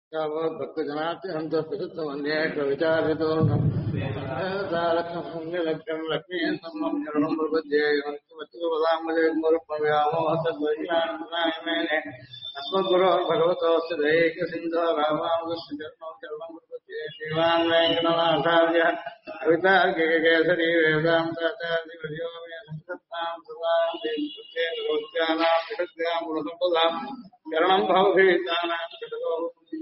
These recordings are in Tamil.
भक्तजनाति हंस प्रसिद्धमन्ये कविचारितो तारकमङ्गलक्ष्यं लक्ष्मीं सम्मं शरणं प्रपद्ये वच्चुवदामजे मूर्पव्यामोहतद्वैज्ञाननायमेने अस्मद्गुरो भगवतोऽस्य दैकसिन्धो रामानुजस्य चरणं शरणं प्रपद्ये श्रीमान् वेङ्कटनाथार्य कवितार्किककेसरी वेदान्ताचार्यवर्यो मे संसत्तां सदां देवत्यानां विषद्यां गुणसम्पदां शरणं भवभीतानां षडगो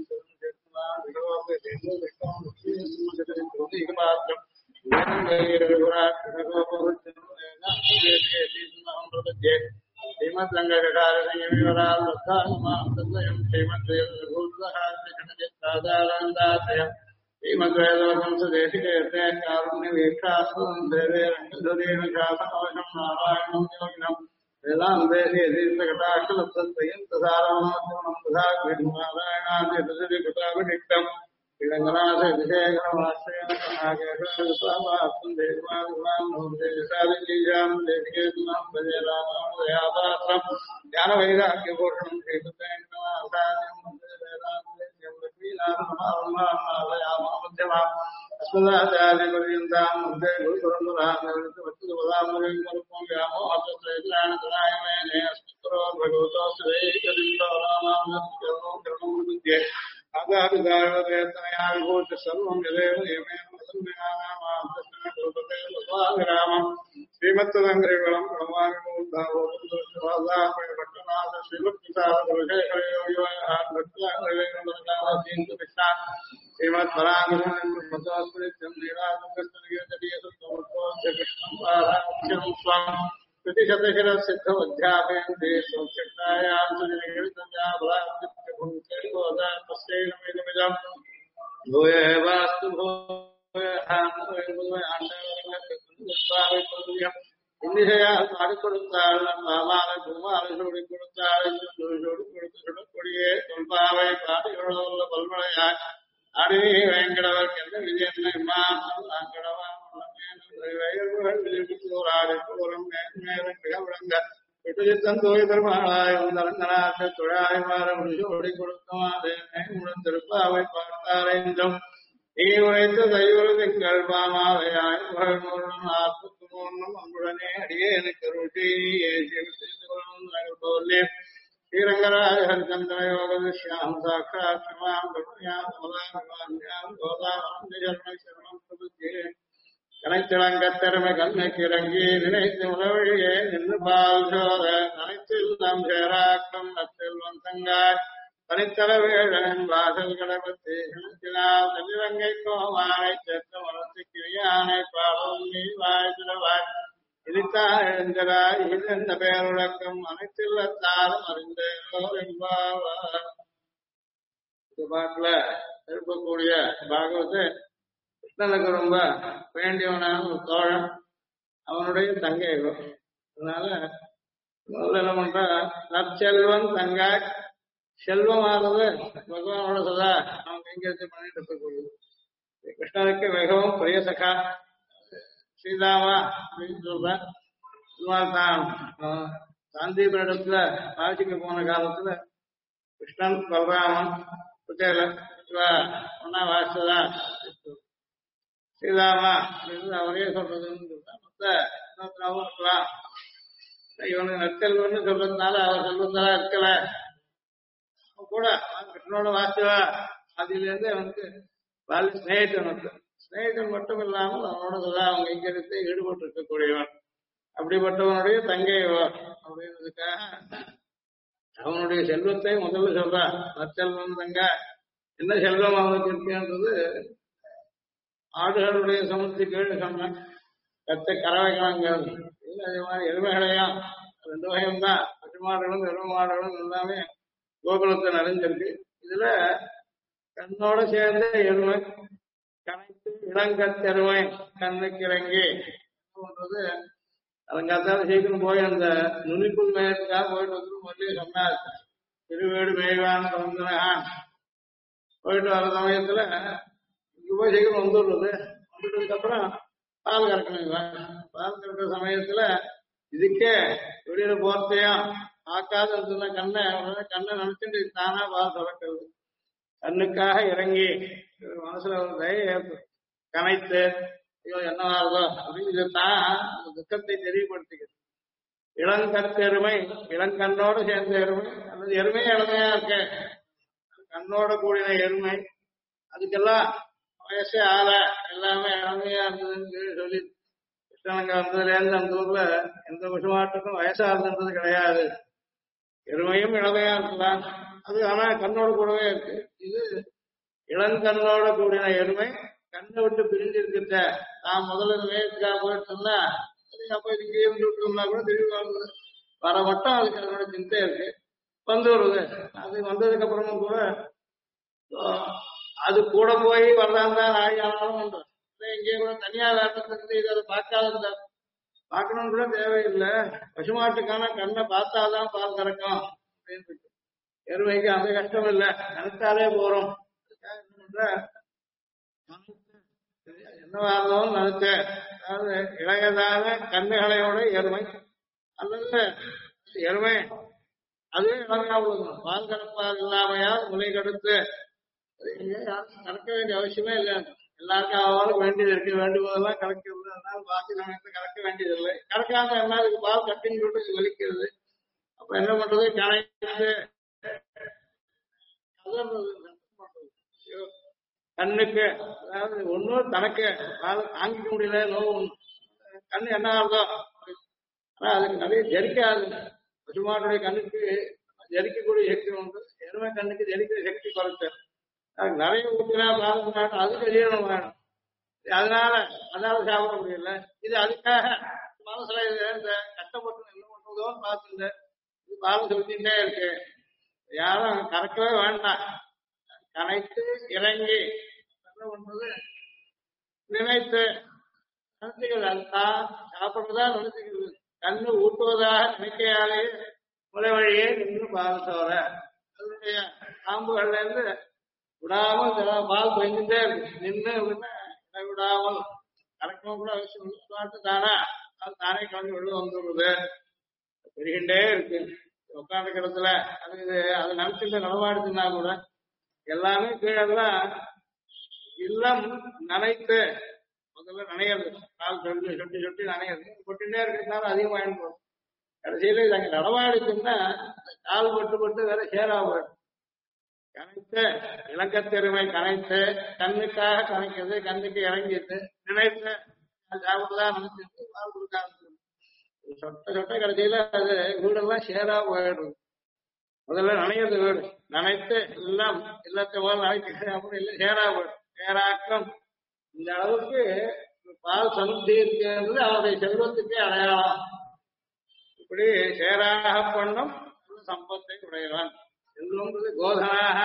கனத்திறங்கத்திறமை கண்ணுக்கிறங்கி நினைத்து உணவழியே நின்று பால் சோத நனைத்தில் நம் சேராக்கம் நத்தெல்வன் தங்காய் தனித்தளவேழன் வாசல் கடபத்தி இனத்தினால் தெளிவங்கை கோமானை செத்த மனத்துக்கு யானை பாவம் நீ வாய் திறவாய் இதித்தார் எழுந்தராய் இந்த பேருழக்கம் அனைத்தில்லத்தாலும் அறிந்தேனோ என்பாவார். இந்த பாட்டுல இருக்கக்கூடிய பாகவத்தை கிருஷ்ணனுக்கு ரொம்ப வேண்டியவனான ஒரு தோழன், அவனுடைய தங்கை. அதனால முதல்ல என்ன பண்ற, நற்செல்வன் தங்காய், செல்வமானது பகவானோட சதா அவன் கைங்கரித்து பண்ணிட்டு இருக்கக்கூடியது. கிருஷ்ணனுக்கு மிகவும் பிரிய சகா ஸ்ரீதாமா அப்படின்னு சொல்றேன். தான் சாந்தீபனிடத்துல ஆட்சிக்கு போன காலத்துல கிருஷ்ணன் பலராமன் குச்சேல ஒன்னா வாசதா ஸ்ரீராமா அப்படின்னு அவரே சொல்றதுன்னு சொல்றேன். மொத்த இருக்கலாம். இவனுக்கு நற்செல்வன்னு சொல்றதுனால அவர் செல்வந்தரா இருக்கல கூட கிருஷ்ணனோட வாசுவா அதுல இருந்து அவனுக்கு பாலி ஸ்நேகிதன் மட்டும் இல்லாமல் அவனோட சதா அவங்க கைங்கரியத்தை ஈடுபட்டு இருக்கக்கூடியவன். அப்படிப்பட்டவனுடைய தங்கை அப்படின்றதுக்காக அவனுடைய செல்வத்தை முதல்ல சொல்றான். நற்செல்வம் தங்க என்ன செல்வம் அவனுக்கு இருக்குன்றது ஆடுகளுடைய சமத்து கீழே சொன்னான். கத்தை கறவைகளாங்கிறது இல்லை, அதே மாதிரி எருமைகளையும் 2 வகையும் தான். பசுமாடுகளும் எருமை மாடுகளும் எல்லாமே கோகுலத்தை நிறைஞ்சிருக்கு. இதுல கண்ணோட சேர்ந்த எருமை கணைத்து இளங்கத்தெருமை கண்ணுக்கு இறங்கி பண்றது. அதங்காத்தால சீக்கிரம் போய் அந்த நுனிப்புள் மேயத்துக்காக போயிட்டு வந்து மொழியை சொன்னார். திருவேடு மேய்வான் தந்தனகான் போயிட்டு வர சமயத்துல இங்க போய் சீக்கிரம் வந்துடுறது. வந்துட்டதுக்கு அப்புறம் பால் கறக்கணும். பால் கறக்கிற சமயத்துல இதுக்கே வெளியில போறதையும் பார்க்காத கண்ணை நினைச்சுட்டு தானா பால் சுரக்கிறது. கண்ணுக்காக இறங்கி மனசுல ஒரு தயை ஏற்படும். கனைத்து ஐயோ என்ன ஆகுதோ அப்படின்னு இதுதான் அந்த துக்கத்தை தெரியப்படுத்திக்கிறது. இளங்கத்தெருமை இளங்கண்ணோடு சேர்ந்த எருமை அல்லது எருமையே இளமையா இருக்க கண்ணோட கூடின எருமை அதுக்கெல்லாம் வயசே ஆள எல்லாமே இளமையா இருந்ததுன்னு சொல்லி கிருஷ்ணங்க வந்ததுல இருந்து அந்த ஊர்ல எந்த பசுமாட்டுக்கும் வயசா இருந்தது கிடையாது. எருமையும் இளமையா இருக்கலாம் அது ஆனா கண்ணோட கூடவே இருக்கு. இது இளங்கண்ணோட கூடின எருமை கண்ணை விட்டு பிரிஞ்சிருக்கிட்ட நான் முதல்ல வேலைக்காக போயிட்டு இருந்தா அப்ப இங்கே இருந்துட்டோம்னா கூட திரும்பி வருது வர மட்டும் அதுக்கு அதனோட சிந்தை இருக்கு வந்து வருது. அது வந்ததுக்கு அப்புறமும் கூட அது கூட போய் வரதான் தான் ஆகியானாலும் உண்டு. இங்கே கூட தனியா வேட்டத்துக்கு இது அதை பார்க்காத பார்க்கணும்னு கூட தேவையில்லை. பசுமாட்டுக்கான கண்ணை பார்த்தாதான் பால் கறக்கும் அப்படின்னு. எருமைக்கு அந்த கஷ்டம் இல்லை நினைச்சாலே போறோம். என்ன பண்ற என்னவா இருந்தாலும் நினைச்சேன். அதாவது இளையதான கண்ணுகளையோட எருமை அல்லது எருமை அதுவே இளமையா கொடுக்கணும். பால் கறப்பால் இல்லாமையால் முளை கடுத்து யாருக்கும் கறக்க வேண்டிய அவசியமே இல்லை. எல்லாருக்கும் அவளுக்கு வேண்டியது இருக்கு. வேண்டிய போதெல்லாம் கறக்கிறது. அதனால பாக்கி சமயத்தை கறக்க வேண்டியதில்லை. கறக்காம என்ன அதுக்கு பால் கட்டின்னு சொல்லிட்டு வலிக்கிறது. அப்ப என்ன பண்றது கரைத்து கண்ணுக்கு அதாவது ஒன்னும் தனக்கு பால் தாங்கிக்க முடியல நோவு கண்ணு என்ன ஆகுதோ ஆனா அதுக்கு நிறைய ஜரிக்காது. பசுமாட்டுடைய கண்ணுக்கு ஜரிக்கக்கூடிய சக்தி உண்டு. எருமை கண்ணுக்கு ஜரிக்கிற சக்தி குறைச்ச அதுக்கு நிறைய ஊற்றினா பால் அதுக்கு ஜீரணம் வேணும். அதனால சாப்பிட முடியல. இது அதுக்காக மனசுல இந்த கஷ்டப்பட்டு என்ன பண்றதோன்னு பார்த்துட்டு இது பால் சொல்லிட்டே இருக்கு. யாரும் கறக்கவே வேண்டாம். கனைத்து இறங்கி என்ன பண்றது நினைத்து நினைச்சுக்கிறது. அதுதான் சாப்பிடுறதா நினைச்சுக்கிறது. கண்ணு ஊட்டுவதாக நினைக்கையாலே முளை வழியே நின்று பால் சோற அதனுடைய காம்புகள்ல இருந்து விடாமல் பால் பெஞ்சுட்டே இருக்கு. நின்று அப்படின்னா விடாமல் கறக்கவும் கூட அவசியம் பாட்டு தானே அது தானே கலந்து வெளில வந்துடுறது பெருகின்றே இருக்கு. உட்காந்து கிடத்துல அது நினைச்சுட்டு நடமாடுச்சுன்னா கூட எல்லாமே கீழெல்லாம் இல்லம் நனைத்து முதல்ல நனையிறது. கால் சொல்லி சொட்டி சொட்டி நனையிறது கொட்டிகிட்டே இருக்கிறதுனால அதிகமாக போகும். கடைசியில இது அங்கே நடமாடுச்சுன்னா கால் பட்டு வேற சேராகும். கனைத்து இலக்கத்தெருமை கனைத்து கண்ணுக்காக கனைக்கிறது. கண்ணுக்கு இறங்கிட்டு நினைத்து சாப்பிடதான் நினைச்சிட்டு பால் கொடுக்க சொட்ட கடைசியில அது வீடெல்லாம் சேரா போயிடுறது. முதல்ல நனையிறது வீடு நினைத்து எல்லாம் இல்லத்தை போல நினைக்கிறது அப்படின்னு இல்லை சேரா போயிடும். சேராக்கம் இந்த அளவுக்கு பால் சமுத்தி இருக்கிறது அவருடைய செல்வத்துக்கே அடையாளம். இப்படி சேராக பண்ணும் சம்பத்தை உடையவன். செல்வங்கிறது கோதனாக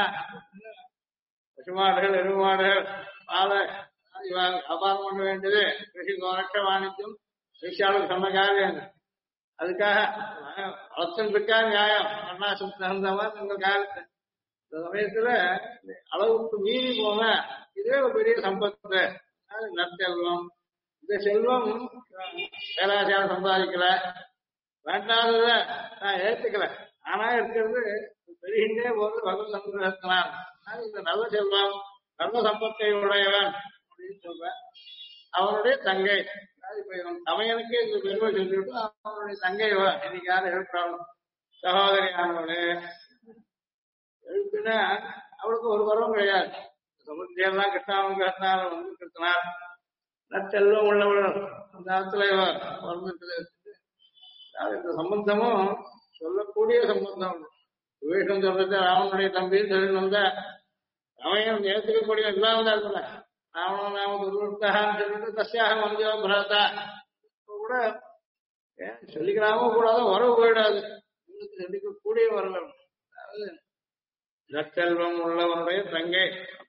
பசுமாடுகள் எருமாடுகள் பாலை அபாரம் பண்ண வேண்டியது கிருஷி கோரட்ச வாணிஜ்யம் விஷயாளுக்கு சொன்ன காரியம். அதுக்காக வளர்த்துருக்கா நியாயம் அண்ணாசுக்கு தகுந்த மாதிரி உங்க காலத்து இந்த சமயத்துல அளவுக்கு மீறி போன இதே ஒரு பெரிய சம்பத்து நற்செல்வம். இந்த செல்வம் பேராசியால் சம்பாதிக்கல வேண்டாதத நான் ஏத்துக்கல. ஆனா இருக்கிறது பெருகின்றே போது பகவத் சமுதிரத்தினான். இந்த நல்ல செல்வம் நல்ல சம்பத்தை உடையவன் அப்படின்னு சொல்றேன். அவனுடைய தங்கை இப்ப இவன் தமையனுக்கே இந்த பெருமை சொல்லிவிட்டு அவனுடைய தங்கை இன்னைக்கு யாரும் எழுப்புறாங்க சகோதரியானவனு எழுப்புனா அவளுக்கு ஒரு வரம் கிடையாது. சமுத்திரியெல்லாம் கிருஷ்ணாவங்கிறதுனால வந்து கிருஷ்ணார் நற்செல்வம் உள்ளவள் அந்த இடத்துல வந்துருக்குது. இந்த சம்பந்தமும் சொல்லக்கூடிய சம்பந்தம். விவேகம் சொல்றது ராவனுடைய தம்பின்னு சொல்லி வந்த அவன் ஏற்றுக்கக்கூடிய இல்லாம தான் இருக்கல. ராவணன் நாம துர்வர்த்தான்னு சொல்லிட்டு தஸ்யாக மஞ்சோ பிராத்தா கூட சொல்லிக்கலாமோ கூடாது உறவு போயிடாது. உங்களுக்கு சொல்லிக்கக்கூடிய வரலாம். அதாவது நற்செல்வம் உள்ளவனுடைய தங்கை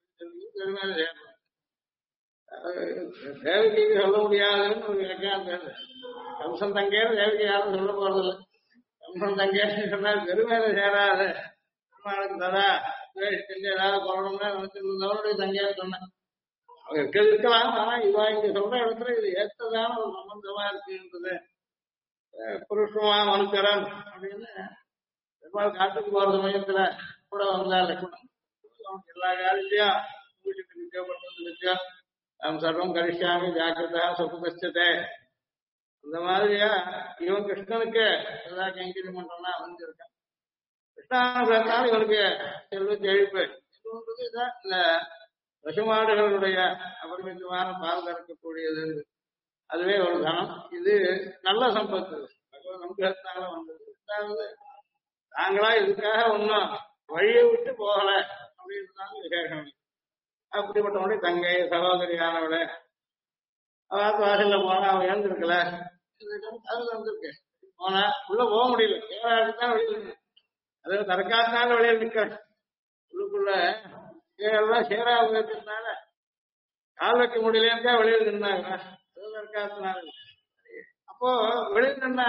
தேவகிக்கு சொல்ல முடியாதுன்னு ஒரு விளக்கம். கம்சன் தங்கைன்னு தேவகி யாரும் சொல்ல போறதில்லை. கம்சன் தங்கைன்னு சொன்னால் பெருமையில சேராது. பெருமாளுக்கு ததா துவேஷத்துக்கு ஏதாவது போடணும்னா நினைச்சிருந்தவனுடைய தங்கையான்னு சொன்னேன். அவங்க இருக்கிறது இருக்கலாம். ஆனா இவா இங்க சொல்ற இடத்துல இது ஏற்றதான ஒரு சம்பந்தமா இருக்குன்றது புருஷமா மனுக்கரன் அப்படின்னு பெருமாள் காட்டுக்கு போற சமயத்துல கூட வந்தா லட்சுமணன் எல்லா காலத்தையும் வீட்டுக்கு நிச்சயப்பட்டு நாம் சர்வம் கரிஷ்யாமி ஜாக்கிரதா சொகுதச்சதே இந்த மாதிரியா இவன் கிருஷ்ணனுக்கு எல்லா கைங்கரியம் பண்றோம்னா அமைஞ்சிருக்கான். கிருஷ்ணானுகிறதுனால இவனுக்கு செல்வ செழிப்பு இதான் இந்த பசுமாடுகளுடைய அபரிமிதமான பால் கறக்கக்கூடியது. அதுவே ஒரு தனம். இது நல்ல சம்பத்து பகவத் அனுகிரகத்தால வந்தது. அதாவது நாங்களா இதுக்காக ஒன்னும் வழியை விட்டு போகல அப்படின்றதால விசேஷம். அப்படிப்பட்டவனுடைய தங்கை சகோதரியானவள அதாவது வாசல்ல போனா அவன் இழந்திருக்கல அது வந்திருக்கு. போனா உள்ள போக முடியல, ஏழாதான் வெளியில் அது தற்காத்தினால வெளியில் நிக்க உள்ளுக்குள்ள எல்லாம் சேரா இருக்கிறதுனால கால் வைக்க முடியலன்னா வெளியில் நின்னாங்க. அது தற்காத்தினால. அப்போ வெளியில் நின்னா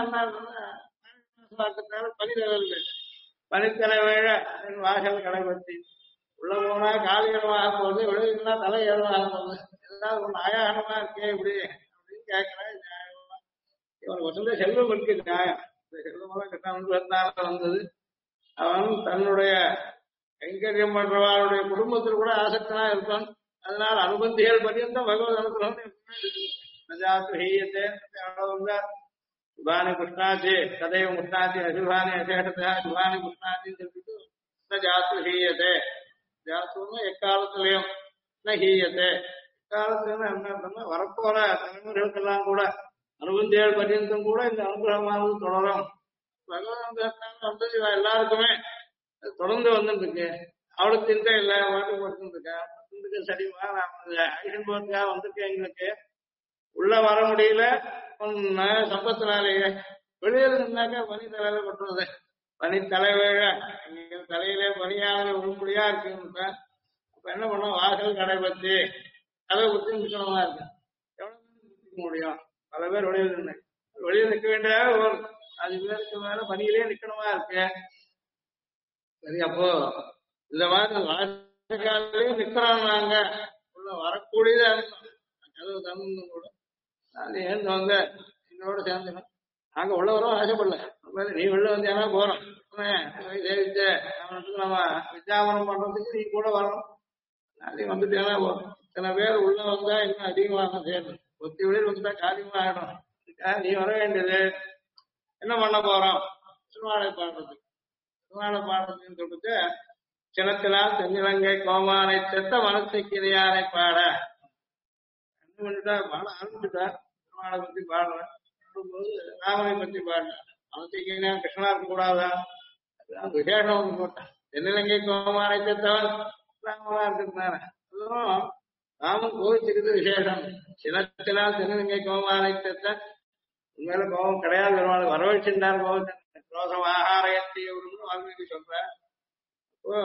என்ன பனி தகவல் பனித்தலை வேழ வாசல் கடைபத்தி உள்ள போனா கால் ஏழமாக போகுது, வெளியிலா தலை ஏழமாக போகுது. ஏதாவது ஒண்ணு ஆயாகனமா இருக்கே இப்படி அப்படின்னு கேட்கிறேன். இவனுக்கு வசந்த செல்வம் இருக்கு நியாயம். இந்த செல்வமெல்லாம் கிருஷ்ணானுகிறதுனால வந்தது. அவன் தன்னுடைய கைங்கரியம் பண்றவாளுடைய குடும்பத்தில் கூட ஆசக்தனா இருப்பான். அதனால அனுபந்திகள் பரியந்தம் பகவத் அனுகிரகம் நஜாத்ரீயத்தை சுபானி கிருஷ்ணாச்சி கதைய கிருஷ்ணாச்சி அசுபானி அசேஷத்தா சுபானி கிருஷ்ணாச்சின்னு சொல்லிட்டு ஜாத்ரீயத்தை ஜாத்துன்னா எக்காலத்திலையும் ஹீயத்தை எக்காலத்துல என்ன வரப்போற தலைமுறைகளுக்கெல்லாம் கூட அனுபந்திகள் பரியந்தம் கூட இந்த அனுகிரகமானது தொடரும். பகவத் அனுகிரகத்தால் வந்தது எல்லாருக்குமே தொடர்ந்து வந்துருக்கு. அவளுக்கு சிந்தை இல்ல வாட்டு படுத்துருக்கா சரிமா ஐஷன் போறதுக்காக வந்திருக்கேன். எங்களுக்கு உள்ள வர முடியல சம்பத்தினாலேயே வெளியில இருந்தாக்கா பனி தலையில கொட்டுறது பனி தலைவேழ தலையிலே பனியானது உருப்படியா இருக்குன்னு அப்ப என்ன பண்ணோம் வாசல் கடை பத்தி அதை குத்தி நிக்கணுமா இருக்கு. எவ்வளவு நிக்க முடியும்? பல பேர் வெளியில் நிக்க வேண்டிய ஒரு 5 பேருக்கு மேல பனியிலே நிக்கணுமா இருக்கு. சரி அப்போ இந்த மாதிரி வாசகாலே நிக்கிறோம். நாங்க உள்ள வரக்கூடியதா இருந்தோம் கதவு தந்து கூட நான் ஏந்து வந்த என்னோட சேர்ந்துடும். நாங்க உள்ள வரோம் ஆசைப்படல. நீ வெளில வந்தியானா போறோம் சேவிச்சு நம்ம வித்யாபனம் பண்றதுக்கு நீ கூட வரணும். நாளைக்கு வந்துட்டேன்னா போறோம். இத்தனை பேர் உள்ள வந்தா இன்னும் அதிகமாக சேரணும். ஒத்தி வெளியில் வந்துட்டா காரியமா ஆயிடும். நீ வர வேண்டியது என்ன பண்ண போறோம்? திருவாளை பாடுறதுக்கு. திருவாளை பாடுறதுன்னு சொல்லிட்டு சினத்தினால் தென்னிலங்கை கோமானை செத்த மனசுக்கிரியானை பாட என்ன பண்ணிட்டா பாட ஆரம்பிச்சுட்டா. திருவாளை பத்தி பாடுறேன் போது ராமனை பத்தி பாடுறேன். மனசுக்கிரியா கிருஷ்ணா இருக்க கூடாதா? விசேஷம் ஒன்று போட்டேன். தென்னிலங்கை கோமானை செத்தவன் ராமனா இருக்கிறதுனால அதுவும் ராமன் கோவிச்சுக்கிறது விசேஷம். சினத்தினால் தென்னிலங்கை கோமானை செத்த உண்மையில கோபம் கிடையாது. வரவழைச்சிருந்தார் கோபத்தை ரோசம் ஆகாரத்தை வால்மீகி சொல்ற. அப்போ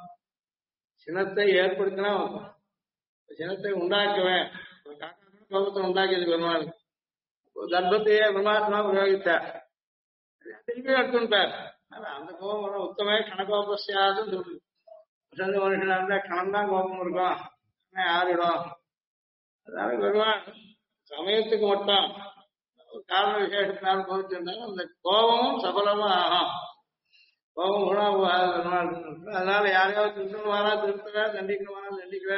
சினத்தை ஏற்படுத்தினா சினத்தை உண்டாக்குவேன். கோபத்தை உண்டாக்கியது பெருமாள். தர்ப்பத்தையே பிரமாத்மா பிரயோகித்தார். திரும்பி எடுத்துட்டார். அந்த கோபம் உத்தமே கணக்கோபஸ்யாதுன்னு சொல்லுது. மனுஷனா இருந்தா கணம் தான் கோபம் இருக்கும், ஆறிடும். அதனால பெருமாள் சமயத்துக்கு மட்டும் காரண விசேஷத்தினால கோபிச்சிருந்தாலும் அந்த கோபமும் சபலமா ஆகும். கோபம் குணா போகாது பெருமாள். அதனால யாரையாவது திருத்தணுமானா திருத்தவ, தண்டிக்கணுமானா தண்டிக்கவே.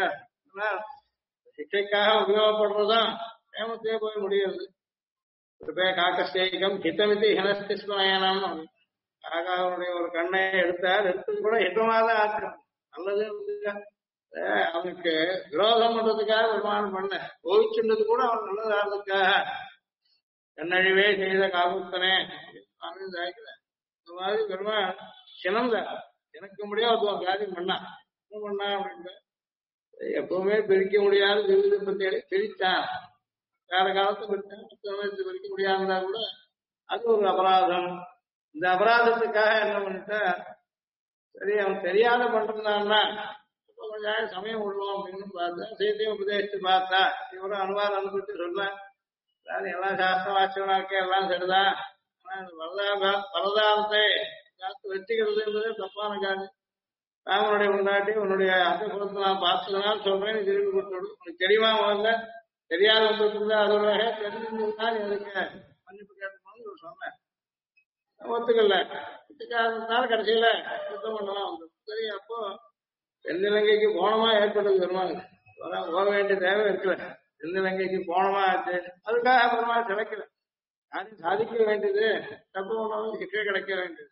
சிக்ஷைக்காக உபயோகப்படுறதுதான் ஏமத்தையே போய் முடியாது. காக்கஸ்தேகம் ஹிதமிதி ஹினஸ்திஸ்மயனம். காக்காவுடைய ஒரு கண்ணை எடுத்தால் எடுத்தது கூட ஹிதமாதான் ஆக்கணும். நல்லது அவனுக்கு விரோதம் பண்றதுக்காக பெருமாள் பண்ண கோவிச்சுன்றது கூட அவன் நல்லது ஆகிறதுக்காக கண்ணழிவே செய்த காகுத்தனே இந்த மாதிரி பெருமாள் சினந்த எனக்கு முடியாது ஒரு காரியம் பண்ணா என்ன பண்ணா அப்படின்னு எப்பவுமே பிரிக்க முடியாது விருப்பத்தை பிரித்தான். வேற காலத்தை பிரித்தான் பிரிக்க முடியாதுந்தா கூட அது ஒரு அபராதம். இந்த அபராதத்துக்காக என்ன பண்ணிட்டா சரி அவன் தெரியாத பண்றதுனால கொஞ்சம் சமயம் விடுவோம் அப்படின்னு பார்த்தா சீத்தையும் உபதேசித்து பார்த்தா இவரும் அனுவாதம் அனுப்பிட்டு சொல்றேன். எல்லாம் சாஸ்திர வாட்சியனாக்க எல்லாம் சரிதான். பரதானத்தை வச்சுக்கிறதுன்றது தப்பான காரியம். ராமனுடைய முன்னாடி உன்னுடைய அந்த குலத்தை நான் பார்த்ததுனால சொல்றேன், திரும்பி கொடுத்துடு. உனக்கு தெரியுமா முதல்ல தெரியாத வந்துருக்குதா அதோட தெரிஞ்சிருந்ததுதான் எனக்கு மன்னிப்பு கேட்கணும்னு சொன்னேன். ஒத்துக்கல. ஒத்துக்காததுனால கடைசியில சுத்தம் பண்ணலாம் வந்து. சரி அப்போ தென்னிலங்கைக்கு போனமா ஏற்பட்டது பெருமாள் போக வேண்டிய தேவை இருக்கல. தென்னிலங்கைக்கு போனமா ஆச்சு, அதுக்காக பெருமாள் கிடைக்கல. யாரையும் சாதிக்க வேண்டியது, தப்பு ஒன்றாலும் சிக்கே கிடைக்க வேண்டியது.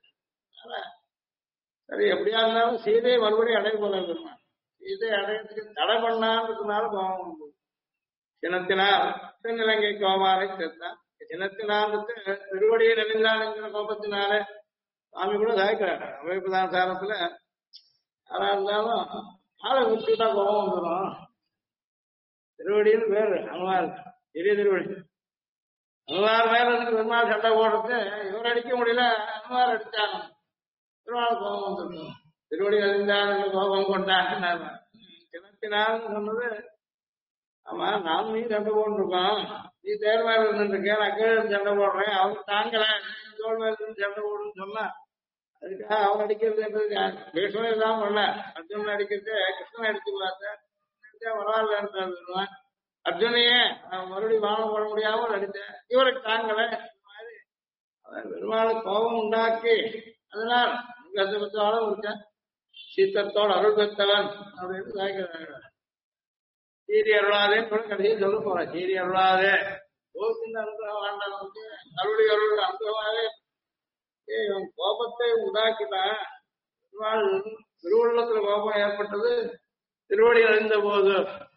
சரி, எப்படியா இருந்தாலும் சீதையை மறுபடியும் அடைய போல பெருமாள். சீதை அடையத்துக்கு தடை பண்ணான்றதுனால கோபம் வந்தது. சினத்தினால் தென்னிலங்கை கோமாரை சேர்த்தான். சினத்தினால் திருவடியை நெறிந்தான்ங்கிற கோபத்தினால சுவாமி கூட சாய்க்கிறார் அமைப்புதான் சாரத்துல. யாரா இருந்தாலும் காலை விட்டுட்டா கோபம் வந்துடும். திருவடின்னு பேரு அனுமார், பெரிய திருவடி. அனுமார் மேல இருந்து பெருமாள் சண்டை போடுறது, இவர் அடிக்க முடியல, அனுமார் அடிச்சாங்க, பெருமாள் கோபம் வந்துடும். திருவடி அறிந்தான்னு கோபம் கொண்டாங்க. சினத்தினால் சொன்னது, ஆமா நானும் நீ சண்டை போட்டுருக்கோம், நீ தேர் மேல இருந்துருக்கேன், நான் கீழே சண்டை போடுறேன், அவன் தாங்கல தோல் மேல இருந்து சண்டை போடுன்னு சொன்னா அதுக்காக அவன் அடிக்கிறது பீஷ்மன் தான் பண்ண. அர்ஜுனன் அடிக்கிறது கிருஷ்ணன் அடிச்சு பார்த்தேன், பரவாயில்ல. அர்ஜுனையே மறுபடியும் வாழ போட முடியாமல் அடித்தேன், இவருக்கு தாங்கல. பெருமாளுக்கு கோபம் உண்டாக்கி அதனால் கஷ்டப்பட்டாலும் இருக்கேன், சீத்தத்தோடு அருள் பெற்றவன் அப்படின்னு சாய்க்கிறாங்க. சீரி அருளாதேன்னு கூட கடைசியை சொல்ல போறேன். சீரி அருளாதே கோபத்தின் அனுகிரகம் ஆண்டவனுக்கு அருளி அருள் அனுகிரகமாவே இவன் கோபத்தை உண்டாக்கிட்டான். திருவுள்ளத்துல கோபம் ஏற்பட்டது திருவடி அழிந்த போது.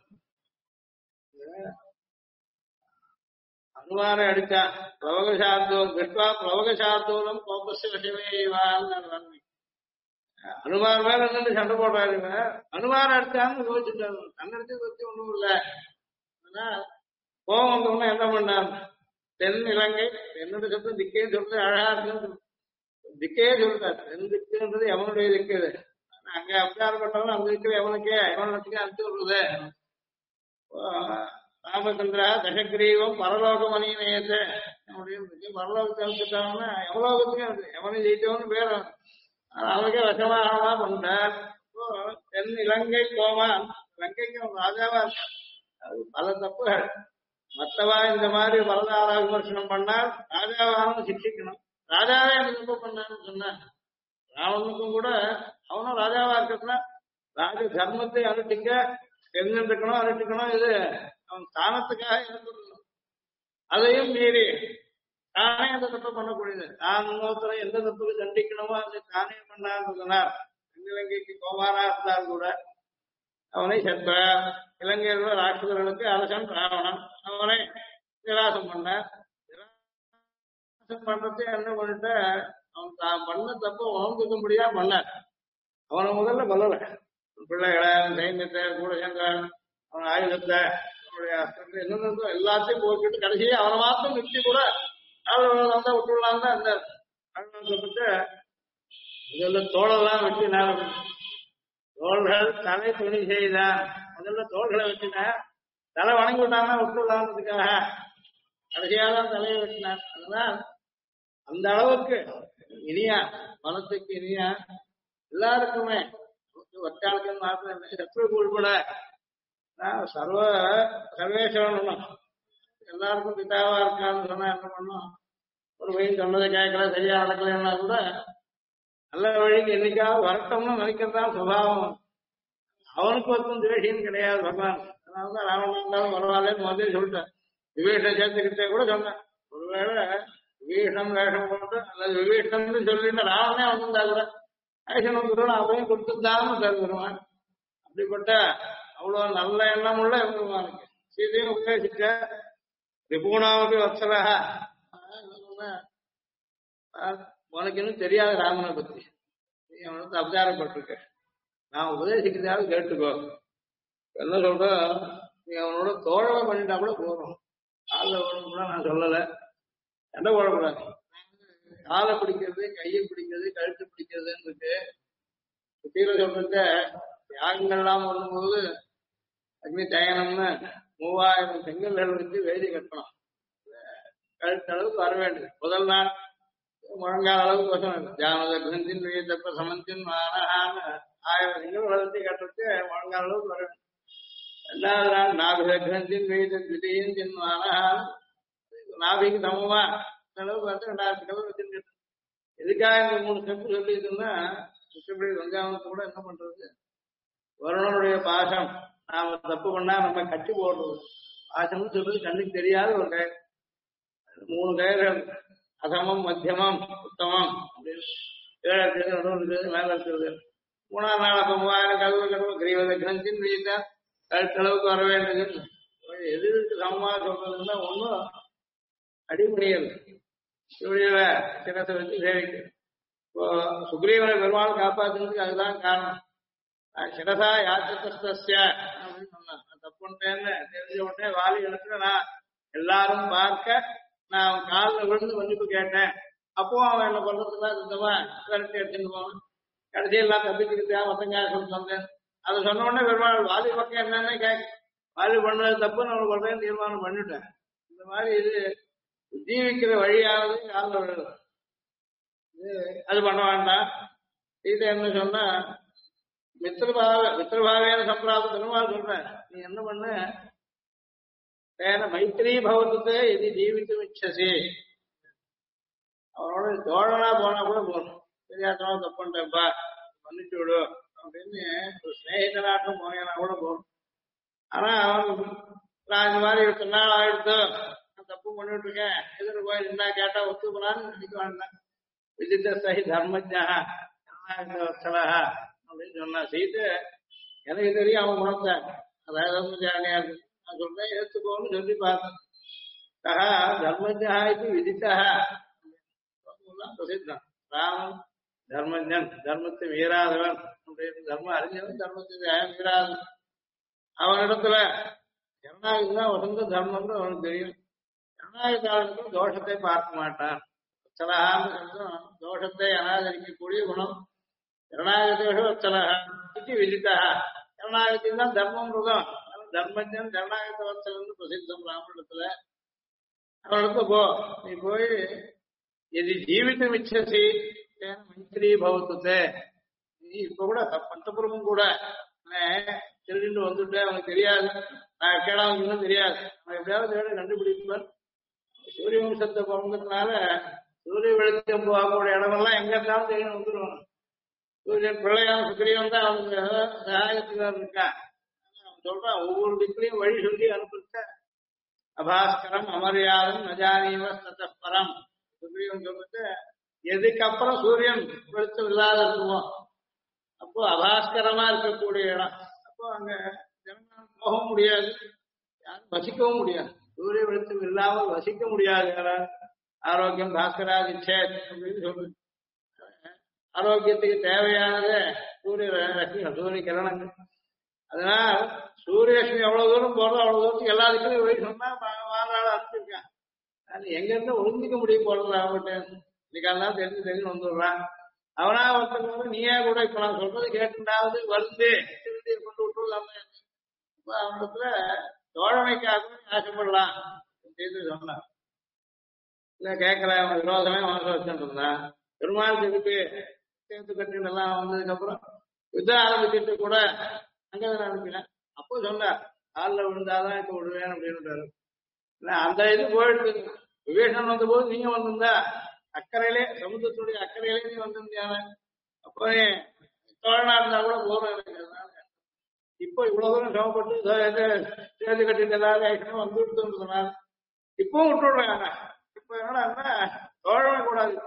அனுமாரை அடித்தான். பிரவகசார்த்தூர் கிருஷ்ணா பிரவகசார்த்தூரம் கோபஸ்ய விஷயமேவான்னு அனுமார் மேல இருந்து சண்டை போடுறாரு. அனுமார் அடிச்சான்னு யோசிச்சுட்டாரு, தன்னடிச்சு பத்தி ஒண்ணும் இல்லை. ஆனா கோபம் வந்தவொடனே என்ன பண்ணார், தென் இலங்கை என்னுடைய சத்தம் திக்கே சொல்றது அழகா இருக்கு. திக்கே சொல்றாரு, தென் திக்குன்றது எவனுடைய திக்குது. அங்க அவதாரப்பட்டவன் அங்க இருக்கிற எவனுக்கே எவனுக்கு அனுப்பிச்சு விடுறது. ராமச்சந்திரா தசகிரீவம் பரலோகம் அணியினேயத்தை அப்படின்னு பரலோகத்தை அனுப்பிட்டாங்கன்னா எவலோகத்துக்கும் இருக்கு, எவனை ஜெயித்தவனு பேர் அவனுக்கே வசமா ஆனதா பண்றார். தென் இலங்கை கோமான், இலங்கைக்கு அவன் ராஜாவா இருக்கான். அது பல தப்புகள். மற்றவா இந்த மாதிரி பலதாரா விமர்சனம் பண்ணால் ராஜாவானும் சிக்ஷிக்கணும். ராஜாவே எனக்கு தப்பு பண்ணான்னு சொன்னான். ராவனுக்கும் கூட அவனும் ராஜாவா இருக்கிறதுனா ராஜ தர்மத்தை அனுஷ்டிக்க தெரிஞ்சிருக்கணும், அனுஷ்டிக்கணும். இது அவன் ஸ்தானத்துக்காக இருக்கணும். அதையும் மீறி தானே அந்த தப்பை பண்ணக்கூடியது. தான் இன்னொருத்தரை எந்த தப்புக்கு தண்டிக்கணுமோ அதை தானே பண்ணார். இலங்கைக்கு கோமாரா இருந்தால் கூட அவனை சென்றார். இலங்கையில் உள்ள ராட்சதர்களுக்கு அரசன் ராவணன், அவனை நிராசம் பண்ணார். நிராசம் பண்றது என்ன பண்ணிட்ட, அவன் தான் பண்ண தப்ப உணர்ந்துக்கும்படியா பண்ணார். அவனை முதல்ல கொல்லல, பிள்ளைகளை சைன்யத்தை கூட சேர்ந்தான், அவன் ஆயுதத்தை அவனுடைய அஸ்திரத்தை என்னென்ன எல்லாத்தையும் போட்டுட்டு கடைசியே அவனை மாத்திரம் நிறுத்தி கூட வந்தா விட்டுலாம் தான் இருந்தார். அழுத்தப்பட்டு இதெல்லாம் தோளெல்லாம் வெட்டி நான் தோள்கள் தலை துணி செய்தான். முதல்ல தோள்களை வெட்டினேன், தலை வணங்கி விட்டாங்கன்னா விட்டுலான்றதுக்காக கடைசியாக தான் தலையை வெட்டினார். அதனால் அந்த அளவுக்கு இனியா மனத்துக்கு இனியா எல்லாருக்குமே வக்காலுக்கு மாத்திரம் சத்ரு உள்பட சர்வேஸ்வரன் எல்லாருக்கும் பிதாவா இருக்கான்னு சொன்னா என்ன பண்ணும், ஒரு வயசு சொன்னதை கேட்கல சரியா நடக்கலன்னா கூட நல்ல வழிக்கு என்னைக்காவது வரட்டம்னு நினைக்கிறதான் சுபாவம். அவனுக்கு ஒருத்தம் துவேஷின்னு கிடையாது பகவான். அதனாலதான் ராவணன் இருந்தாலும் பரவாயில்லன்னு முதல்ல சொல்லிட்டேன். விபீஷனை சேர்த்துக்கிட்டே கூட சொன்னேன், ஒருவேளை விபீஷன் வேஷம் போட்டு அல்லது விபீஷன் சொல்லிட்டு ராவணனே வந்திருந்தா கூட ஐசன் வந்து அவரையும் கொடுத்துருந்தான்னு தருவான். அப்படிப்பட்ட அவ்வளவு நல்ல எண்ணம் உள்ள பெருமானுக்கு சீதையும் உபதேசிக்க ரிபூணாவுக்கு வத்சலா. உனக்கு இன்னும் தெரியாது ராமனை பத்தி, நீ அவனுக்கு அவதாரப்பட்டிருக்க, நான் உபதேசிக்கிறதாவது கேட்டுக்கோ. என்ன சொல்ற, நீ அவனோட தோழமை பண்ணிட்டா கூட போறோம், காலில் ஓடும் கூட நான் சொல்லலை, சண்டை போடக்கூடாது. காலை பிடிக்கிறது, கையை பிடிக்கிறது, கழுத்து பிடிக்கிறதுன்னு இருக்கு. சுத்தீர சொல்றத யாகங்கள்லாம் பண்ணும்போது அக்னி தயனம்னு 3000 செங்கல்கள் வச்சு வேதி கட்டணும். கழுத்து அளவுக்கு வர வேண்டியது. முதல் நாள் முழங்கால அளவுக்கு வசனம் ஜானதின் வீதப்ப சமந்தின் 1000 செங்கல்களை வச்சு கட்டுறது முழங்கால அளவுக்கு வர வேண்டும். 2வது நாள் நாபிகிரந்தின் வீத திடீன் நாபிக்கு சமமா அளவுக்கு வந்து 2000 செங்கல் வச்சிருக்கு. எதுக்காக இந்த 3 ஸ்டெப் சொல்லிட்டுன்னா சுற்றப்படி வெங்காயத்து கூட என்ன பண்றது, வருணனுடைய பாசம். நாம தப்பு பண்ணா நம்ம கட்டி போடுறது. பாசம்னு சொல்றது கண்ணுக்கு தெரியாத ஒரு கயிறு. 3 கயிறுகள், அசமம், மத்தியமம், உத்தமம் அப்படின்னு. கீழே இருக்கிறது, நடுவில் இருக்கிறது, மேல இருக்கிறது. 3ஆம் நாள் அப்ப 3000 கல்வி கிரீவத கிரந்தின் வீட்டா கழுத்தளவுக்கு வர வேண்டியது. எதிர்க்கு சமமாக சொல்றதுன்னா ஒன்றும் அடிப்படையில் இவழியில சிரத்தை வச்சு சேவிக்கு. இப்போ சுக்ரீவனை பெருமாள் காப்பாற்றுறதுக்கு அதுதான் காரணம். சிரசா யாத்திரஸ்திய அப்படின்னு சொன்னான். தப்பு பண்ணிட்டேன்னு தெரிஞ்ச உடனே வாலி இடத்துல நான் எல்லாரும் பார்க்க நான் அவன் காலில் விழுந்து மன்னிப்பு கேட்டேன். அப்போ அவன் என்ன பண்றதுலாம் சுத்தமா விரட்டி எடுத்துட்டு போவான். கடைசி எல்லாம் தப்பிச்சுக்கிட்டா மொத்தங்காய சொல்லிட்டு வந்தேன். அதை சொன்ன உடனே பெருமாள் வாலி பக்கம் என்னன்னு கேட்க, வாலி பண்ணது தப்பு நம்ம பண்றேன்னு தீர்மானம் பண்ணிட்டேன். இந்த மாதிரி இது ஜீவிக்கிற வழியானது காலில் விழுது. அது பண்ண வேண்டாம். இது என்ன சொன்னா மித்திரபாவேன சம்பிராப்த பெருமாள் சொல்றேன். நீ என்ன பண்ண, மைத்திரி பவத்துக்கு இது ஜீவித்து மிச்சசி, அவனோட தோழனா போனா கூட போகணும். தெரியாதவா தப்புட்டப்பா மன்னிச்சு விடு அப்படின்னு ஒரு ஸ்நேகிதனாட்டம் போனா கூட போகணும். ஆனா அவன் நான் இந்த மாதிரி 10 நாள் ஆயிடுத்து, நான் தப்பு பண்ணிட்டு இருக்கேன், எதிர போய் என்ன கேட்டா ஒத்துக்கலான்னு நினைக்க வேண்டாம். விதித்த சஹி தர்மஜா அப்படின்னு சொன்னா சீட்டு எனக்கு தெரியும் அவன் குணத்தை. அதாவது ஜானியா இருக்கு. நான் சொல்றேன் ஏத்துக்கோன்னு சொல்லி பார்த்தேன். சகா தர்மஜா இது விதித்தா பிரசித்தம். ராமன் தர்மஜன், தர்மத்தை மீறாதவன் அப்படின்னு. தர்மம் அறிஞவன் தர்மத்தை மீறாதவன். அவனிடத்துல ஜனநாயகம் வசந்த தர்மம்னு அவனுக்கு தெரியும். ஜனநாயகத்தாளர்களும் தோஷத்தை பார்க்க மாட்டான். சலகான்னு தோஷத்தை அனாதரிக்கக்கூடிய குணம். ஜனநாயகத்தோடு வச்சலகா இது விதித்தா. ஜனநாயகத்தின் தான் தர்மம் இருக்கும். தர்மஜன் ஜனநாயகத்தை வச்சலன்னு பிரசித்தம் ராமனிடத்துல. அவனிடத்துல போ, நீ போய் எது ஜீவித்த மிச்சசி மைத்திரி பௌத்தத்தை. நீ இப்ப கூட பந்தபுரமும் கூட திருடிட்டு வந்துட்டு அவனுக்கு தெரியாது, நான் கேடாவுக்கு தெரியாது, அவன் எப்படியாவது தேட கண்டுபிடிப்பான். சூரிய வம்சத்தை பிறந்ததுனால சூரிய வெளிச்சம் போகக்கூடிய இடமெல்லாம் எங்க இருந்தாலும் தெரியும் வந்துடுவான். சூரியன் பிள்ளையான சுக்கிரீவன் தான் அவனுக்கு சகாயத்துக்காக இருக்கான். அவன் சொல்றான் ஒவ்வொரு திக்கிலையும் வழி சொல்லி அனுப்பிச்ச. அபாஸ்கரம் அமரியாதம் நஜானீவ சதப்பரம். சுக்ரீவன் சொல்லிட்டு எதுக்கப்புறம் சூரியன் வெளிச்சம் இல்லாத இருக்குவோம் அப்போ அபாஸ்கரமா இருக்கக்கூடிய இடம். அப்போ அங்க ஜனங்கள் போக முடியாது, யாரும் வசிக்கவும் முடியாது. சூரிய வெளிச்சம் இல்லாமல் வசிக்க முடியாது. ஆரோக்கியம் பாஸ்கராதிச்சே அப்படின்னு சொல்லு. ஆரோக்கியத்துக்கு தேவையானது சூரிய ரஷ்மி, சூரிய கிரணங்கள். அதனால் சூரியரஷ்மி எவ்வளவு தூரம் போறதோ அவ்வளவு தூரத்துக்கு எல்லா திக்கிலும் போய் சொன்னா வாழ்நாள் அனுப்பிச்சிருக்கான். அது எங்க இருந்து ஒழுங்கிக்க முடியும் போறது அவங்ககிட்ட. இன்னைக்கெல்லாம் தெரிஞ்சு வந்துடுறான். அவனா ஒருத்தர் நீயே கூட இப்ப நான் சொல்றது கேட்டுண்டாவது வந்து திருடி கொண்டு விட்டுலாம. அவனிடத்துல தோழமைக்காக ஆசைப்படலாம் அப்படின்னு சொன்னான். இல்ல கேட்கல, அவன் விரோதமே மனசு வச்சுட்டு இருந்தான். பெருமாள் இதுக்கு சேர்த்து கட்டிட்டு எல்லாம் வந்ததுக்கு அப்புறம் யுத்தம் ஆரம்பிச்சுட்டு கூட அங்கதான் அனுப்பினேன். அப்போ சொன்னார் காலில் விழுந்தாதான் இப்ப விடுவேன் அப்படின்னு. அந்த இது போயிட்டு விவேகன் வந்த போது நீங்க வந்திருந்தா அக்கறையிலே, சமுத்திரத்துடைய அக்கறையிலே நீ வந்திருந்தியான அப்போ தோழனா இருந்தா கூட போறோம் எனக்கு. இப்போ இவ்வளவு தூரம் சிரமப்பட்டு சேர்த்து கட்டிட்டு எல்லாரும் ஆக்ஷனும் வந்து விட்டுனால இப்பவும் விட்டு விடுறாங்க. இப்ப என்னன்னா தோழமை கூடாது.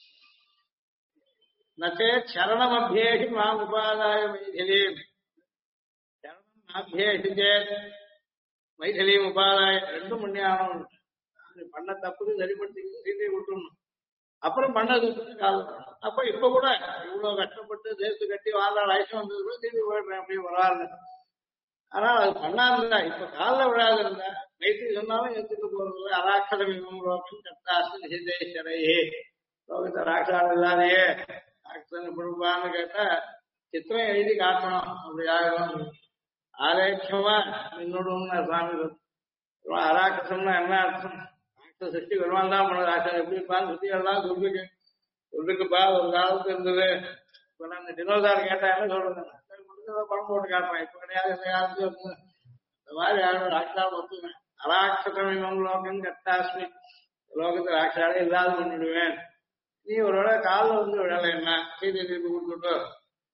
நச்சே சரணம் அபியேஷி மாம் உபாதாய மைதிலி. சரணம் அபியேஷி சேத் மைதிலியும் உபாதாய ரெண்டும் புண்ணியானம். பண்ண தப்புக்கு சரிப்படுத்திக்கிட்டு சீதையை விட்டுணும். அப்புறம் பண்ணது காலம். அப்ப இப்ப கூட இவ்வளவு கஷ்டப்பட்டு சேர்த்து கட்டி வாழ்நாள் ஆயுஷம் வந்தது கூட திரும்பி போயிடுறேன் அப்படியே வராது. ஆனா அது பண்ணாருந்தா இப்ப காலில் விழாது இருந்தா நைட்டு சொன்னாலும் எடுத்துட்டு போறது. அராட்சதம் லோகம் கட்டாஸ்து நிசிதேஸ்வரையே லோகத்தை ராட்சாதம் இல்லாதையே ராட்சதன் கொடுப்பான்னு கேட்டா சித்திரம் எழுதி காட்டணும். அப்படி ஆகணும். ஆரேட்சமா என்னோட சுவாமி அராட்சசம்னா என்ன அர்த்தம்? சிருஷ்டி பெருமாள் தான் பண்ணது. ராட்சதம் எப்படி இருப்பான்னு சுத்திகள்லாம் சொல்லுக்குப்பா ஒரு காலத்துக்கு இருந்தது. இப்ப நான் டினோசார் கேட்டா என்ன சொல்றது? பணம் போட்டு காட்டுறேன். இப்ப கிடையாது, இந்த காலத்துல இருக்கு. இந்த மாதிரி யாரும் ராட்சாவை ஒத்துவேன். அராட்சதம் லோகம் கட்டாஸ்மி லோகத்தை ராட்சாவே இல்லாத பண்ணிடுவேன். நீ ஒரு வேளை காலில் வந்து விழலை என்ன சீதை திருப்பி கொடுத்துட்டு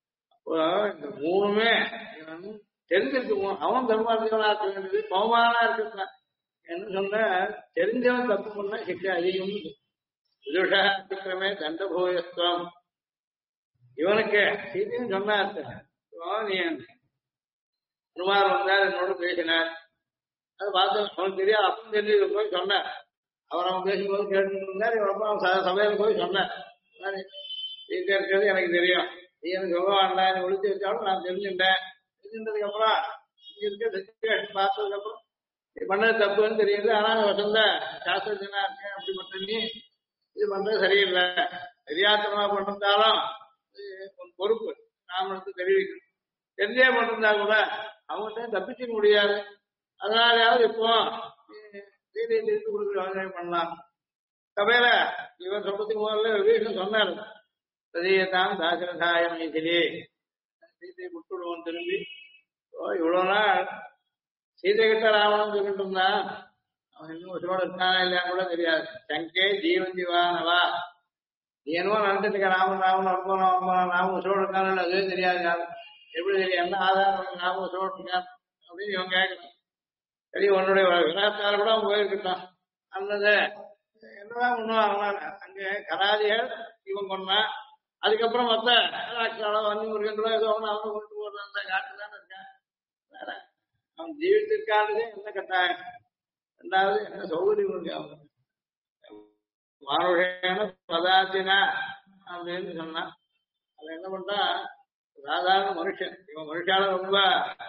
இந்த மூணுமே இவன் தெரிஞ்சிருக்கு. அவன் தர்மார்த்தவனா இருக்க வேண்டியது பவமானா இருக்கான். என்ன சொன்ன தெரிஞ்சவன் தப்பு பண்ண சிக்ஷை அதிகம். விதுஷா அத்திக்கிரமே தண்டபூயஸ்துவம். இவனுக்கு சீதையும் சொன்னா நீ அனுமார் வந்தார் என்னோட பேசினார். அது பார்த்து அவனுக்கு தெரியாது. அப்பவும் தெரிஞ்சு போய் சொன்னார். அவன் பேசும்போது கேட்டு இருந்தார். இவன் சபையில போய் சொன்னார். சீதை இருக்கிறது எனக்கு தெரியும். நீ எனக்கு சொல்ல வேண்டாம். நீ ஒழிச்சு வச்சாலும் நான் தெரிஞ்சுட்டேன். தெரிஞ்சுட்டதுக்கு அப்புறம் இங்க இருக்க சிச்சுவேஷன் பார்த்ததுக்கு அப்புறம் நீ பண்ணது தப்புன்னு தெரியுது. ஆனா வசந்த சாஸ்திரஜனா இருக்கேன். அப்படி மட்டும் நீ இது பண்றது சரியில்லை. தெரியாத்தனமா பண்ணிருந்தாலும் பொறுப்பு நாம தெரிவிக்கணும். தெரிஞ்சே பண்ணிருந்தா கூட அவங்ககிட்ட தப்பிச்சுக்க முடியாது. அதனாலயாவது இப்போ செய்தியை திருப்பி கொடுக்குற வேலையை பண்ணலாம். சபையில இவன் சொல்றதுக்கு முதல்ல விவேகம் சொன்னார். சதியத்தான் தாசரதாய மைதிலி சீதையை விட்டுடுவோம் திரும்பி. இவ்வளவு நாள் சீதை கிட்ட ராவணன் சொல்லிட்டு இருந்தான். அவன் இன்னும் உசோட இருக்கானா இல்லையா கூட தெரியாது. சங்கே ஜீவன் ஜீவானவா நீ என்னவோ நினைச்சிட்டு இருக்க. ராமன் ராமன் அனுபவம் ராமன் உசோட இருக்கானு அதுவே தெரியாது. எப்படி தெரியும்? என்ன ஆதாரம் ராமன் உசோட இருக்கான் அப்படின்னு இவன் கேட்கணும். சரி உன்னுடைய விராத்தால கூட அவன் போயிருக்கட்டான். அந்த என்னதான் பண்ணுவான் அங்க கராதிகள் இவன் கொண்டான். அதுக்கப்புறம் மொத்த வன்னி முருகன்களோ ஏதோ ஒன்று அவனை கொண்டு போடுறான். அந்த காட்டுதானே இருக்கான். வேற அவன் ஜீவித்திருக்கானதே என்ன கட்டாயம். ரெண்டாவது என்ன சௌகரியம் இருக்கு அவன் மானுஷேன பதாத்தினா அப்படின்னு சொன்னான். அவன் என்ன பண்றான்? சாதாரண மனுஷன். இவன் மனுஷால ரொம்ப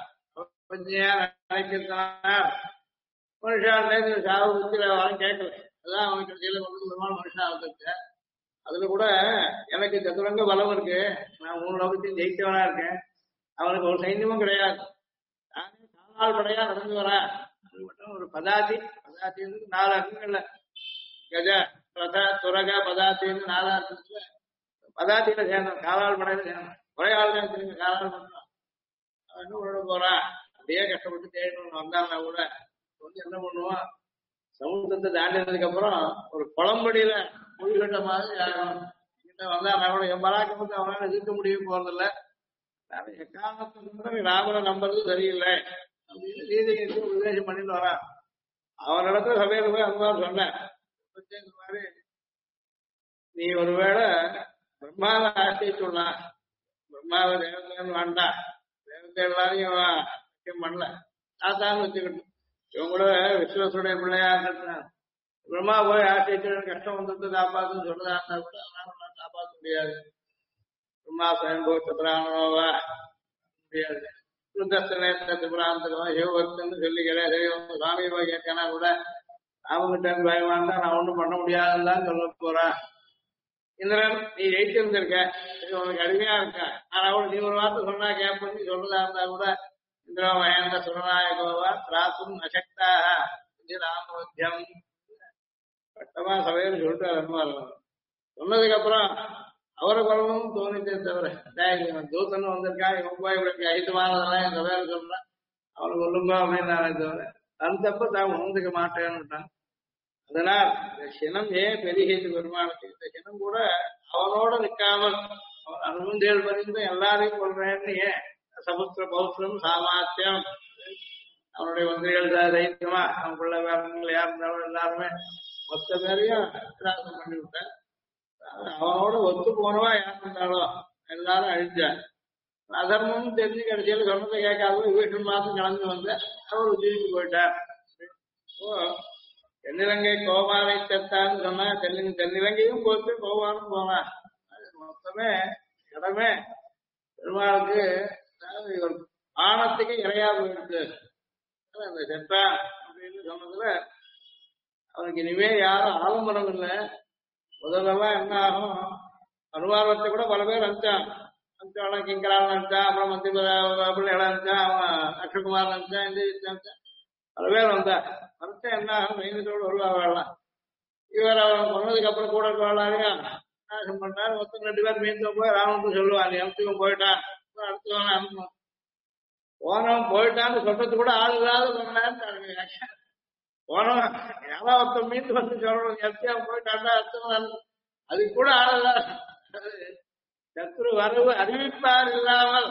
நினைக்கிறான். மனுஷால சாவு அவன் கேட்கல. அதான் அவன் கடைசியில கொண்டு மனுஷன் ஆகுது. அதுல கூட எனக்கு சதுரங்க பலம் இருக்கு. நான் 3 லோகத்தையும் ஜெயிச்சவனா இருக்கேன். அவனுக்கு ஒரு சைன்யமும் கிடையாது. நானே காலால் படையா நடந்து வரேன். அது மட்டும் ஒரு பதாதி. பதாதி 4 அர்த்தங்கள்ல கஜ ரத துரக பதாத்தின்னு 4 அர்த்தத்துல பதாத்தியில சேர்ந்தோம். காலால் படையில சேர்ந்தோம். ஒரே ஆள் தான் திரும்பி காலால் பண்றான். அவன் என்ன பண்ண போறான்? அப்படியே கஷ்டப்பட்டு தேடணும்னு வந்தாங்கன்னா கூட வந்து என்ன பண்ணுவான்? சமுத்திரத்தை தாண்டினதுக்கு அப்புறம் ஒரு குளம்படியில மொழிகட்ட மாதிரி ஆகணும். வந்தா கூட என் பராக்கிரமத்தை அவனால எதிர்க்க முடியும் போறதில்ல. எக்காரணத்துக்கு ராமனை நம்புறது சரியில்லை அப்படின்னு சீதையை உபதேசம் பண்ணிட்டு வரான். அவனிடத்துல சபையில போய் அந்த மாதிரி சொன்னேன். இந்த மாதிரி நீ ஒருவேளை பிரம்மாவை ஆசைச்சுடலாம். பிரம்மாவை தேவதேவன் வேண்டாம். தேவத்தை எல்லாரையும் பண்ணல. தாத்தான்னு வச்சுக்கிட்டு இவன் கூட விஸ்வசுடைய பிள்ளையா இருக்கிறான். பிரம்மா போய் ஆசைச்சு கஷ்டம் வந்துட்டு காப்பாத்துன்னு சொல்றதா இருந்தா கூட அவனால காப்பாற்ற முடியாது. பிரம்மா சுயம்போத்தா முடியாது. சுத்தஸ்தனேத்திராந்தகம் சிவபக்தன்னு சொல்லிக்கிறேன். சுவாமி போய் கேட்கனா கூட ராமகிட்ட பயமாண்டா நான் ஒண்ணும் பண்ண முடியாதுன்னு தான் சொல்ல போறேன். இந்திரன் நீ ஜெயிச்சிருந்திருக்க. உனக்கு அடிமையா இருக்க. ஆனா கூட நீ ஒரு வார்த்தை சொன்னா கேட்பு சொல்றதா இருந்தா கூட இந்திரோ மகேந்திர சுரநாயகோவா பிராத்தும் அசக்தாக ராமோத்தியம் கட்டமா சபையில சொல்லிட்டு அனுமார். சொன்னதுக்கு அப்புறம் அவரை குழம்பும் தோணித்தே தவிர தூத்தன்னு வந்திருக்கா. இவன் போய் இப்படி அகிதமானதெல்லாம் என் சபையில சொல்றேன். அவனை கொல்லுங்க அப்படின்னு நானே தவிர தன் தப்ப தான் உணர்ந்துக்க மாட்டேன்னுட்டான். அதனால் இந்த சினம் ஏன் பெருகிட்டு பெருமானுக்கு இந்த சினம் கூட அவனோட நிற்காமல் அவன் அனுமந்தேல் பறிந்து எல்லாரையும் கொள்றேன்னு ஏன் சமுத்திர பௌத்திரம் சாமாத்தியம் அவனுடைய மந்திரிகள் தைரியமா அவன் பிள்ளை வேறங்கள் யார் இருந்தாலும் எல்லாருமே மொத்த பேரையும் திராசம் பண்ணி விட்டேன். அவனோட ஒத்து போனவா யார் இருந்தாலும் எல்லாரும் அழிஞ்சான். அதர்மம் தெரிஞ்சு கடைசியில் சொன்னதை கேட்காத வீட்டு மாதம் கலந்து வந்த அவர் உதவிக்கு போயிட்டார். தென்னிலங்கை கோபாலை செத்தான்னு சொன்னா தென்னிலங்கையும் போட்டு கோபாலும் போனான். மொத்தமே இடமே பெருமாளுக்கு இவர் ஆணத்துக்கு இறையா போயிருக்கு. அந்த செத்தா அப்படின்னு சொன்னதுல அவனுக்கு இனிமே யாரும் ஆலம்பரம் இல்லை. முதல்லலாம் என்ன ஆகும்? அனுவாரத்தை கூட பல பேர் அனுப்பிச்சான். அனுப்பிச்சாலும் கிங்கரால் அனுப்பிச்சான். அப்புறம் மந்திரி பிள்ளைகளை அனுப்பிச்சான். அவன் அக்ஷகுமார் அனுப்பிச்சான். இந்த பல பேர் வந்தா மறுத்த என்ன ஆகும்? மைனத்தோடு வருவா வாழலாம். இவர் அவன் சொன்னதுக்கு அப்புறம் கூட வாழாரையும் நாசம் பண்ணாரு. மொத்தம் 2 பேர் மீன் போய் ராவனுக்கு சொல்லுவான். நீ அனுப்பிச்சும் போயிட்டான். அடுத்தவன அனுப்பணும். போனவன் போயிட்டான்னு சொல்றது கூட ஆள் இல்லாத சொன்னான்னு போனவன் யாராவது ஒருத்தர் மீன் வந்து சொல்லணும். எத்தியா போயிட்டாண்டா அடுத்தவன் அதுக்கு கூட ஆள் இல்லாத சத்ரு வரவு அறிவிப்பார் இல்லாமல்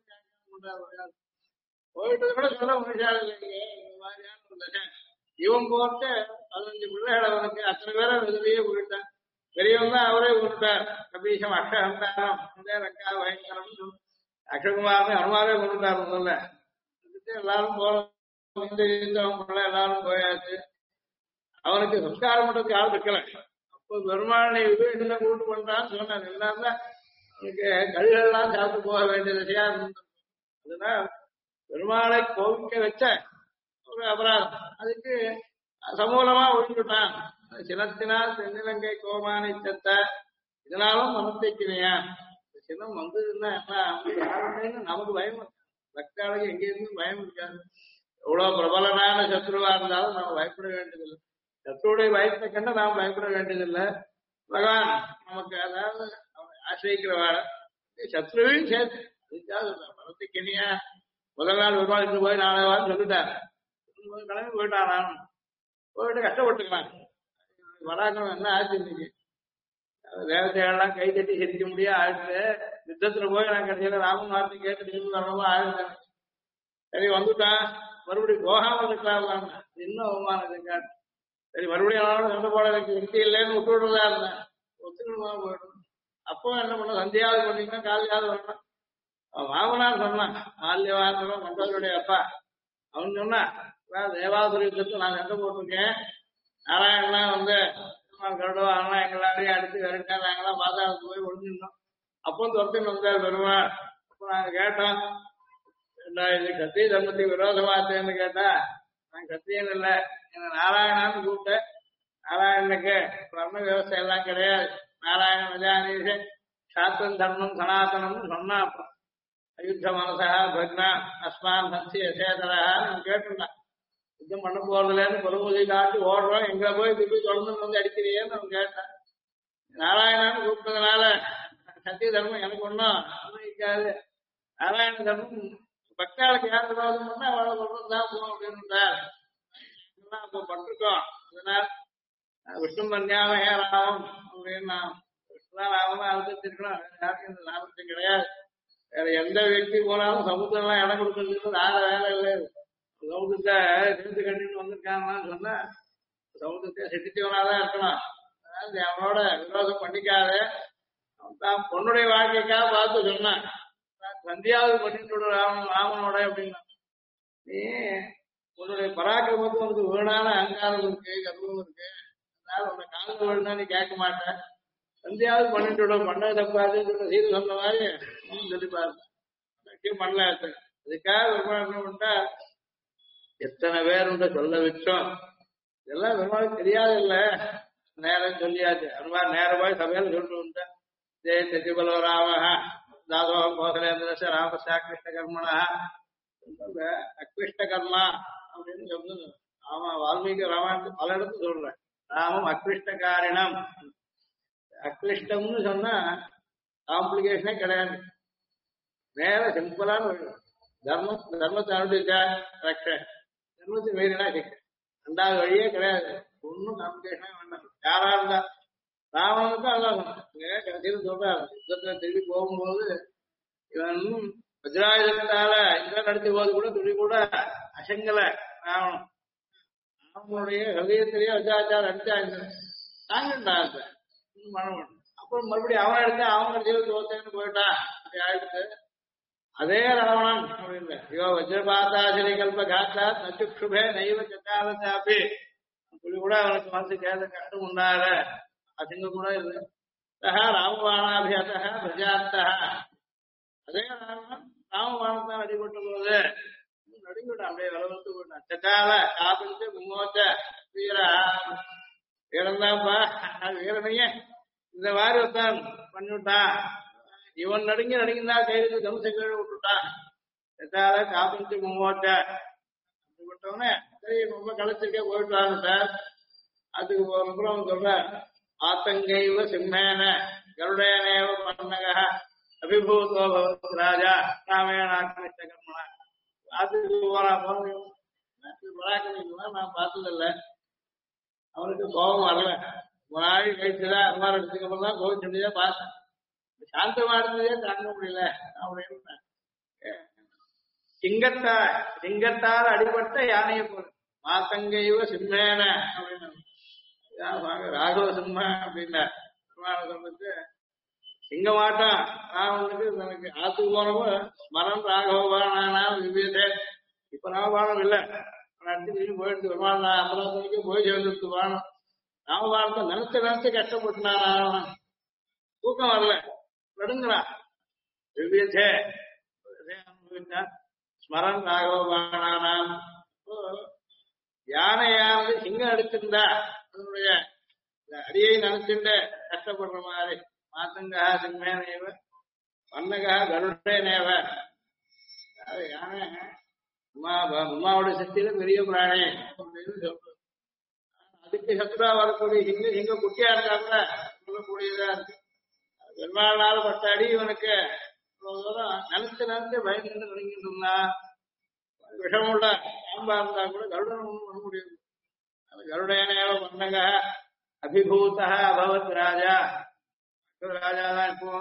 போயிட்டு கூட சொல்ல முடியாது இல்லைங்க. இந்த மாதிரியான ஒரு தசை. இவன் போட்டு 15 பிள்ளைகள் அவனுக்கு அத்தனை பேரை வெளியே போயிட்டான். பெரியவங்க தான் அவரே கொண்டுட்டார். கபீஷம் அக்ஷகந்தாரம் ரக்கா பயங்கரம் அக்ஷகுமாரே அனுமாரே கொண்டுட்டார். முதல்ல எல்லாரும் போல எல்லாரும் போயாச்சு. அவனுக்கு சம்ஸ்காரம் பண்றதுக்கு ஆள் இருக்கல. அப்போ பெருமாளை என்ன கூட்டு பண்றான்னு சொன்னார். எல்லாம் தான் அவனுக்கு கழுகெல்லாம் சாப்பிட்டு போக வேண்டிய திசையா இருந்தது. அதனால் பெருமாளை கோவிக்க வச்ச ஒரு அபராதம். அதுக்கு சமூலமா ஒழிஞ்சுட்டான். சினத்தினால் தென்னிலங்கை கோமானை செத்த இதனாலும் மனத்தைக்கினையா. சினம் வந்ததுன்னா என்ன நமக்கு பயம். பக்தாளுக்கு எங்க இருந்து பயம் இருக்காது. எவ்வளவு பிரபலமான சத்ருவா இருந்தாலும் நாம் பயப்பட வேண்டியதில்லை. சத்ருடைய பயத்தை கண்டு நாம் பயப்பட வேண்டியதில்லை. பகவான் நமக்கு அதாவது ஆசிரியக்கிறவாட சத்ருவையும் சேர்த்து அதுக்காக மனத்தைக்கினியா. முதல் நாள் ஒரு நாள் போய் 4 வாரம் சொல்லிட்டார். கிளம்பி போயிட்டான். நான் போயிட்டு கஷ்டப்பட்டுக்கலாம். வராக்கணும் என்ன ஆச்சு இன்னைக்கு. தேவதைகள்லாம் கை தட்டி சிரிக்க முடியாது ஆயிடுச்சு. யுத்தத்துல போய் நான் கடைசியில ராமன் வார்த்தை கேட்டு திரும்பி வரணுமா ஆயிடுச்சேன். சரி வந்துட்டான். மறுபடியும் போகாமல் இருக்கலாம். இன்னும் அவமானம் இருக்காது. சரி மறுபடியும் சண்டை போட எனக்கு விருத்தி இல்லைன்னு விட்டு விடுறதா இருந்தேன். ஒத்துக்கணுமா போயிடும். அப்போ என்ன பண்ண சந்தியாவது பண்ணீங்கன்னா காலையாவது வரணும். மாமனார் சொன்னான். மால்யவாசனம் மண்டவருடைய அப்பா. அவன் சொன்னான் தேவாசுர யுத்தத்தை நான் சண்டை போட்டிருக்கேன். நாராயணா கருடவா அதெல்லாம் எங்களாரையும் அடித்து விரட்டா நாங்களாம் பாதாளத்துக்கு போய் ஒழிஞ்சிருந்தோம். அப்போ துரத்துன்னு வந்தார் பெருமாள். அப்போ நாங்க கேட்டோம் இது கத்திய தர்மத்துக்கு விரோதமாச்சேன்னு கேட்டா நான் கத்தியன் இல்லை என்ன நாராயணான்னு கூப்பிட்டேன். நாராயணனுக்கு வர்ண விவசாயம் எல்லாம் கிடையாது. நாராயண மஜானீஷ சாத்தம் தர்மம் சனாதனம்னு சொன்னா. அப்போ அயுத்த மனசா பக்னா அஸ்மான் ஹன்சி அசேதரான்னு கேட்டுருந்தான். யுத்தம் பண்ண போறதுலன்னு பொறுமுதி காட்டி ஓடுறோம். எங்களை போய் திருப்பி தொடர்ந்து வந்து அடிக்கிறியேன்னு அவன் கேட்டான். நாராயணான்னு கூப்பிட்டதுனால சத்திய தர்மம் எனக்கு ஒன்றும் அனுமதிக்காது. நாராயண தர்மம் பக்தாளுக்கு யார் விரோதம் பண்ணா அவளை சொல்றதுதான் போகும் அப்படின்னுட்டார். அப்போ பட்டிருக்கோம். அதனால் விஷ்ணு பஞ்சாம ராமம் அப்படின்னு நான் விஷ்ணுதான் ராமன் அழுத்திருக்கணும். யாருக்கும் இந்த லாபத்தையும் கிடையாது. வேற எந்த వ్యక్తి போனாலும் சமுத்திரம் எல்லாம் இடம் கொடுக்கறதுக்கு வேலை இல்லை. சமுத்திரத்தை சேர்த்து கண்டிட்டு வந்திருக்காங்கன்னு சொன்னா சமுத்திரத்தை செட்டிச்சவனாதான் இருக்கணும். அதாவது அவனோட விரோதம் பண்ணிக்காத. தான் பொண்ணுடைய வாழ்க்கைக்காக பார்த்து சொன்னான். சந்தியாவது பண்ணிட்டு ராமனோட அப்படின்னா நீ உன்னுடைய பராக்கிரமத்துக்கு உனக்கு வீணான அகங்காரம் இருக்கு, கர்வம் இருக்கு. அதனால உன்னை காலில் விழுந்தா நீ கேட்க மாட்டேன். சந்தியாவது பண்ணிட்டு பண்ண தப்பாதுன்னு சொல்ல சீது சொன்ன மாதிரி சொல்லிப்பாரு பண்ணல. அதுக்காக விரும்பம் பண்ணா எத்தனை பேருண்ட சொல்ல வச்சோம். இதெல்லாம் பெருமாளுக்கு தெரியாது இல்ல. நேரம் சொல்லியாச்சு. அது மாதிரி நேரம் போய் சபையில சொல்லிட்டு வந்தேன். ஜெய சசிபலோ ராமஹா தாதோ கோசலேந்திரச ராமசா கிருஷ்ண கர்மனா அக்லிஷ்ட கர்மா அப்படின்னு சொல்லுங்க. ஆமா வால்மீகி ராமாயணத்து பல இடத்து சொல்றேன். ராமம் அக்லிஷ்ட காரிணம். அக்லிஷ்டம்னு சொன்னா காம்ப்ளிகேஷனே கிடையாது. நேர சிம்பிளான தர்மத்தை அனுப்பிச்சா ரக்ஷ, தர்மத்தை மீறினா சிக்க. 2வது வழியே கிடையாது. ஒன்னும் காம்ப்ளிகேஷனே வேண்டாம். யாரா இருந்தா ராவணனுக்கு அதான் கடைசியில் சொல்றாரு. யுத்தத்துல திரும்பி போகும்போது இவன் வஜ்ராயுதத்தால யுத்தம் நடத்தி போது கூட துணி கூட அசங்கல ராவணன். ராவனுடைய ஹதயத்திலேயே வஜ்ராச்சாரம் அடிச்சாங்க. தாங்கிட்டாங்க மனவன். அப்புறம் மறுபடியும் அவன் எடுத்து அவன் கடைசியில் தோத்தேன்னு போயிட்டான். அப்படி ஆயிடுச்சு. அதே ராவணன் அப்படின்னு இவ வஜ்ரபாதாசிரி கல்ப காத்தா நச்சுக்ஷுபே நைவ சக்காலத்தாப்பி துளி கூட அவனுக்கு மனசு கேத கஷ்டம் உண்டாத அசிங்க கூட இல்லை. ராமபாணாபியத பிரஜாத்தா. அதே ராவணன் ராமபாணத்தான் அடிபட்ட போது நடிக்கிட்டான். அப்படியே விளவத்து போயிட்டான். சக்கால காப்பிட்டு மும்மோச்ச வீரா வீரன்தான்ப்பா. வீரனையே இந்த மாதிரி ஒருத்தான் பண்ணிவிட்டான். இவன் நடுங்கினா கையில தனுசை கீழே விட்டுட்டான். எதால காப்பிட்டு மும்மோச்ச விட்டவனே சரி ரொம்ப களைச்சிருக்கே போயிட்டு வாங்கிட்டார். அதுக்கு அப்புறம் சொல்ற ஆத்தங்கைவ சிம்மேன கருடேனேவ பன்னக அபிபூதோ பவத் ராஜா ராமேணாக்கிருஷ்ட கர்மனா. அதுக்கு பராக்கிரமிக்கலாம் நான் பார்த்ததில்ல. அவனுக்கு கோபம் வரல. ஒரு நாள் கழிச்சுதான் அம்மா எடுத்துக்கு அப்புறம் தான் கோவிச்சுதான் பார்த்தேன். சாந்தமா இருந்ததே தாங்க முடியல அப்படின்னு சிங்கத்தால் அடிபட்ட யானையை போல மாத்தங்கைவ சிம்மேன அப்படின்னு ராகவ சிம்ம அப்படின்னா சொல்லிட்டு சிங்கமாட்டம் நான் வந்துட்டு எனக்கு ஆத்துக்கு போனப்போ ஸ்மரன் ராகவானா விவேதே இப்ப ராமபானம் இல்லை அடுத்து போயிடுச்சு வருமானம் நான் அமராவதிக்கு போய் சேர்ந்துட்டு வாணும் ராமபானத்தை நினைச்சு கஷ்டப்பட்டுனான் தூக்கம் வரல நடுங்கிறான் விவேதே அனுபவிச்சான் ஸ்மரன் ராகவானாம் யானையானது சிங்கம் எடுத்திருந்தா அதனுடைய அடியை நினைச்சுட்டு கஷ்டப்படுற மாதிரி மாத்தங்கா சிம்மேனேவ வண்ணகா கருடேனேவ யானை அம்மாவோட சக்தியில பெரிய பிராணி அப்படின்னு சொல்றது அதுக்கு சத்துரா வரக்கூடிய சிங்க குட்டியா இருந்தா கூட சொல்லக்கூடியதா இருக்கு பெருமாள் பட்ட அடி இவனுக்கு நினைச்சு பயந்து நினைக்கிட்டு இருந்தா விஷமுள்ள பாம்பா இருந்தா கூட கருடன் ஒண்ணும் பண்ண முடியாது அது கருடேனேவ வண்ணகா அபிபூதா அபவத் ராஜா ராஜாதான் இப்போ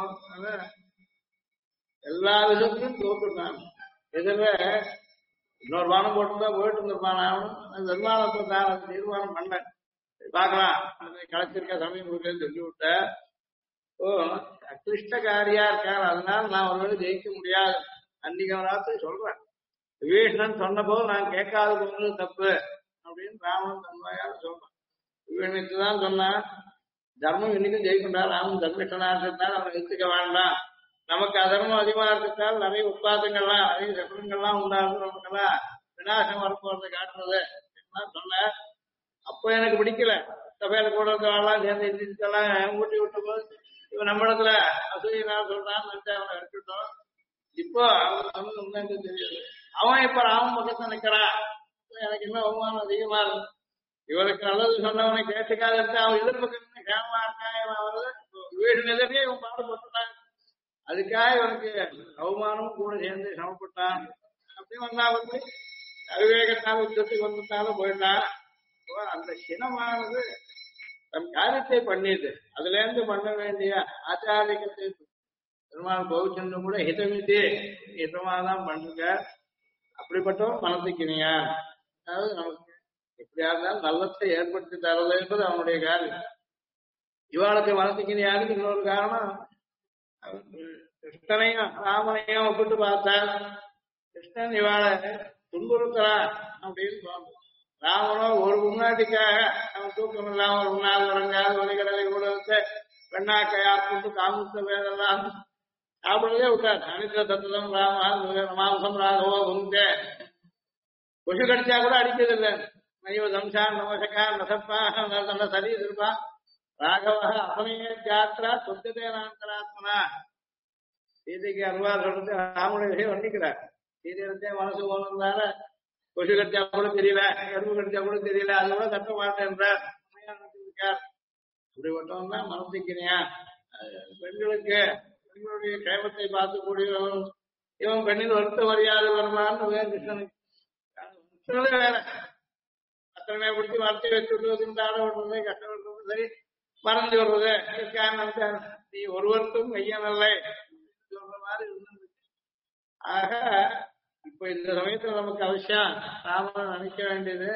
எல்லா விதத்திலும் தோற்றுட்டான் எதிர இன்னொரு பானம் போட்டுதான் போயிட்டு இருந்திருப்பான் அவனும் நிர்மாணத்தை தான் அது தீர்மானம் பண்ண பார்க்கலாம் கலைச்சிருக்க சமயம் கொடுக்கன்னு சொல்லி விட்ட ஓ அக்லிஷ்டகாரியா இருக்காரு அதனால நான் ஒருவேளை ஜெயிக்க முடியாது அன்னைக்கு அவராத்து சொல்றேன் விபீஷணன் சொன்ன போது நான் கேட்காத போது தப்பு அப்படின்னு ராமன் தன்மையால் சொல்றேன் விபீஷனுக்கு தான் சொன்னான் தர்மம் இன்னைக்கும் ஜெயிக்கின்றா ராமன் தர்மிஷ்டனா இருந்தால் அவனை எடுத்துக்க வேண்டாம் நமக்கு அதர்மம் அதிகமா இருக்கிறதால் நிறைய உட்பாதங்கள்லாம் நிறைய சகுனங்கள்லாம் உண்டாகும் நமக்கெல்லாம் விநாசம் வரப்போறதை காட்டுறது சொன்ன அப்ப எனக்கு பிடிக்கல சபையில கூட இருந்தவெல்லாம் சேர்ந்து இந்தியெல்லாம் ஊட்டி விட்ட போது இவன் நம்மிடத்துல அசூயினால் சொல்றான்னு நினைச்சு அவனை எடுத்துட்டோம் இப்போ அவன் சொன்னது உண்மைன்னு தெரியாது அவன் இப்ப ராமன் பக்கத்துல நிக்கிறான் எனக்கு இன்னும் அவமானம் அதிகமா இருக்கு இவனுக்கு நல்லது சொன்னவனை கேட்டுக்காத இருந்தா அவன் எதிர்பக்கம் கேமமா இருக்கான் அவரு வீடு எதிரே இவன் பாடுபட்டுட்டான் அதுக்காக இவனுக்கு அவமானமும் கூட சேர்ந்து சமப்பட்டான் அப்படி வந்தா வந்து அவிவேகத்தால் யுத்தத்துக்கு வந்துட்டாலும் போயிட்டான் அந்த சினமானது தன் காரியத்தை பண்ணிது அதுல இருந்து பண்ண வேண்டிய ஆச்சாரிகத்தை பெருமாள் பௌச்சந்திரம் கூட ஹிதமாதான் பண்றீங்க அப்படிப்பட்டவன் மனசுக்கினியா அதாவது நமக்கு எப்படியா இருந்தாலும் நல்லத்தை ஏற்படுத்தி தரது என்பது அவனுடைய காரியம் இவாளுக்கு மனசுக்கினியாருக்கு இன்னொரு காரணம் கிருஷ்ணனையும் ராமனையும் ஒப்பிட்டு பார்த்தால் கிருஷ்ணன் இவாளை துன்புறுத்துறான் அப்படின்னு தோணும் ராமனோ ஒரு முன்னாடிக்காக அவன் தூக்கம் இல்லாம ஒரு முன்னாள் உறங்காது வழிகடலை ஊழலுக்கு பெண்ணாக்கையா கொண்டு காமித்த வேதெல்லாம் சாப்பிடவே விட்டார் அனித்த தத்துவம் மாம்சம் ராகவோ குந்தே கொசு கடிச்சா கூட அடிக்கிறது இல்லை நைவ சம்சான் நமசகா நசப்பா நல்ல சரி இருப்பா ராகவ அசமய ஜாத்திரா சொத்ததேனாந்தராத்மனா சீதைக்கு அருவா சொல்றது ராமனுடைய விஷயம் வர்ணிக்கிறார் சீதையத்தை மனசு போனதுனால கொசு கடிச்சா கூட தெரியல எறும்பு கடிச்சா கூட தெரியல அது கூட கட்ட மாட்டேன்றார் அப்படிப்பட்டவன் தான் மனசுக்கிறியா பெண்களுக்கு பெண்களுடைய க்ஷேமத்தை பார்த்து கூடியவன் இவன் பெண்ணின் வருத்த மரியாதை வருமானு வேறு கிருஷ்ணனே வேற அத்தனை பிடிச்சி வார்த்தை வச்சுட்டு ஆட விடுறது கஷ்டப்படுறது சரி மறந்து வருவது நீ ஒருவருக்கும் மையனல்லை சொல்ற மாதிரி இருந்தது ஆக இப்ப இந்த சமயத்துல நமக்கு அவசியம் ராமன் நினைக்க வேண்டியது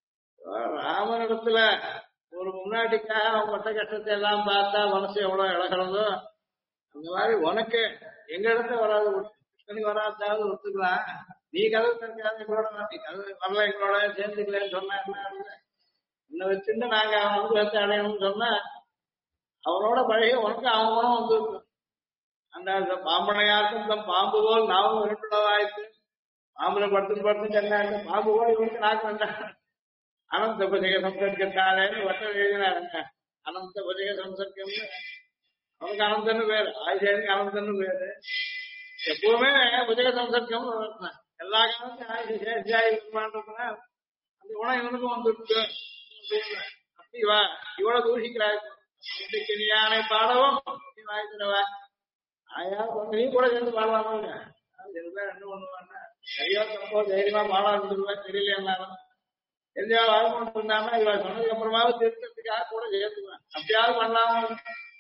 ராமனிடத்துல ஒரு முன்னாடிக்காக அவன் பட்ட கஷ்டத்தை எல்லாம் பார்த்தா மனசு எவ்வளவு இழகிறதோ அந்த மாதிரி உனக்கு எங்க இடத்துல வராது கிருஷ்ணனுக்கு வராதாவது ஒத்துக்கலாம் நீ கதவு திறக்காத எங்களோட வரல எங்களோட சேர்ந்துக்கலன்னு சொன்னா என்ன வச்சுட்டு நாங்க அவன் அனுபவத்தை அடையணும்னு சொன்னா அவனோட பழகி உனக்கு அவன் குணம் வந்துருக்கு அந்த பாம்பனையாருக்கும் தம் பாம்பு போல் நாமும் விருப்பவாய்ப்பு பாம்புல படுத்து சொன்னா பாம்பு போல் இவனுக்கு நாக்கு வேண்டாம் அனந்த புஜக சம்சர்க்காலேன்னு வட்டம் எழுதினாருங்க அனந்த புஜக சம்சர்க்கம்னு அவனுக்கு அனந்தன்னு பேரு ஆயுஷனுக்கு அனந்தன்னு பேரு எப்பவுமே புஜக சம்சர்க்கம் எல்லா காலத்தையும் ஆயுஷேஷாயிருமான்றதுனா அந்த குணம் இவனுக்கும் வந்துருக்கு அப்படி வா இவ்வளவு தூஷிக்கிறாரு யானை பாடவும் நீ வாய்க்கிறவா ஆயா நீ கூட சேர்ந்து பாடலாமாங்க ரெண்டு பண்ணுவான்னா சரியா தப்போ தைரியமா பாடாதுருவேன் தெரியலையாலும் எதையாவது வாழ் கொண்டு இருந்தாங்கன்னா இவ சொன்னதுக்கு அப்புறமாவது திருத்தத்துக்காக கூட சேர்த்துக்குவேன் அப்படியாவது பண்ணலாமா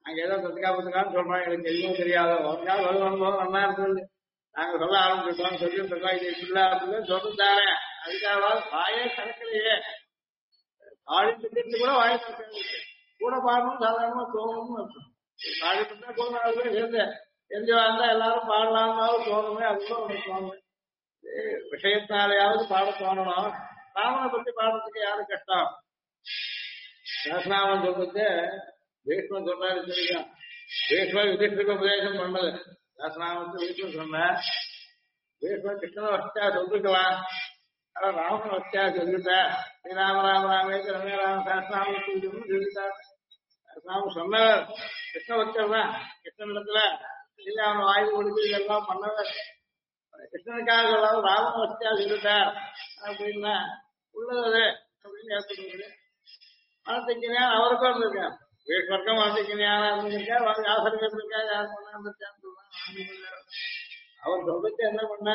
நாங்க ஏதோ பத்துக்கான்னு சொல்றோம், எனக்கு எதுவும் தெரியாத ஒரு நாள் வருவோம் நல்லா இருந்தது. நாங்க சொல்ல ஆரம்பிச்சிட்டோம், சொல்லிட்டு இருக்கோம், இது இல்ல அப்படின்னு சொல்லிட்டாரே, அதுக்காக வாயே கணக்கிலேயே ஆழிப்பிட்டு கூட வாயை கணக்கு கூட பாடணும் சாதாரணமா தோணும்னு அர்த்தம். ஆழிப்பிட்டா கூட சேர்ந்து தெரிஞ்சு வாழ்ந்தா எல்லாரும் பாடலாம்னாலும் தோணுமே, அதுதான் உனக்கு தோணுமே. விஷயத்தினாலேயாவது பாட தோணணும். ராமனை பத்தி பாடுறதுக்கு யாரு கஷ்டம்? சஹஸ்ரநாமம் சொல்றது பீஷ்மன் சொல்றாரு தெரியும். பீஷ்மர் யுதிஷ்டருக்கு உபதேசம் பண்ணது சஹஸ்ரநாமத்தை பீஷ்மன் சொன்ன. பீஷ்மர் கிருஷ்ணனை வச்சா சொல்லிருக்கலாம், ஆனா ராமன் வச்சா சொல்லிட்ட. ஸ்ரீராம ராம ராமேந்திர ரமே ராம சஹஸ்ரநாமத்துக்கு சொல்லிட்டார். சஹஸ்ரநாமம் சொன்னவர் கிருஷ்ண பக்தர் தான். கிருஷ்ணனிடத்துல இல்ல அவன் வாய்வு கொடுத்து இதெல்லாம் பண்ணவர் கிருஷ்ணனுக்காக சொல்லாத ராமன் வச்சா சொல்லிட்டார் அப்படின்னா உள்ளது அப்படின்னு ஏற்றுக்கிறது. மனத்துக்கு அவருக்கும் இருந்திருக்கார். வீட்டுக்கும் மனத்துக்கு இருந்திருக்கார், ஆசிரியர் இருந்திருக்கா, யார் பண்ணான்னு அவர் சொல்லிட்டு என்ன பண்ண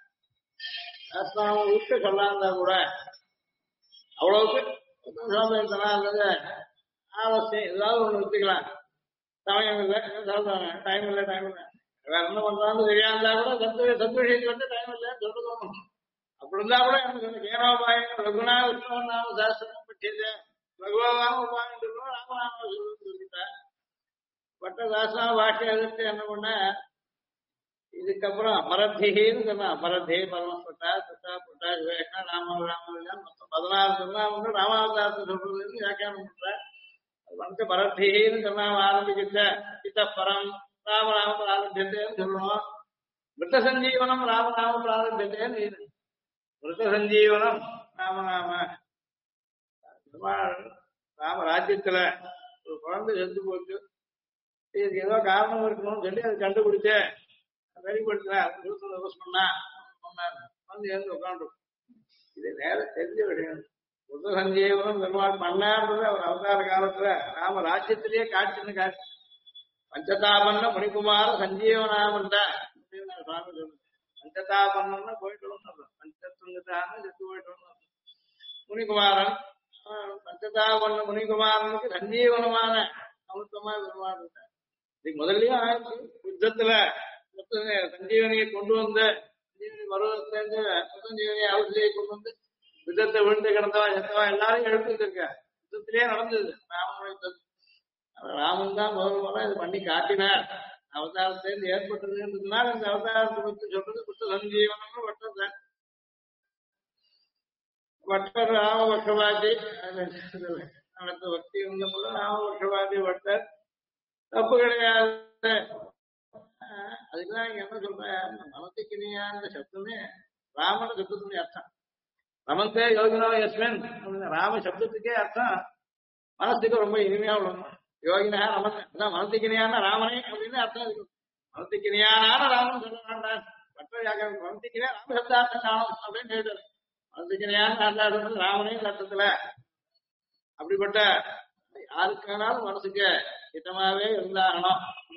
விட்டு சொல்லாந்தா கூட அவ்வளவுக்கு அல்லது ஆலோசனை ஏதாவது ஒண்ணு வச்சுக்கலாம். சமயம் இல்லை, டைம் இல்லை, வேற என்ன பண்றான்னு தெரியாதா கூட சந்தோஷத்தை வந்து டைம் இல்லைன்னு சொல்லுவோம். அப்படி இருந்தா கூட எனக்கு ஏனோபாயம் ரகுணா விஷ்ணுவநாம சாஸ்திரம் பற்றியது பகவான உபாயம் சொல்லுவோம், ராமநாம சொல்லிட்டேன். பட்ட தாசனா பாஷை எதிர்த்து என்ன பண்ண, இதுக்கப்புறம் மரத்தின்னு சொன்னா மரத்தி பரமப்பட்டா சுட்டா புட்டா விவேகா ராம ராமன் மொத்தம் 16 சொன்னா ராமாவதாரத்தை சொல்றதுன்னு வியாக்கியானம் பண்ற. அது வந்து மரத்தின்னு சொன்னா ஆரம்பிக்கிட்ட சித்தப்பரம் ராமநாம பிராரம்பியத்தேன்னு சொல்லுவோம். மிருத்த சஞ்சீவனம் ராமநாம பிராரம்பியத்தேன்னு மிருத்த சஞ்சீவனம் ராமநாம. ராம ராஜ்யத்துல ஒரு குழந்தை செத்து போச்சு, இதுக்கு ஏதோ காரணம் இருக்கணும்னு சொல்லி அதை கண்டுபிடிச்சு வெளிப்படுத்தினார். சொன்னா வந்து எழுந்து உட்காந்து இது நேரம் தெரிஞ்ச விஷயம். புத்த சஞ்சீவனம் பெருமாள் பண்ணான்றது அவர் அவதார காலத்துல ராம ராஜ்யத்திலேயே காட்சின்னு காட்சி. பஞ்சதாபன்ன மணிக்குமார சஞ்சீவனாமன்டா அப்படின்னு சுவாமி சொல்லுங்க. பஞ்சதாபன்னா போயிட்டு பஞ்சத்துங்கத்தான்னு செத்து போயிட்டு முனிகுமாரன். பஞ்சதாபன்ன முனிகுமாரனுக்கு சஞ்சீவனமான அமுத்தமா பெருமாள் இருக்கார். இதுக்கு முதல்லயும் ஆயிடுச்சு. யுத்தத்துல சஞ்சீவனியை கொண்டு வந்து சஞ்சீவனி பருவத்திலிருந்து சஞ்சீவனியை அவசியை கொண்டு வந்து யுத்தத்தை விழுந்து கிடந்தவா செத்தவா எல்லாரும் எழுப்பிட்டு இருக்க. யுத்தத்திலேயே நடந்தது ராமனுடைய யுத்தம். ராமன் தான் முதல் இது பண்ணி காட்டினார். அவதாரத்திலிருந்து ஏற்பட்டதுன்றதுனால இந்த அவதாரத்தை பற்றி சொல்றது புத்த சஞ்சீவனம்னு வட்டத்தை வட்டர் ராமபக்ஷவாதி அடுத்த பக்தி இருந்த போது ராமபக்ஷவாதி வட்டர் தப்பு கிடையாது. அதுக்குதான் இங்க என்ன சொல்றேன், நமத்திக்கினியான சப்தமே ராமன சப்தத்துடைய அர்த்தம். ரமந்தே யோகினோ யஸ்மின் ராம சப்தத்துக்கே அர்த்தம் மனசுக்கு ரொம்ப இனிமையா உள்ளது. யோகினா ரமன் அதான் மனத்திக்கினியான ராமனே அப்படின்னு அர்த்தம் இருக்கு. மனத்திக்கினியான ராமன் சொல்ல வேண்டாம். மற்ற மனத்திக்கினியா ராம சப்தார்த்தம் காணும் அப்படின்னு கேட்டாரு. மனத்திக்கினியான ராமனே அர்த்தத்துல அப்படிப்பட்ட யாருக்கானாலும் மனசுக்கு திட்டமாவே இருந்தாகணும்.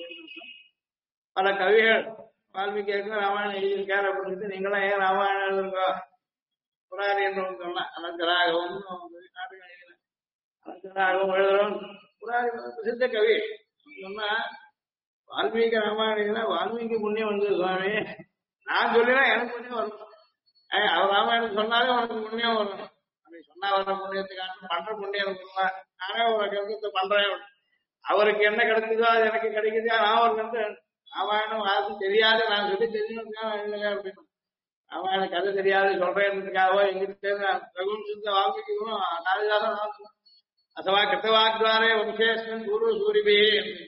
பல கவிகள் வால்மீகி ராமாயணம் எழுதியிருக்காரு அப்படின்னு நீங்களும் ஏன் ராமாயணம் எழுதுங்க புராரி என்று சொன்னா அனந்தராகவும் நாட்டுகள் எழுதின அனந்தராகவும் எழுதுறோம். புராரி பிரசித்த கவி சொன்னா வால்மீகி ராமாயணம் எழுதினா வால்மீகி புண்ணியம் வந்து சுவாமி நான் சொல்லினா எனக்கு புண்ணியம் வரும். அவர் ராமாயணம் சொன்னாலே உனக்கு புண்ணியம் வரும். அப்படி சொன்னா வர புண்ணியத்துக்கான பண்ற புண்ணியம் நானே ஒரு கருத்தை பண்றேன். அவருக்கு என்ன கிடைச்சதோ அது எனக்கு கிடைக்குது. நான் ஒரு வந்து ராமாயணம் யாருக்கும் தெரியாது நான் சொல்லி தெரிஞ்சுக்காக அப்படின்னு ராமாயண கதை தெரியாது சொல்றேன்றதுக்காகவோ எங்கிட்ட ரகுவம்ச வால்மீகிக்கும் காளிதாசன் அசவா கிருத்தவாக்வாரே வம்சேஸ்வன் பூர்வ சூரிபி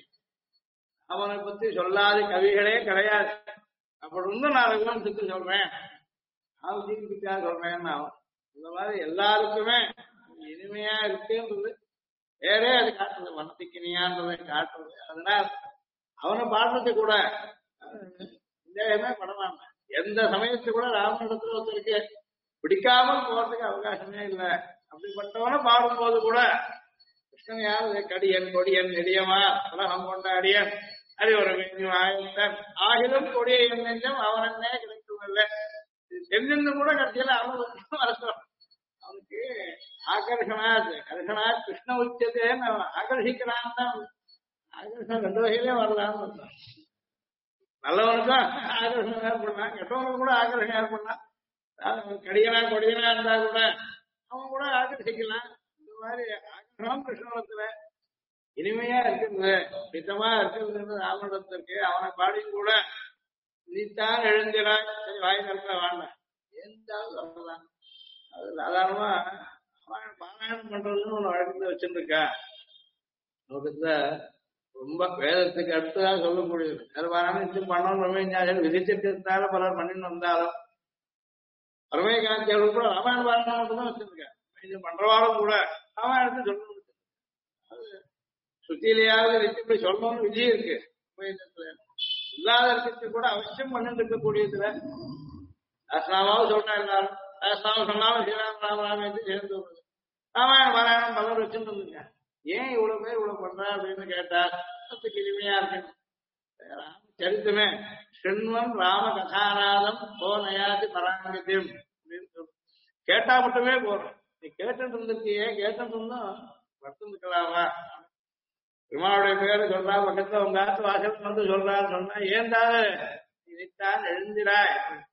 அவனை பத்தி சொல்லாத கவிகளே கிடையாது. அப்படி இருந்து நான் ரகுவம்சத்துக்கு சொல்றேன் ஆவுதிக்காக சொல்றேன்னு ஆகும். இந்த மாதிரி எல்லாருக்குமே இனிமையா இருக்குன்றது வேறே அது காட்டுறது மனத்திக்கினியான்றதை காட்டுறது. அதனால அவனை பாடுறது கூட சந்தேகமே படலாம். எந்த சமயத்து கூட ராமனிடத்துல ஒருத்தருக்கு பிடிக்காமல் போறதுக்கு அவகாசமே இல்லை. அப்படிப்பட்டவனை பாடும்போது கூட கிருஷ்ணன் யாரு கடியன் கொடியன் நெடியமா உலகம் கொண்டாடியன் அது ஒரு ஆயுத்தன் ஆகிலும் கொடிய என் நெஞ்சம் அவனே கிடைக்கும் இல்லை தெரிஞ்சிருந்து கூட கடைசியில அவனுக்கு அரசம் அவனுக்கு ஆகர்ஷணா கிருஷ்ண உச்சதேன்னு ஆகர்ஷிக்கிறான் தான். ஆகர்ஷணம் ரெண்டு வகையிலே வரலாம்னு அர்த்தம். நல்லவனுக்கும் ஆகர்ஷணம் ஏற்படலாம், கெட்டவனுக்கு கூட ஆகர்ஷணம் ஏற்படலாம். கடிகனா கொடியனா இருந்தா கூட அவன் கூட ஆகர்ஷிக்கலாம். இந்த மாதிரி ஆகர்ஷணம் கிருஷ்ணத்துல இனிமையா இருக்கிறது, பித்தமா இருக்கிறது ராமனிடத்திற்கு. அவனை பாடியும் கூட நீத்தான் எழுந்திராய், சரி வாய் நிறுத்த வேண்டாம், எந்தாவது சொல்லலாம். அது சாதாரணமா அவன் பாராயணம் பண்றதுன்னு ஒண்ணு வழக்கத்தை வச்சிருக்கா. லோகத்துல ரொம்ப வேதத்துக்கு அடுத்ததான் சொல்லக்கூடியது. அது பாராயணம் பண்ணணும் விதிச்சிருக்கிறதுனால பலர் பண்ணிட்டு வந்தாலும் பரமேகாந்தியர்கள் கூட ராமாயண பாராயணம் மட்டும் தான் வச்சிருக்கேன். இது பண்றவாரும் கூட ராமாயணத்தை சொல்லணும். அது சுத்தியிலேயாவது இப்படி சொல்லணும்னு விதி இருக்கு. இல்லாத இருக்கிறது கூட அவசியம் பண்ணிட்டு இருக்கக்கூடியதுல ராசனாமாவும் சொல்றா எல்லாரும். ராசனாவும் சொன்னாலும் ஸ்ரீராம் ராமராம என்று சேர்ந்து வருது. ராமாயண பாராயணம் பலர் வச்சுட்டு வந்துங்க. ஏன் இவ்வளவு பேர் இவ்வளவு பண்றா அப்படின்னு கேட்டா அதுக்கு இனிமையா இருக்கு. சரித்தமே செண்வன் ராம கதாநாதம் போனயாதி பராங்கத்தியம் அப்படின்னு சொல்லு. கேட்டா மட்டுமே போறோம். நீ கேட்டு இருந்திருக்கியே, கேட்டு இருந்தும் வர்த்துக்கலாமா? பெருமாளுடைய பேரு சொல்றா, பக்கத்துல உங்க ஆத்து வாசல் வந்து சொல்றான்னு சொன்னா ஏன்டாது இதைத்தான் எழுந்திராய்.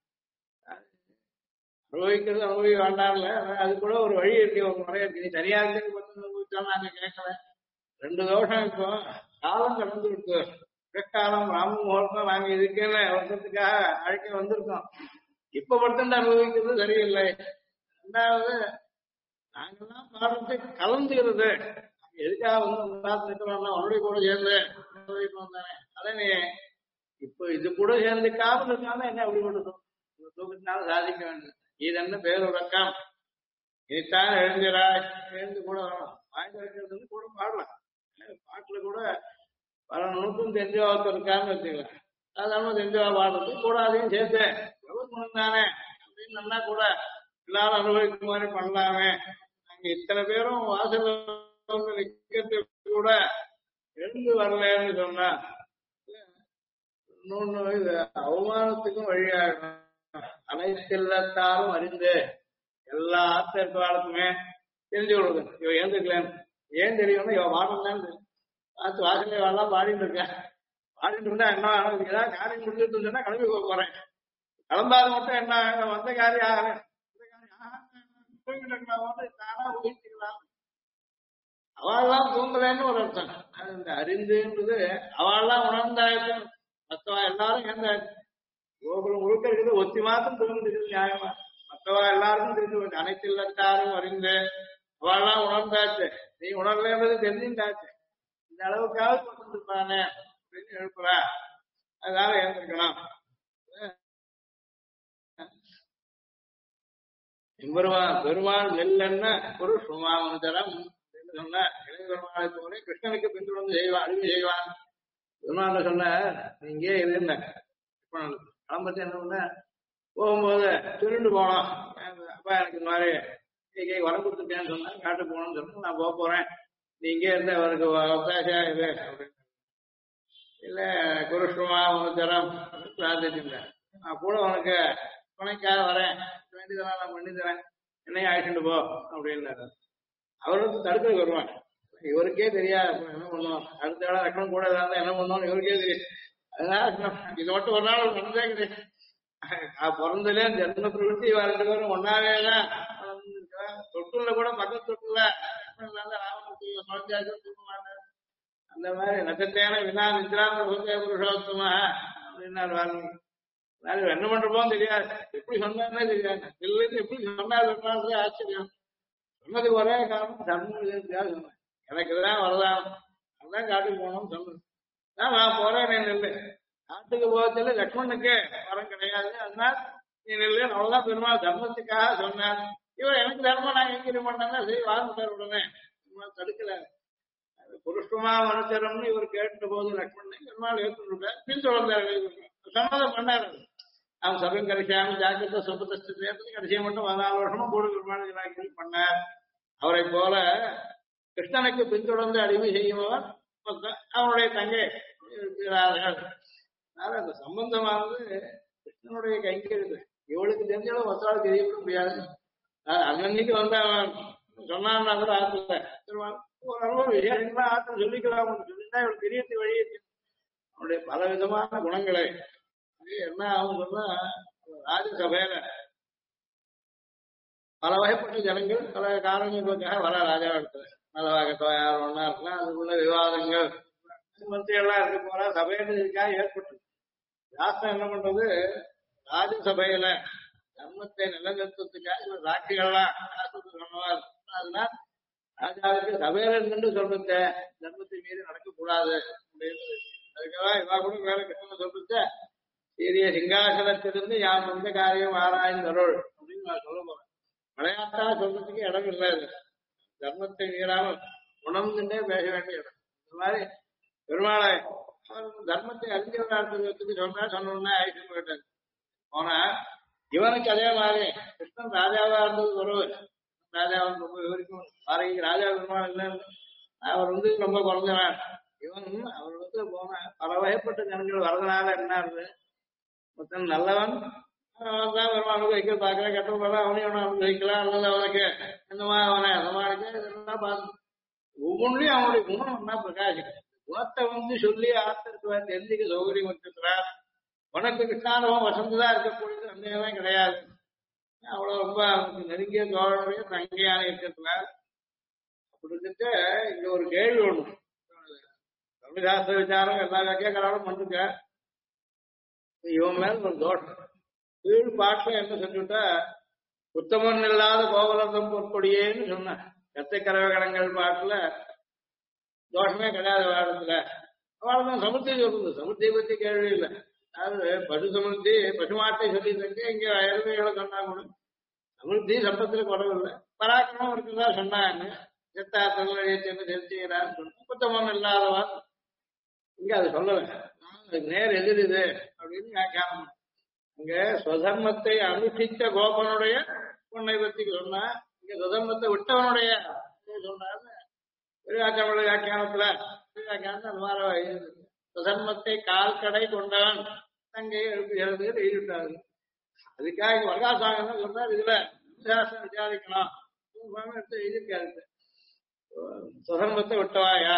அனுபவிக்கிறது அனுபவி வேண்டாம்ல, அது கூட ஒரு வழி இருக்கு, ஒரு முறை இருக்கு. நீ தனியா அனுபவிச்சாலும் நாங்க கேட்கல. 2 தோஷம் இப்போ காலம் கடந்து இருக்கு. பிற்காலம் ராம முகூர்த்தம் நாங்க இதுக்குன்னு வருஷத்துக்காக அழைக்க வந்திருக்கோம். இப்ப மட்டும் அனுபவிக்கிறது சரியில்லை. 2வது நாங்கெல்லாம் பாடுறது கலந்துகிறது. எதுக்காக வந்து இருக்கிறோம்னா அவனுடைய கூட சேர்ந்து வந்தானே, அதை நீ இப்ப இது கூட சேர்ந்து காவல் இருக்காம என்ன அப்படி பண்ணுறோம்? தூக்கத்தினால சாதிக்க வேண்டும். இது என்ன பேருறக்கம், இதைத்தான் எழுந்திராய். எழுந்து கூட வரணும். வாய்ந்து வைக்கிறது கூட பாடலாம். பாட்டுல கூட பல நுணுக்கும் தெரிஞ்சவாக்க இருக்கான்னு வச்சுக்கலாம். சாதாரண தெரிஞ்சவா பாடுறது கூட அதையும் சேர்த்து குணம் தானே அப்படின்னு நல்லா கூட எல்லாரும் அனுபவிக்கும் மாதிரி பண்ணலாமே. அங்க இத்தனை பேரும் வாசல் நிக்கிறதுக்கு கூட எழுந்து வரலன்னு சொன்னா இன்னொன்னு இது அவமானத்துக்கும் வழியாகணும். அனைத்தில்லத்தாரும் அறிந்து எல்லா ஆத்திரத்துமே தெரிஞ்சு கொடுக்குது. இவ ஏந்துக்கலன்னு ஏன் தெரியும்னா இவ பாடலாம் பார்த்து வாசலே வரலாம் பாடிட்டு இருக்கேன். பாடிட்டு இருந்தா என்ன ஆகும்? ஏதாவது காரியம் முடிச்சுட்டு இருந்தேன்னா கிளம்பி போக போறேன். கிளம்பாத மட்டும் என்ன வந்த காரியம் ஆகல தானா ஊகிச்சுக்கலாம். அவள்லாம் தூங்கலன்னு ஒரு அர்த்தம். இந்த அறிந்துன்றது அவள்லாம் உணர்ந்தாயிட்டு மற்றவா எல்லாரும் ஏந்தாச்சு. கோகுலம் முழுக்க இருக்குது, ஒத்தி மாத்திரம் தூங்குறது நியாயமா? மற்றவா எல்லாருக்கும் தெரிஞ்சு அனைத்து இல்லத்தாரும் அறிந்து அவள்லாம் உணர்ந்தாச்சு. நீ உணர்லன்றது தெரிஞ்சுட்டாச்சு. இந்த அளவுக்காவது கொண்டிருப்பானே அப்படின்னு எழுப்புறா. அதனால ஏந்திருக்கணும். பெருமாள் நெல்லென்ன ஒரு சுமாமந்தரம் சொன்ன இளைஞர்மானை போல கிருஷ்ணனுக்கு பின்தொடர்ந்து செய்வான், அடிமை செய்வான். பெருமாள் சொன்ன இங்கே இருந்த கிளம்பத்தை என்ன பண்ண போகும்போது திருண்டு போனோம். அப்பா எனக்கு இந்த மாதிரி கை வரம் கொடுத்துட்டேன்னு சொன்னா காட்டு போகணும்னு சொன்னா நான் போக போறேன், நீ இங்கே இருந்த அவருக்கு அவகாசா இது அப்படின்னு இல்ல குருஷ்மா தரம் பிரார்த்திச்சுட்டேன். நான் கூட உனக்கு துணைக்காக வரேன், வேண்டியதெல்லாம் நான் பண்ணி தரேன், என்னையும் அழைச்சிட்டு போ அப்படின்னாரு. அவருக்கு தடுக்க வருவாங்க. இவருக்கே தெரியாது என்ன பண்ணுவோம், அடுத்த இடம் ரக்கணம் கூட இருந்தா என்ன பண்ணுவோம் இவருக்கே தெரியும். அதனால இது மட்டும் ஒரு நாள் நடந்தே கிடையாது. பிறந்ததுல ஜென்ம பிரவൃத்தி 2 பேரும் ஒன்னாவேதான் தொட்டுல கூட பக்கத்து தொட்டுல தூக்க மாட்டார். அந்த மாதிரி நட்சத்திரான வினா நித்ராந்த புருஷோத்தமா அப்படின்னாரு வால்மீகி. என்ன பண்றப்போம் தெரியாது, எப்படி சொன்னாருன்னே தெரியாது. இல்லைன்னு எப்படி சொன்னாரு ஆச்சரியம். சொன்னதுக்கு ஒரே காரணம் தர்மம் சொன்னேன். எனக்கு இதுதான் வரலாம், அதான் காட்டுக்கு போகணும்னு சொன்னது. நான் போறேன், நீ நெல்லு. காட்டுக்கு போகல லக்ஷ்மணுக்கு வரம் கிடையாது, அதனால நீ நெல்லு. அவ்வளவுதான் பெருமாள் தர்மத்துக்காக சொன்னார். இவர் எனக்கு தர்மம் நான் எங்க பண்ணா சரி வாழ்ந்துட்டார். உடனே தடுக்கல. புருஷ்மா மனுச்சரம்னு இவர் கேட்ட போது லக்ஷ்மணன் பெருமாள் ஏற்றுட்டார். பின்தொடர்ந்தார், சம்மதம் பண்ணாரு. அவன் சபையும் கடைசியாம ஜாக்கிரத சுபதஸ்து கடைசியை மட்டும் 14 வருஷமா கூட பெருமாள் பண்ணார். அவரை போல கிருஷ்ணனுக்கு பின்தொடர்ந்து அடிமை செய்யுமவர் அவனுடைய தங்கை இருக்கிறார்கள். அதனால அந்த சம்பந்தமானது கிருஷ்ணனுடைய கைக்கு இருக்கு. இவளுக்கு தெரிஞ்சாலும் மற்றவாள் தெரியப்பட முடியாது. அன்னைக்கு வந்து அவன் சொன்னான்னா கூட ஆத்துல ஓரளவு விஷயங்களா ஆற்ற சொல்லிக்கலாம் சொல்லிட்டா இவர் தெரியத்து வழி இருக்கு. அவனுடைய பல விதமான குணங்களை என்ன ஆகும் சொன்னா ராஜசபையில பல வகைப்பட்ட ஜனங்கள் பல காரணங்களுக்காக வர ராஜா இடத்துல நலவாகத்தோ யார் ஒன்னா இருக்கலாம் அதுக்குள்ள விவாதங்கள் மந்திரி எல்லாம் இருக்க போறா சபையில இதுக்காக ஏற்பட்டு சாஸ்திரம் என்ன பண்றது ராஜசபையில தர்மத்தை நிலைநிறுத்தத்துக்காக இவர் சாட்சிகள்லாம் சாஸ்திரத்தை சொன்னவார் அதனால ராஜாவுக்கு சபையில இருந்து சொல்றது தர்மத்தை மீறி நடக்கக்கூடாது அப்படின்னு அதுக்காக இவா கூட வேற கிருஷ்ணன் சொல்றது சீரிய சிங்காசனத்திலிருந்து யாம் வந்த காரியம் ஆராய்ந்தருள் அப்படின்னு நான் சொல்ல போறேன். விளையாட்டா சொல்றதுக்கு இடம் இல்லை. தர்மத்தை மீறாமல் உணர்ந்துட்டே பேச வேண்டிய இடம். இந்த மாதிரி பெருமாளை தர்மத்தை அறிஞர்களுக்கு சொன்னா ஆயிடுச்சு போயிட்டாரு. போனா இவனுக்கு அதே மாதிரி கிருஷ்ணன் ராஜாவா இருந்தது உறவு ராஜாவும் ரொம்ப விவரிக்கும் பாருங்க ராஜா பெருமாள் இல்லை அவர் ரொம்ப குறைஞ்சவன். இவன் அவர் போன பல வகைப்பட்ட ஜனங்கள் வரதுனால என்ன இருந்தது மொத்தம் நல்லவன் தான் பெருமாளுக்கு வைக்க பாக்குறேன் கெட்ட போல அவனையும் அவனை அனுபவிக்கலாம் அல்லது அவனுக்கு இந்த மாதிரி அவனை அந்த மாதிரி இதெல்லாம் பார்த்து ஒவ்வொன்றையும் அவனுடைய குணம் என்ன பிரகாசிக்கும். குணத்தை சொல்லி ஆத்திருக்க தெரிஞ்சுக்க சௌகரியம் வச்சிருக்கிறார். உனக்கு கிருஷ்ணானுபவம் வசந்ததா இருக்கக்கூடியது சந்தேகமே கிடையாது. அவ்வளவு ரொம்ப அவனுக்கு நெருங்கிய தோழனுடைய தங்கையான இருக்கிறார். அப்படி இருந்துட்டு இங்க ஒரு கேள்வி ஒண்ணு தமிழ்சாஸ்திர விசாரம் எல்லா வியாக்கியாக்காரும் பண்ணிருக்க இவன் மேல ஒரு தோஷம் கீழ் பாட்டுல என்ன சொல்லிவிட்டா உத்தமன் இல்லாத கோவலந்தம் பொற்பொடியேன்னு சொன்ன கத்தை கரவகணங்கள் பாட்டுல தோஷமே கிடையாது வாழத்துல அவள்தான் சமுத்திரி சொல்றது. சமுத்திரியை பத்தி கேள்வி இல்லை. அதாவது பசு சமுத்தி பசுமாட்டை சொல்லிட்டு இங்க எருமைகளை சொன்னா கூட சமுத்தி சம்பத்துல குறவில்லை பராக்கிரமம் இருக்குதா சொன்னாங்க. செத்தா தொழில் தெரிஞ்சுக்கிறான்னு சொன்ன உத்தமன் இல்லாதவன் இங்க அது சொல்லல நேர் எதிரிது அப்படின்னு வியாக்கியானம். இங்க சுதர்மத்தை அனுஷ்டித்த கோபனுடைய பொண்ணை பத்தி சொன்னா இங்க சுதர்மத்தை விட்டவனுடைய சொன்னாரு. வியாக்கியானோட வியாக்கியானத்துல வியாக்கியானத்தை அந்த மாதிரி சுதர்மத்தை கால் கடை கொண்டவன் தங்கையை எழுப்புகிறது எழுதிட்டாரு. அதுக்காக இங்க வரகாசாமி என்ன சொன்னார் இதுல வித்தியாசம் விசாரிக்கணும் எடுத்து எழுதியிருக்காரு. சுதர்மத்தை விட்டவாயா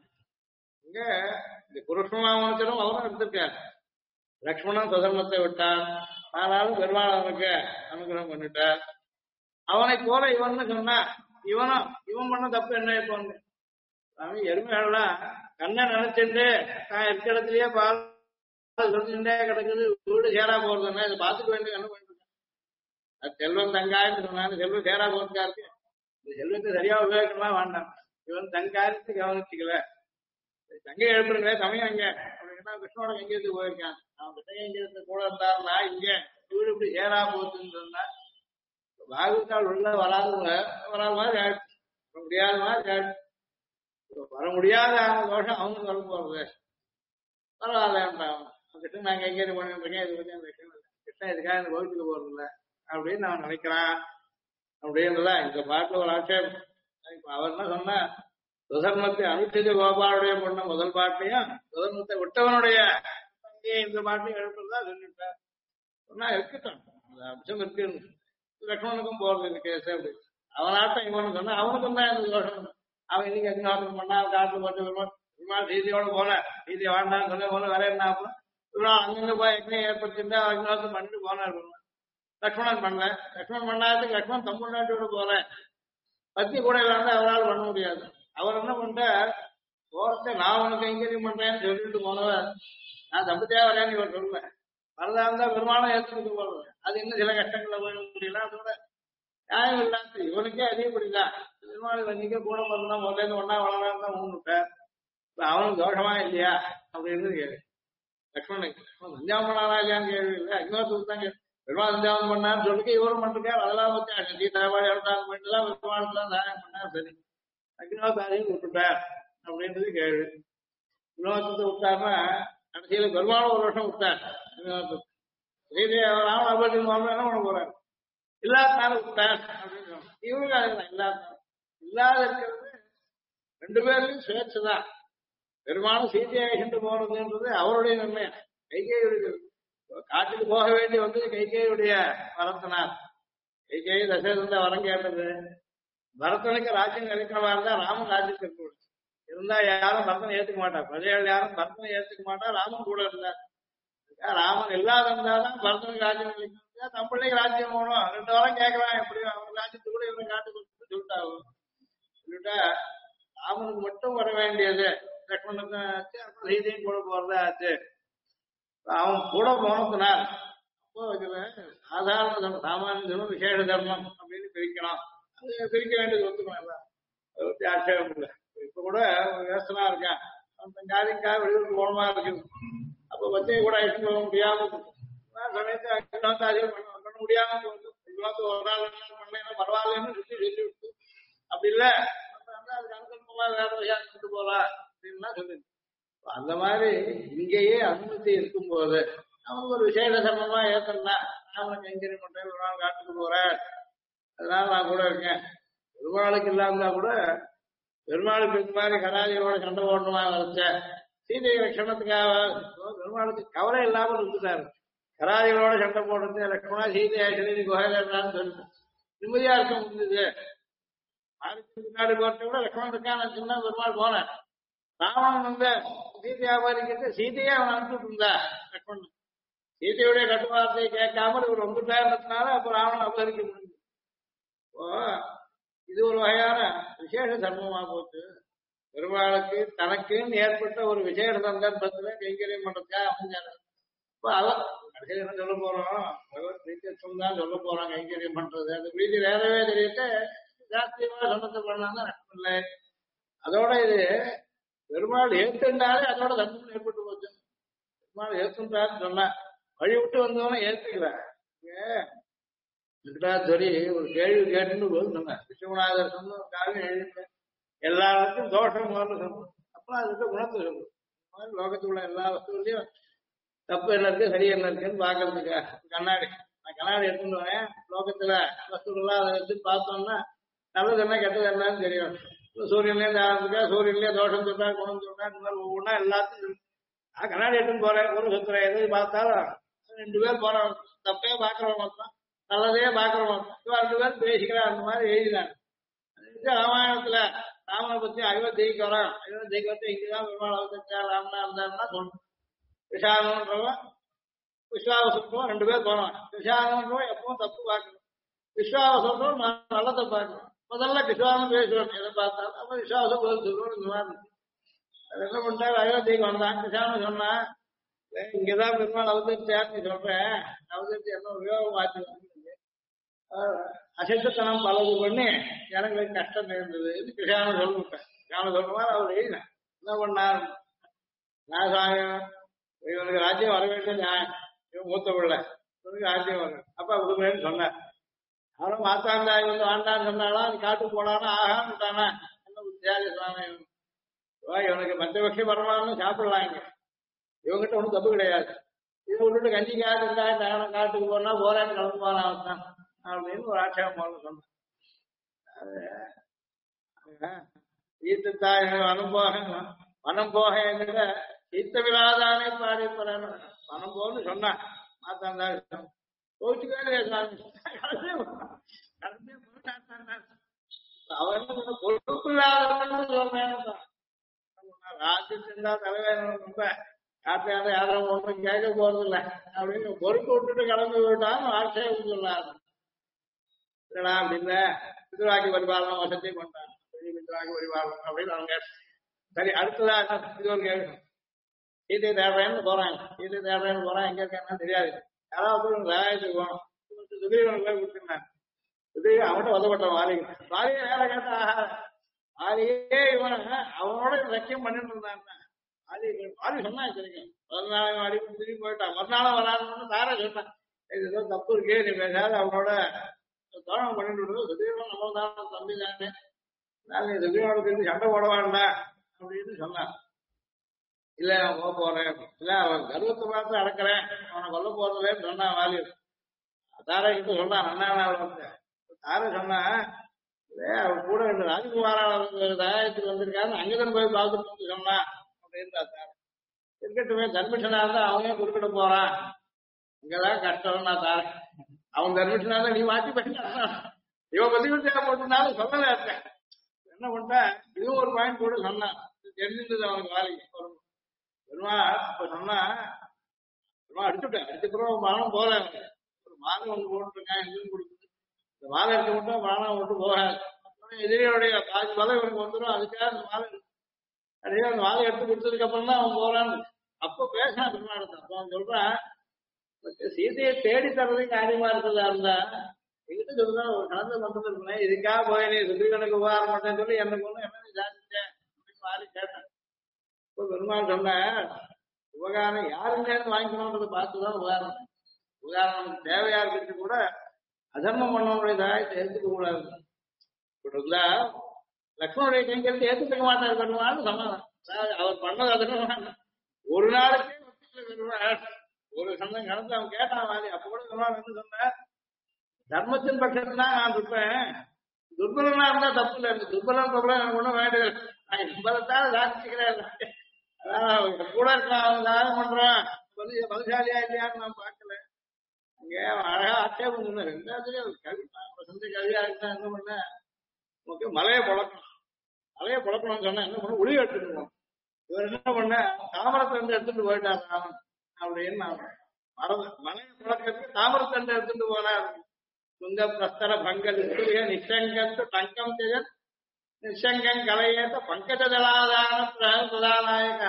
இங்க இந்த குருஷ்ணமாமத்திலும் அவரும் எடுத்திருக்காரு. லக்ஷ்மணன் சுதர்மத்தை விட்டான் ஆனாலும் பெருமாள் அவனுக்கு அனுகிரகம் பண்ணிட்டார். அவனை போல இவன் சொன்னா இவன் பண்ண தப்பு என்ன இப்போ எருமைகள்லாம் கண்ணை நினைச்சுட்டு நான் இருக்க இடத்துலயே பால் சொல்லிட்டே கிடக்குது வீடு சேரா போறதுன்னா இதை பார்த்துக்க வேண்டிய என்ன பண்ணிட்டு அது செல்வம் தங்காயின்னு சொன்னாங்க. செல்வம் சேரா போறதுக்கா இருக்கு. இந்த செல்வத்தை சரியா உபயோகிக்கலாம் வேண்டாம். இவன் தங்காயத்து கவனிச்சுக்கல தங்கை எழுப்புறீங்களே சமயம் இங்க அப்படின்னா கிருஷ்ணோட எங்கேருந்து போயிருக்கான். அவன் கிட்ட எங்க கூட இருந்தாருன்னா இங்க வீடு இப்படி சேரா போகுதுன்னு சொன்னா பாகவத்தால் உள்ள வராத மாதிரி ஆயிடுச்சு. முடியாத மாதிரி ஆயிடுச்சு. வர முடியாத தோஷம் அவனுக்கு வர போறது பரவாயில்லன்றான். கிருஷ்ணன் நாங்க எங்கேயிருந்து பண்ணிட்டு இருக்கேன் இது பத்தி அந்த கிருஷ்ணன் இதுக்காக இந்த கோவிலுக்கு போறது இல்லை அப்படின்னு அவன் நினைக்கிறான். அப்படின்றதா இந்த பாட்டுல ஒரு ஆட்சேபம். இப்ப அவர் என்ன சொன்னா சுதர்மத்தை அனுஷ்டித கோபாலுடைய பொண்ண முதல் பாட்டையும் சுதர்மத்தை விட்டவனுடைய இந்த பாட்டையும் எழுப்புறதா சொல்லிட்டார். சொன்னா இருக்கட்டும் அந்த அம்சம் இருக்கு. லக்ஷ்மணுக்கும் போறது இந்த கேஸ் அப்படி அவனாட்டம் இவனு சொன்னா அவனுக்கும் தான் இந்த தோஷம். அவன் இன்னைக்கு அக்னிஹோத்திரம் பண்ணா காட்டுல போட்டு விமானம் சீதையோட போல சீதையை வேண்டாம்னு சொல்ல போல வேற என்ன ஆகும் இவன் அங்கங்க போய் அக்னி ஏற்படுத்திட்டு அக்னிஹோத்திரம் பண்ணிட்டு போனார். லக்ஷ்மணன் பண்ணல. லக்ஷ்மணன் பண்ணாததுக்கு லக்ஷ்மணன் தமிழ்நாட்டோட போல பத்தி கூட இல்லாம அவரால் பண்ண முடியாது. அவர் என்ன பண்ற போறத நான் உனக்கு கைங்கரியம் பண்றேன்னு சொல்லிட்டு போனவர் நான் தம்பத்தியா வரேன்னு இவர் சொல்ல வரதா இருந்தா பெருமானம் ஏற்றுக்கிட்டு போறது அது இன்னும் சில கஷ்டங்களை போய் முடியல. அதோட நியாயம் இல்லாத இவனுக்கே அதிகப்படிதான் பெருமாள் வண்டிக்க கூட பிறந்தா முதல்ல இருந்து ஒன்னா வளரான் தான் ஊன்னுட்டேன். அவனுக்கு தோஷமா இல்லையா அப்படின்னு கேள்வி. லக்ஷ்மணுக்கு சந்தியாவம் பண்ணாரா இல்லையான்னு கேள்வி இல்லை. இன்னொருத்தருக்கு தான் பெருமாள் சந்தியாவம் பண்ணான்னு சொல்லிட்டு இவரும் பண்ணிருக்காரு. அதெல்லாம் வச்சு சீதாபாடி எழுதாங்க பண்ணிட்டுதான் பெருமாளுக்குலாம் தாயம் பண்ணார். சரி அக்னிஹோத்திரையும் விட்டுட்டார் அப்படின்றது கேள்வி. அக்னிஹோத்திரத்தை விட்டாருன்னா கடைசியில பெருமாளும் ஒரு வருஷம் விட்டார். ராமன் அபதி என்ன பண்ண போறாரு இல்லாதனால விட்டார் அப்படின்னு இவருக்கு அதுதான் இல்லாத இருக்கிறது ரெண்டு பேருக்கும் சுயேட்சைதான். பெருமாளும் சீதையாகிட்டு போறதுன்றது அவருடைய நிர்ணயம். கைகேயுடைய காட்டுக்கு போக வேண்டி வந்து கைகேயுடைய வரத்தினார். கைகேயி தசரத வரம் கேட்டது பரதனுக்கு ராஜ்யம் கிடைக்கிறவா இருந்தா ராமன் ராஜ்யத்துக்கு கூட இருந்தா யாரும் பரதனை ஏத்துக்க மாட்டா, பிரஜைகள் யாரும் பரதனை ஏத்துக்க மாட்டா. ராமன் கூட இருந்தார். ராமன் இல்லாத இருந்தாதான் பரதனுக்கு ராஜ்யம் கிடைக்கும். தம் பிள்ளைக்கு ராஜ்யம் போகணும். 2 வாரம் கேட்கலாம், எப்படியும் அவங்க ராஜ்யத்துக்கு கூட இவங்க காட்டு கொடுத்து சொல்லிட்டாகும். சொல்லிட்டா ராமனுக்கு மட்டும் வர வேண்டியது லக்ஷ்மணுக்கு ஆச்சு, அப்புறம் சீதையும் கூட போறதா ஆச்சு. அவன் கூட போனதுனால் அப்போ இதுல சாதாரண தர்மம், சாமானிய தர்மம், விசேஷ தர்மம் அப்படின்னு பிரிக்கணும். அது பிரிக்க வேண்டியது ஒத்துக்கணும். அதை பத்தி ஆட்சேபம் இல்லை. இப்ப கூட ஒரு யோசனா இருக்கேன், அந்த ஜாதிக்காக வெளியூருக்கு போனமா இருக்குது. அப்ப பச்சை கூட அழைச்சிட்டு போக முடியாம சமயத்தை பண்ண முடியாம போகுது. ஒரு நாள் பண்ணலாம் பரவாயில்லன்னு சொல்லி விட்டு அப்படி இல்லை அதுக்கு அனுகூலமா வேற வழியா கொண்டு போலாம் அப்படின்னா சொல்லுது. அந்த மாதிரி இங்கேயே அனுமதி இருக்கும்போது அவனுக்கு ஒரு விசேஷ சம்பந்தமா ஏத்தனா அவனுக்கு எங்கிரி பண்றேன், ஒரு நாள் காட்டுக்கு போறேன், அதனால நான் கூட இருக்கேன். பெருமாளுக்கு இல்லாம கூட பெருமாளுக்கு இந்த மாதிரி கடாதியோட சண்டை போடணுமா வச்சேன். சீதை லட்சணத்துக்காக பெருமாளுக்கு கவலை இல்லாமல் இருந்துட்டாரு. கராதிகளோட சண்டை போடுறது லட்சணமா சீதையா சரி குகையிலான்னு சொல்லிட்டு நிம்மதியா இருக்க முடியுது. பின்னாடி போட்ட கூட லட்சணம் இருக்கான்னு சொன்னா பெருமாள் போனேன். ராவணன் வந்து சீதையா பாதிக்கிறது, சீதையே அவன் அனுப்பிட்டு இருந்தா லட்சணன். சீதையுடைய கட்டுவார்த்தையை கேட்காமல் இவர் வந்துட்டாருனால அப்ப ராவணன் அபகரிக்க முடியும். இப்போ இது ஒரு வகையான விசேஷ தர்மமா போச்சு. பெருமாளுக்கு தனக்குன்னு ஏற்பட்ட ஒரு விசேஷ சந்தர்ப்பத்துல கைங்கரியம் பண்றதுக்காக அமைஞ்சாரு. இப்போ அவன் கடைசியில் என்ன சொல்ல போறோம், பகவத் பிரீத்தியம் தான் சொல்ல போறோம். கைங்கரியம் பண்றது அந்த பிரீதி வேறவே தெரிவிட்டு ஜாஸ்தியமா சொன்னத்தை பண்ணாதான் நஷ்டம் இல்லை. அதோட இது பெருமாள் ஏத்துண்டாலே அதோட தர்மம் ஏற்பட்டு போச்சு. பெருமாள் ஏத்துட்டாருன்னு சொன்னா வழி விட்டு வந்தவன ஏத்துக்கல. வெங்கடாத்வரி ஒரு கேள்வி கேட்டுன்னு போது சொன்னேன். விஸ்வநாதர் சொன்ன காவியம் எழுதினேன். எல்லாருக்கும் தோஷம் முதல்ல சொல்லணும், அப்புறம் அதுக்கு குணத்தை சொல்லணும். லோகத்தில் உள்ள எல்லா வஸ்துலையும் தப்பு என்ன இருக்கு சரி என்ன இருக்குன்னு பாக்குறதுக்கு கண்ணாடி, நான் கண்ணாடி எடுத்துட்டு வரேன். லோகத்துல வஸ்துக்கள்லாம் அதை வச்சு பார்த்தோம்னா நல்லது என்ன கெட்டது என்னன்னு தெரியும். சூரியன்லேருந்து ஆரம்பிக்கா, சூரியன்லேயே தோஷம் சொல்றா குணம் சொல்றா, இந்த மாதிரி ஒவ்வொன்றா எல்லாத்தையும் நான் கண்ணாடி எடுத்துன்னு போறேன். ஒரு சுத்துறேன், எது பார்த்தாலும் 2 பேர் போறோம், தப்பே பாக்குறவங்க மொத்தம் நல்லதே பாக்குறவங்க மொத்தம் 2 பேர் பேசிக்கிறேன். அந்த மாதிரி எழுதினாங்க. ராமாயணத்துல ராமனை பத்தி அயோத்திக்கு வரோம். அயோத்திக்கு வந்து இங்கதான் பெருமாள் அவதரிச்சா ராமனா இருந்தாருன்னா சொல்லணும். விஷாகன்றவன் விஸ்வாவசம் 2 பேர் போனோம். விஷாகன்றவன் எப்பவும் தப்பு பார்க்கணும், விஸ்வாவசம் நான் நல்லதை பார்க்கணும். முதல்ல விஸ்வாசம் பேசுவேன் எதை பார்த்தாலும், அப்ப விஸ்வாசம் பதில் சொல்லுவோம். இந்த மாதிரி என்ன பண்ணிட்டாரு, அயோத்திக்கு வந்தான். விசாரணை சொன்னா இங்கதான் பெருமாள் அவதரிச்சாருன்னு சொல்றேன். அவதரிச்சு என்ன உபயோகம் ஆச்சு, அசைத்தனம் பலது பண்ணி ஜனங்களுக்கு கஷ்டம் நேர்ந்தது. கிருஷ்ணான சொல்லிவிட்டேன். கிருஷ்ணான சொல்ற மாதிரி அவர் எழுதினேன். என்ன பண்ணார், நாசாயம் இவனுக்கு ராஜ்யம் வர வேண்டும், இவன் மூத்த பிள்ளை, இவனுக்கு ராஜ்யம் வரும், அப்ப விடுமைன்னு சொன்னார். அவனும் மாத்தாண்டா இவன் வாண்டான்னு சொன்னாலும் அது காட்டு போனானா ஆகான்னு விட்டானா என்ன தியாகி சுவாமி. இவனுக்கு பஞ்சபக்ஷி பரமானு சாப்பிடலாம், இங்க இவங்கிட்ட ஒன்றும் தப்பு கிடையாது. இதை விட்டுட்டு கஞ்சிக்காக இருந்தா காட்டுக்கு போனா போரான்னு கலந்து போனான் தான் அப்படின்னு ஒரு ஆட்சேபம் போல சொன்னான். ஈத்துத்தாய் வனம் போக என்கிற ஈத்தவிழாதானே பாடிப்பறான்னு வனம் போன்னு சொன்னான். மாத்தாண்டா கோச்சுக்காரு அவன் பொறுப்பு இல்லாதவன்னு சொல்றேன். ராஜ்யத்தின் தலைவர் ரொம்ப காட்டியாத யாரும் ஒன்றும் கேட்க போறது இல்லை அப்படின்னு பொறுப்பு விட்டுட்டு கிளம்பி விட்டாலும் ஆட்சேபம் சொல்லாது அப்படின்னு பித்ராக்கி பரிபாலனம் வசதி பண்றாங்க. பித்ராக்கி பரிபாலனம் அப்படின்னு அவங்க சரி. அடுத்ததா இது ஒரு கேள்வி. சீதை தேடுறேன்னு போறாங்க. சீதை தேடுறேன்னு போறான், எங்க இருக்கேன்னு தெரியாது. யாராவது வேலையத்துக்கு போகணும். சுதீரனுக்கு போய் கொடுத்துருந்தாங்க. சுதீரன் அவன்கிட்ட உதப்பட்டான். வாலியை வேலை கேட்டா வாலியே இவன் அவனோட லட்சியம் பண்ணிட்டு இருந்தான். வாலி சொன்னா சரிங்க 14 அடிப்பட்டு திரும்பி போயிட்டான். மறுநாளும் வராதுன்னு தாரா சொன்னான். இது ஏதோ தப்பு இருக்கே, நீ பேசாத அவனோட தோழம் பண்ணிட்டு விடுறது. சுதீரன் நம்ம தான் தம்பி தானே, நான் நீ சுதீரனோட திரும்பி சண்டை போட வேண்டாம் அப்படின்னு சொன்னான். இல்ல அவன் போறேன், இல்ல அவன் கர்வத்தை பார்த்து அடக்கிறேன், அவனை கொல்ல போறதுலேன்னு சொன்னான் வாலி. தாரா கிட்ட சொன்னான் அண்ணா. தாரா சொன்னா அவன் கூட 2 ராஜகுமாரான தாயத்துக்கு வந்திருக்கான்னு அங்கதான் போய் பார்த்துட்டு வந்து சொன்னான் அப்படின்னு தாரா. இருக்கட்டுமே, தர்மிஷனா இருந்தா அவனே குறுக்கிட போறான், இங்கதான் கஷ்டம். நான் தாரேன் அவன் தர்மிஷனா இருந்தா நீ மாற்றி போயிட்டான். இவன் பதிவிட்டியா போட்டிருந்தாலும் சொல்லல இருக்கேன். என்ன பண்ணிட்டேன், இதுவும் ஒரு பாயிண்ட் கூட சொன்னான். தெரிஞ்சிருந்தது அவனுக்கு வேலைக்கு பெருமா. அப்ப சொன்னா அடிச்சுட்டேன். அடிச்சுக்கிறோம் பணம் போல ஒரு மாதம் ஒன்று போட்டுருக்கேன், எதுவும் கொடுக்குது. இந்த மாதம் இருக்க மட்டும் பணம் விட்டு போகாது. எதிரியோடைய பாதி பலம் இவனுக்கு வந்துடும். அதுக்காக அந்த மாதம் கடைசியா அந்த மாதம் எடுத்து கொடுத்ததுக்கு அப்புறம் தான் அவன் போறான்னு. அப்ப பேசினா பெருமாடத்தான். அப்ப அவன் சொல்றான், சீதையை தேடி தர்றதுக்கு காரியமா இருக்கிறதா இருந்தா எங்கிட்ட சொல்லுதான் ஒரு கலந்து பண்றது இருக்கேன். இதுக்காக போய் நீ சுத்திகனுக்கு உபகாரம் பண்ணேன்னு சொல்லி எனக்கு ஒண்ணு என்ன சாதிச்சேன் அப்படின்னு மாறி கேட்டேன். இப்போ பெருமாள் சொன்ன உபகாரம் யாருங்க வாங்கிக்கணும்ன்றதை பார்த்துதான் உபகாரம். உபகாரம் நமக்கு தேவையா இருக்கிறது கூட அதர்மம் பண்ணவங்களுடைய தாயத்தை ஏற்றுக்க கூடாது. இருந்தா லக்ஷ்மணுடைய கைங்கிறது ஏற்றுக்க மாட்டார் பெருமாள் சமாதானம். அவர் பண்ணது அதர்மம். ஒரு நாளைக்கே ஒரு சந்தம் கடந்து அவன் கேட்டான் மாதிரி. அப்ப கூட பெருமாள் வந்து சொன்ன தர்மத்தின் பட்சத்துனா நான் இருப்பேன், துர்பலனா இருந்தா தப்பு இல்லை. எனக்கு துர்பலம் சொல்ல எனக்கு ஒண்ணும் வேண்டியது. நான் துர்பலத்தான் சாதிச்சுக்கிறேன். அதான் கூட இருக்கான், அவன் தானம் பண்றான், பலசாலியா இல்லையான்னு நான் பார்க்கல. அங்கே அழகா ஆட்சேபம் சொன்ன ரெண்டாவது கவி வசந்த கவியா இருந்தா என்ன பண்ண, உனக்கு மலையை புழக்கணும். மலையை புழக்கணும்னு சொன்னா என்ன பண்ண, ஒளி எடுத்துக்கணும். இவர் என்ன பண்ண, தாமரத்தண்டு எடுத்துட்டு போயிட்டார் ராமன் அப்படின்னு நான் மறந்து. மலையை புழக்கிறதுக்கு தாமரத்தண்டு எடுத்துட்டு போனார். சுங்க பிரஸ்தர பங்க நிஷங்கத்து டங்கம் ஜெகத் நிஷங்கம் கலையேத்த பங்கஜ ஜலாதான பிரதாநாயக.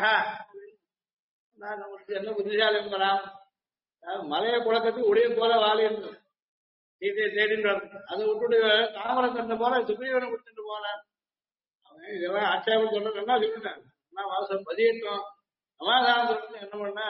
என்ன புத்திசாலி என்பலாம். மலையை புழக்கத்துக்கு உடைய போல வாழி இருந்தது. சீதையை தேடிட்டு அதை விட்டுட்டு தாமரை தண்டை போல சுக்ரீவனை விட்டுட்டு போனான். அவன் இதெல்லாம் ஆட்சேபம் சொல்றது என்ன சொல்லிட்டான். வாசம் பதியட்டும் சமாதானம் சொல்றது என்ன பண்ண,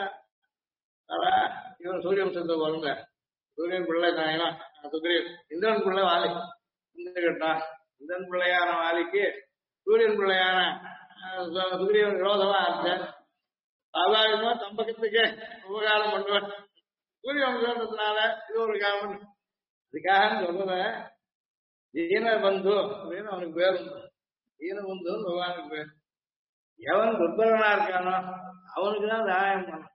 இவன் சூரியன் சொந்த பிறந்த சூரியன் பிள்ளை நாயனா சுக்ரீவன், இந்திரன் பிள்ளை வாலி கேட்டான். இந்திரன் பிள்ளையான வாலிக்கு சூரியன் பிள்ளையான சுக்ரீவன் விரோதமா இருந்தேன். சாதாரணமா தம்பக்கத்துக்கு உபகாரம் பண்ணுவேன். சூரிய வம்சத்தினால இது ஒரு காரணம். அதுக்காக சொல்றத தீன பந்து அப்படின்னு அவனுக்கு பேர் உண்டு. தீன பந்துன்னு பகவானுக்கு பேர். எவன் துர்பலனா இருக்கானோ அவனுக்குதான் சகாயம் பண்ணும்.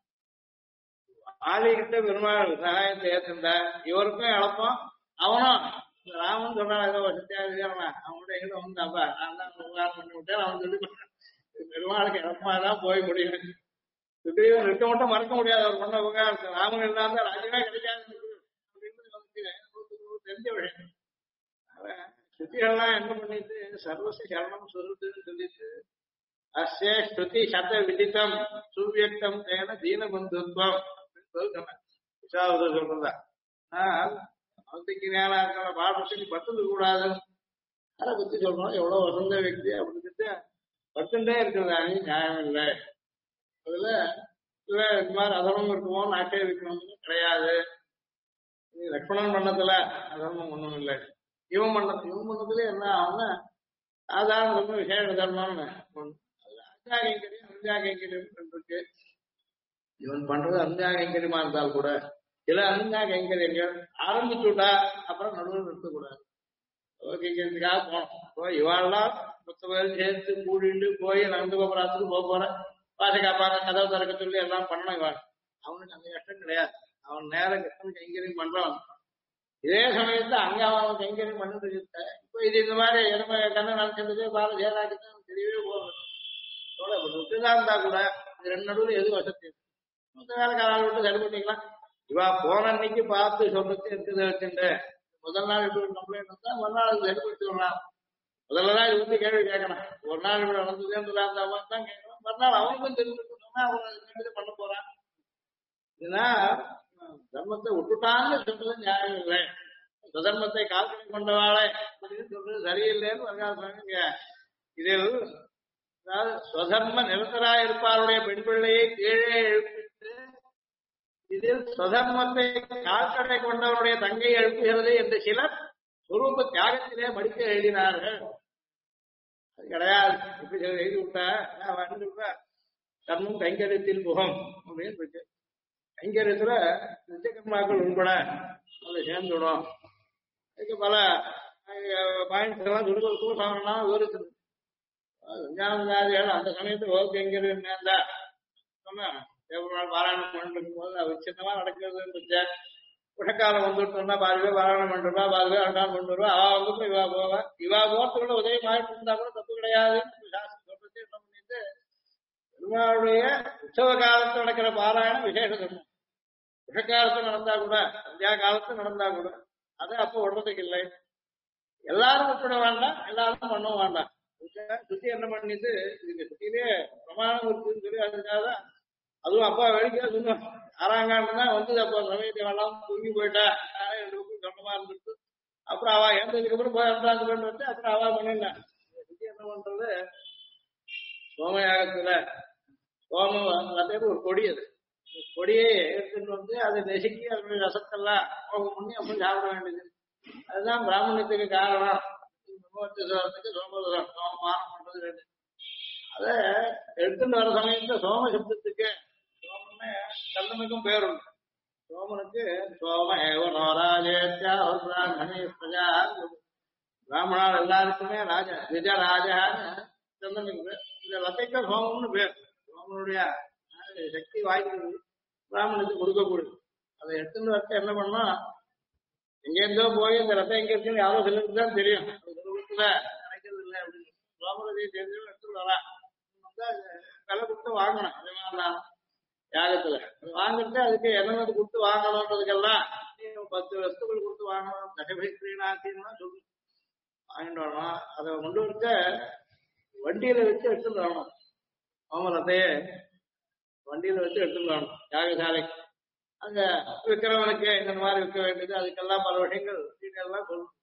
ஆலிகிட்ட பெருமாள் சகாயத்தை ஏற்றிருந்தா இவருக்கும் இழப்போம். அவனும் ராமன் சொல்றான் ஏதோ சத்தியாதிகாரனா அவன்கிட்ட எங்கிட்ட வந்தாப்பா நான் தான் உபகாரம் பண்ணி விட்டேன் அவன் சொல்லி பெருமாளுக்கு இழப்பமாதான் போய் முடியும். சுக்ரீவன் இருக்க மட்டும் மறக்க முடியாது. அவர் பண்ண உபகாரத்தை ராமன் இருந்தா ராஜ்யமே கிடைக்காது அப்படின்னு தெரிஞ்ச விஷயம். ஸ்ருதிகள்லாம் என்ன பண்ணிட்டு சர்வச சரணம் சொல்லுன்னு சொல்லிட்டு அஸ்ய ஸ்ருதி சத விதித்தம் சுவியக்தம் தேன தீன பந்துத்வம் சொல்றதா. அவனுக்கு ஞானா இருக்கிற பாடத்துக்கு பத்துது கூடாது. அதை பத்தி சொல்றோம். எவ்வளவு வசந்த व्यक्ति அப்படின்னு பத்துட்டே இருக்கிறது அணி நியாயம் இல்லை. அதுல இது மாதிரி அதர்மம் இருக்குமோன்னு ஆட்சேபிக்கணும்னு கிடையாது. லக்ஷ்மணன் பண்ணத்துல அதர்மம் ஒண்ணும் இல்லை. இவன் பண்ணதுல என்ன ஆகும்னா சாதாரண தர்மம் விசேஷ தர்மம்னு அஞ்சாகைங்கரியம் இருக்கு. இவன் பண்றது அஞ்சா கைங்கரியமா இருந்தால் கூட சில அஞ்சா கைங்கரியங்கள் ஆரம்பிச்சுட்டா அப்புறம் நடுவில் நிறுத்தக்கூடாது. கைங்கரியத்துக்காக போனோம். இவாள்லாம் 10 பேர் சேர்த்து கூடிட்டு போய் நடந்து கோபுரத்துக்கு போக போற பாதுகாப்பாக கதவு திறக்க சொல்லி எல்லாம் பண்ணணும். இவாள் அவனுக்கு அந்த கஷ்டம் கிடையாது. அவன் நேரம் கஷ்டம் கைங்கரியம் பண்றான். இதே சமயத்துல அங்க அவன் கைங்கரியம் பண்ணிட்டு இருக்க. இப்ப இது இந்த மாதிரி எருமை கண்ணை நினைச்சிருந்தது பால சேராக்கிட்டு தெரியவே போறது. விட்டுதான் இருந்தா கூட இது ரெண்டு நடுவில் எது வசதி வேலை காலால் விட்டு சரி பண்ணிக்கலாம். இவா போன அன்னைக்கு பார்த்து சொல்றது இருக்குது வச்சுட்டு முதல் நாள் இப்படி ஒரு கம்ப்ளைண்ட் வந்தா மறுநாள் அது சரிப்படுத்தி சொல்லலாம். முதல்லதான் இது வந்து கேள்வி கேட்கணும். ஒரு நாள் இப்படி நடந்ததுன்னு அந்த மாதிரி தான் கேட்கணும். மறுநாள் அவனுக்கும் தெரிஞ்சுக்கணும்னா அவன் அது பண்ண போறான். இதுனா தர்மத்தை விட்டுட்டான்னு சொல்றது நியாயம் இல்லை. சுதர்மத்தை கால்கடை கொண்டவாளை அப்படின்னு சொல்றது சரியில்லைன்னு வருகாங்க. இதில் அதாவது ஸ்வதர்ம நிரந்தராக இருப்பாருடைய பெண் பிள்ளையை கீழே எழுப்பிட்டு இதில் ஸ்வதர்மத்தை கால்கடை கொண்டவருடைய தங்கை எழுப்புகிறது என்று சிலர் சொரூப தியாகத்திலே மடிக்க எழுதினார்கள். அது கிடையாது. இப்படி எழுதி விட்டா கர்மம் கைங்கரியத்தில் முகம் அப்படின்னு இருக்கு. கைங்கரியத்துல நித்தியகர்மாக்கள் உட்பட அதை சேர்ந்துடும். இதுக்கு பல பாயிண்ட்ஸ் எல்லாம் சுடுதல் விவரிச்சது. விஞ்ஞானதாதிகள் அந்த சமயத்துல கைங்கரியம் சொன்னா பாராயணம் பண்ணிட்டு இருக்கும் போது அது சின்னமா நடக்கிறது உஷக்காலம் வந்துட்டோம்னா பாருவே வாரணம் பண்றா பாருவே அண்டான் கொண்டு வருவா அவ வந்து இவா போவா இவா போறதுக்குள்ள உதவி ஆயிட்டு இருந்தா கூட தப்பு கிடையாதுன்னு சாஸ்திரம் சொல்றது என்ன பண்ணிட்டு பெருமாளுடைய உற்சவ காலத்தில் நடக்கிற பாராயணம் விசேஷ தர்மம் உஷக்காலத்தில் நடந்தா கூட சந்தியா காலத்தில் நடந்தா கூட அதை அப்ப விடுறதுக்கு இல்லை எல்லாரும் விட்டுட வேண்டாம் எல்லாரும் பண்ணவும் வேண்டாம் சுத்தி என்ன பண்ணிட்டு இதுக்கு சுத்திலே பிரமாணம் இருக்குன்னு சொல்லி அதுக்காக அதுவும் அப்பா வேடிக்கை சொன்னோம் ஆறாங்காண்டு தான் வந்தது அப்போ சமயத்தை எல்லாம் தூங்கி போயிட்டா நானே 2 பக்கம் கண்டமா இருந்துட்டு அப்புறம் அவ ஏந்ததுக்கு அப்புறம் போய் அந்தாந்து பண்ணி வச்சு அப்புறம் அவா பண்ணிருந்தேன் சுத்தி என்ன பண்றது சோமயாகத்துல சோமம் ஒரு கொடி அது கொடியை எடுத்துட்டு வந்து அதை நெசுக்கி அதனுடைய ரசத்தெல்லாம் கோபம் பண்ணி அப்புறம் சாப்பிட வேண்டியது அதுதான் பிராமணத்துக்கு காரணம் சோமரத்துக்கு சோமபானம் பண்றது வேண்டியது அதை எடுத்துட்டு வர சமயத்துல சோம சப்தத்துக்கு சோமன்னு கந்தனுக்கும் பேர் உண்டு சோமனுக்கு சோம ஏவ நோராஜேத்யா பிரஜா பிராமணால் எல்லாருக்குமே ராஜா விஜயராஜான்னு சந்தனுக்கு பேர் இந்த லத்தைக்கு சோமம்னு பேர் சோமனுடைய சக்தி வாய்க்கிறது பிராமணனுக்கு கொடுக்கக்கூடியது அதை எடுத்துட்டு வரத்த என்ன பண்ணா எங்கேருந்தோ போய் இந்த ரத்தம் எங்க இருக்குன்னு யாரோ சொல்லிட்டு தான் தெரியும் சொல்லுல கிடைக்கிறது இல்லை அப்படின்னு சோமரதையை தெரிஞ்சு எடுத்துட்டு வரலாம் விலை கொடுத்து வாங்கணும் அதே மாதிரிதான் யாகத்துல வாங்கிட்டு அதுக்கு என்னென்ன கொடுத்து வாங்கணுன்றதுக்கெல்லாம் 10 வஸ்துக்கள் கொடுத்து வாங்கணும் தகவல் சொல்லு வாங்கிட்டு வரணும் அதை கொண்டு வச்ச வண்டியில வச்சு எடுத்துட்டு வரணும் சோமரத்தையே வண்டியில வச்சு எடுத்துட்டு வரணும் யாகசாலைக்கு அங்க விற்கிறவனுக்கு இந்த மாதிரி விற்க வேண்டியது அதுக்கெல்லாம் பல விஷயங்கள் டீட்டெயிலாம் சொல்லணும்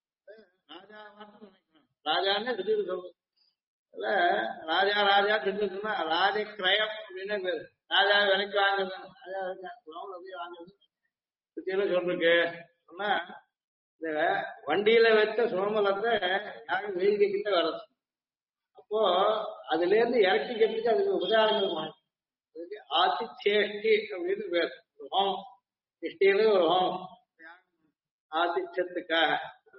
ராஜா மட்டும் நினைக்கணும் ராஜான்னு திடீர்னு சொல்லணும் இல்ல ராஜா ராஜா திடீர்னு ராஜ கிரயம் அப்படின்னு பேரு ராஜா விலைக்கு வாங்குறது ராஜா வாங்குறது சுத்தியில சொல்லிருக்கு சொன்னா இந்த வண்டியில வச்ச சோமலத்தை யாரும் வீதிக்கு கிட்ட வர்றது அப்போ அதுல இருந்து இறக்கிக்கிறதுக்கு அதுக்கு உபச்சாரங்கள் வாங்க அதுக்கு ஆதிச்சேஷ்டி அப்படின்னு பேர் ஹோமம் இஷ்டியில ஒரு ஹோமம் ஆதிச்சத்துக்காக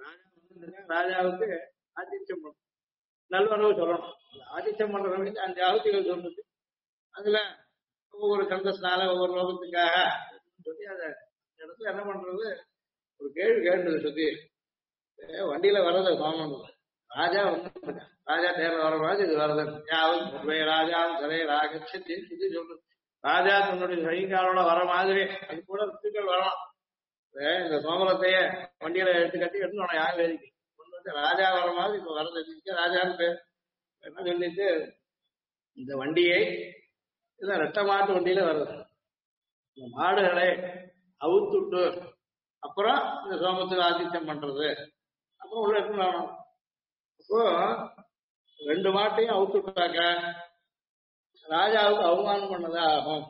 ராஜாவுக்கு ஆதிச்சம் பண்ணணும் நல்வரவு சொல்லணும் ஆதிச்சம் பண்றவங்களுக்கு 5 ஆகுதிகள் சொல்றது அதுல ஒவ்வொரு கந்தஸ்னால ஒவ்வொரு லோகத்துக்காக சொல்லி அத இடத்துல என்ன பண்றது ஒரு கேள்வி கேட்டது சுத்தி வண்டியில வர்றது சோமம் ராஜா வந்து ராஜா நேரம் வர மாதிரி இது வருது ராஜா சரே ராகட்சத்தி சுத்தி சொல்றது ராஜா தன்னுடைய சைகாரோட வர மாதிரி அது கூட ரித்துக்கள் வரலாம் இந்த சோமலத்தைய வண்டியில எடுத்து கட்டி எடுத்து யார் வேதிக்கு கொண்டு வந்து ராஜா வர மாதிரி இப்ப வரது ராஜான்னு பேர் என்ன சொல்லிட்டு இந்த வண்டியை இதுதான் ரெட்ட மாட்டு வண்டியில வருது இந்த மாடுகளை அவுத்துட்டு அப்புறம் இந்த சோமத்துக்கு ஆதித்யம் பண்றது அப்புறம் உள்ள எடுத்து வரணும் அப்போ 2 மாட்டையும் அவுத்துட்டாக்க ராஜாவுக்கு அவமானம் பண்ணதா ஆகும்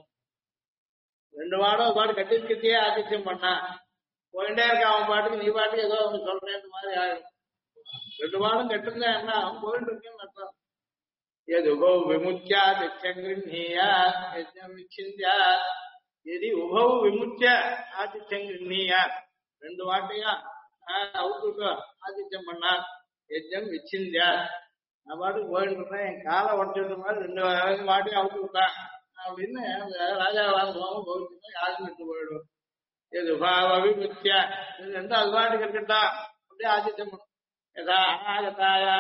2 மாடும் பாட்டு கட்டியே ஆதித்யம் பண்ணா போயிட்டே இருக்க அவன் பாட்டுக்கு நீ பாட்டுக்கு ஏதோ அவனு சொல்றேன் மாதிரி ஆயிடும் 2 மாடும் கட்டிருந்தா என்ன அவன் போயிட்டு இருக்கேன்னு அர்த்தம் எது உபௌ விமுச்சியா திச்சங்கிருஹீயா யஜ்ஞம் விச்சிந்தியா எதி உபௌ விமுச்சிய ஆதித்யங்கிருஹீயா 2 மாட்டையா அவுத்துட்டோ ஆதித்யம் பண்ணா யஜ்ஞம் விச்சிந்தியா நான் பாட்டுக்கு போயிட்டு இருந்தேன் என் காலை உடச்சுட்டு மாதிரி 2 மாட்டையும் அவுத்து விட்டான் அப்படின்னு அந்த ராஜா வாங்குவாங்க போயிட்டு யாரும் விட்டு போயிடும் எது பாவ அபிமுத்தியா இது எந்த அது பாட்டுக்கு இருக்கட்டா அப்படியே ஆதித்யம் பண்ணும் ஆகத்தாயா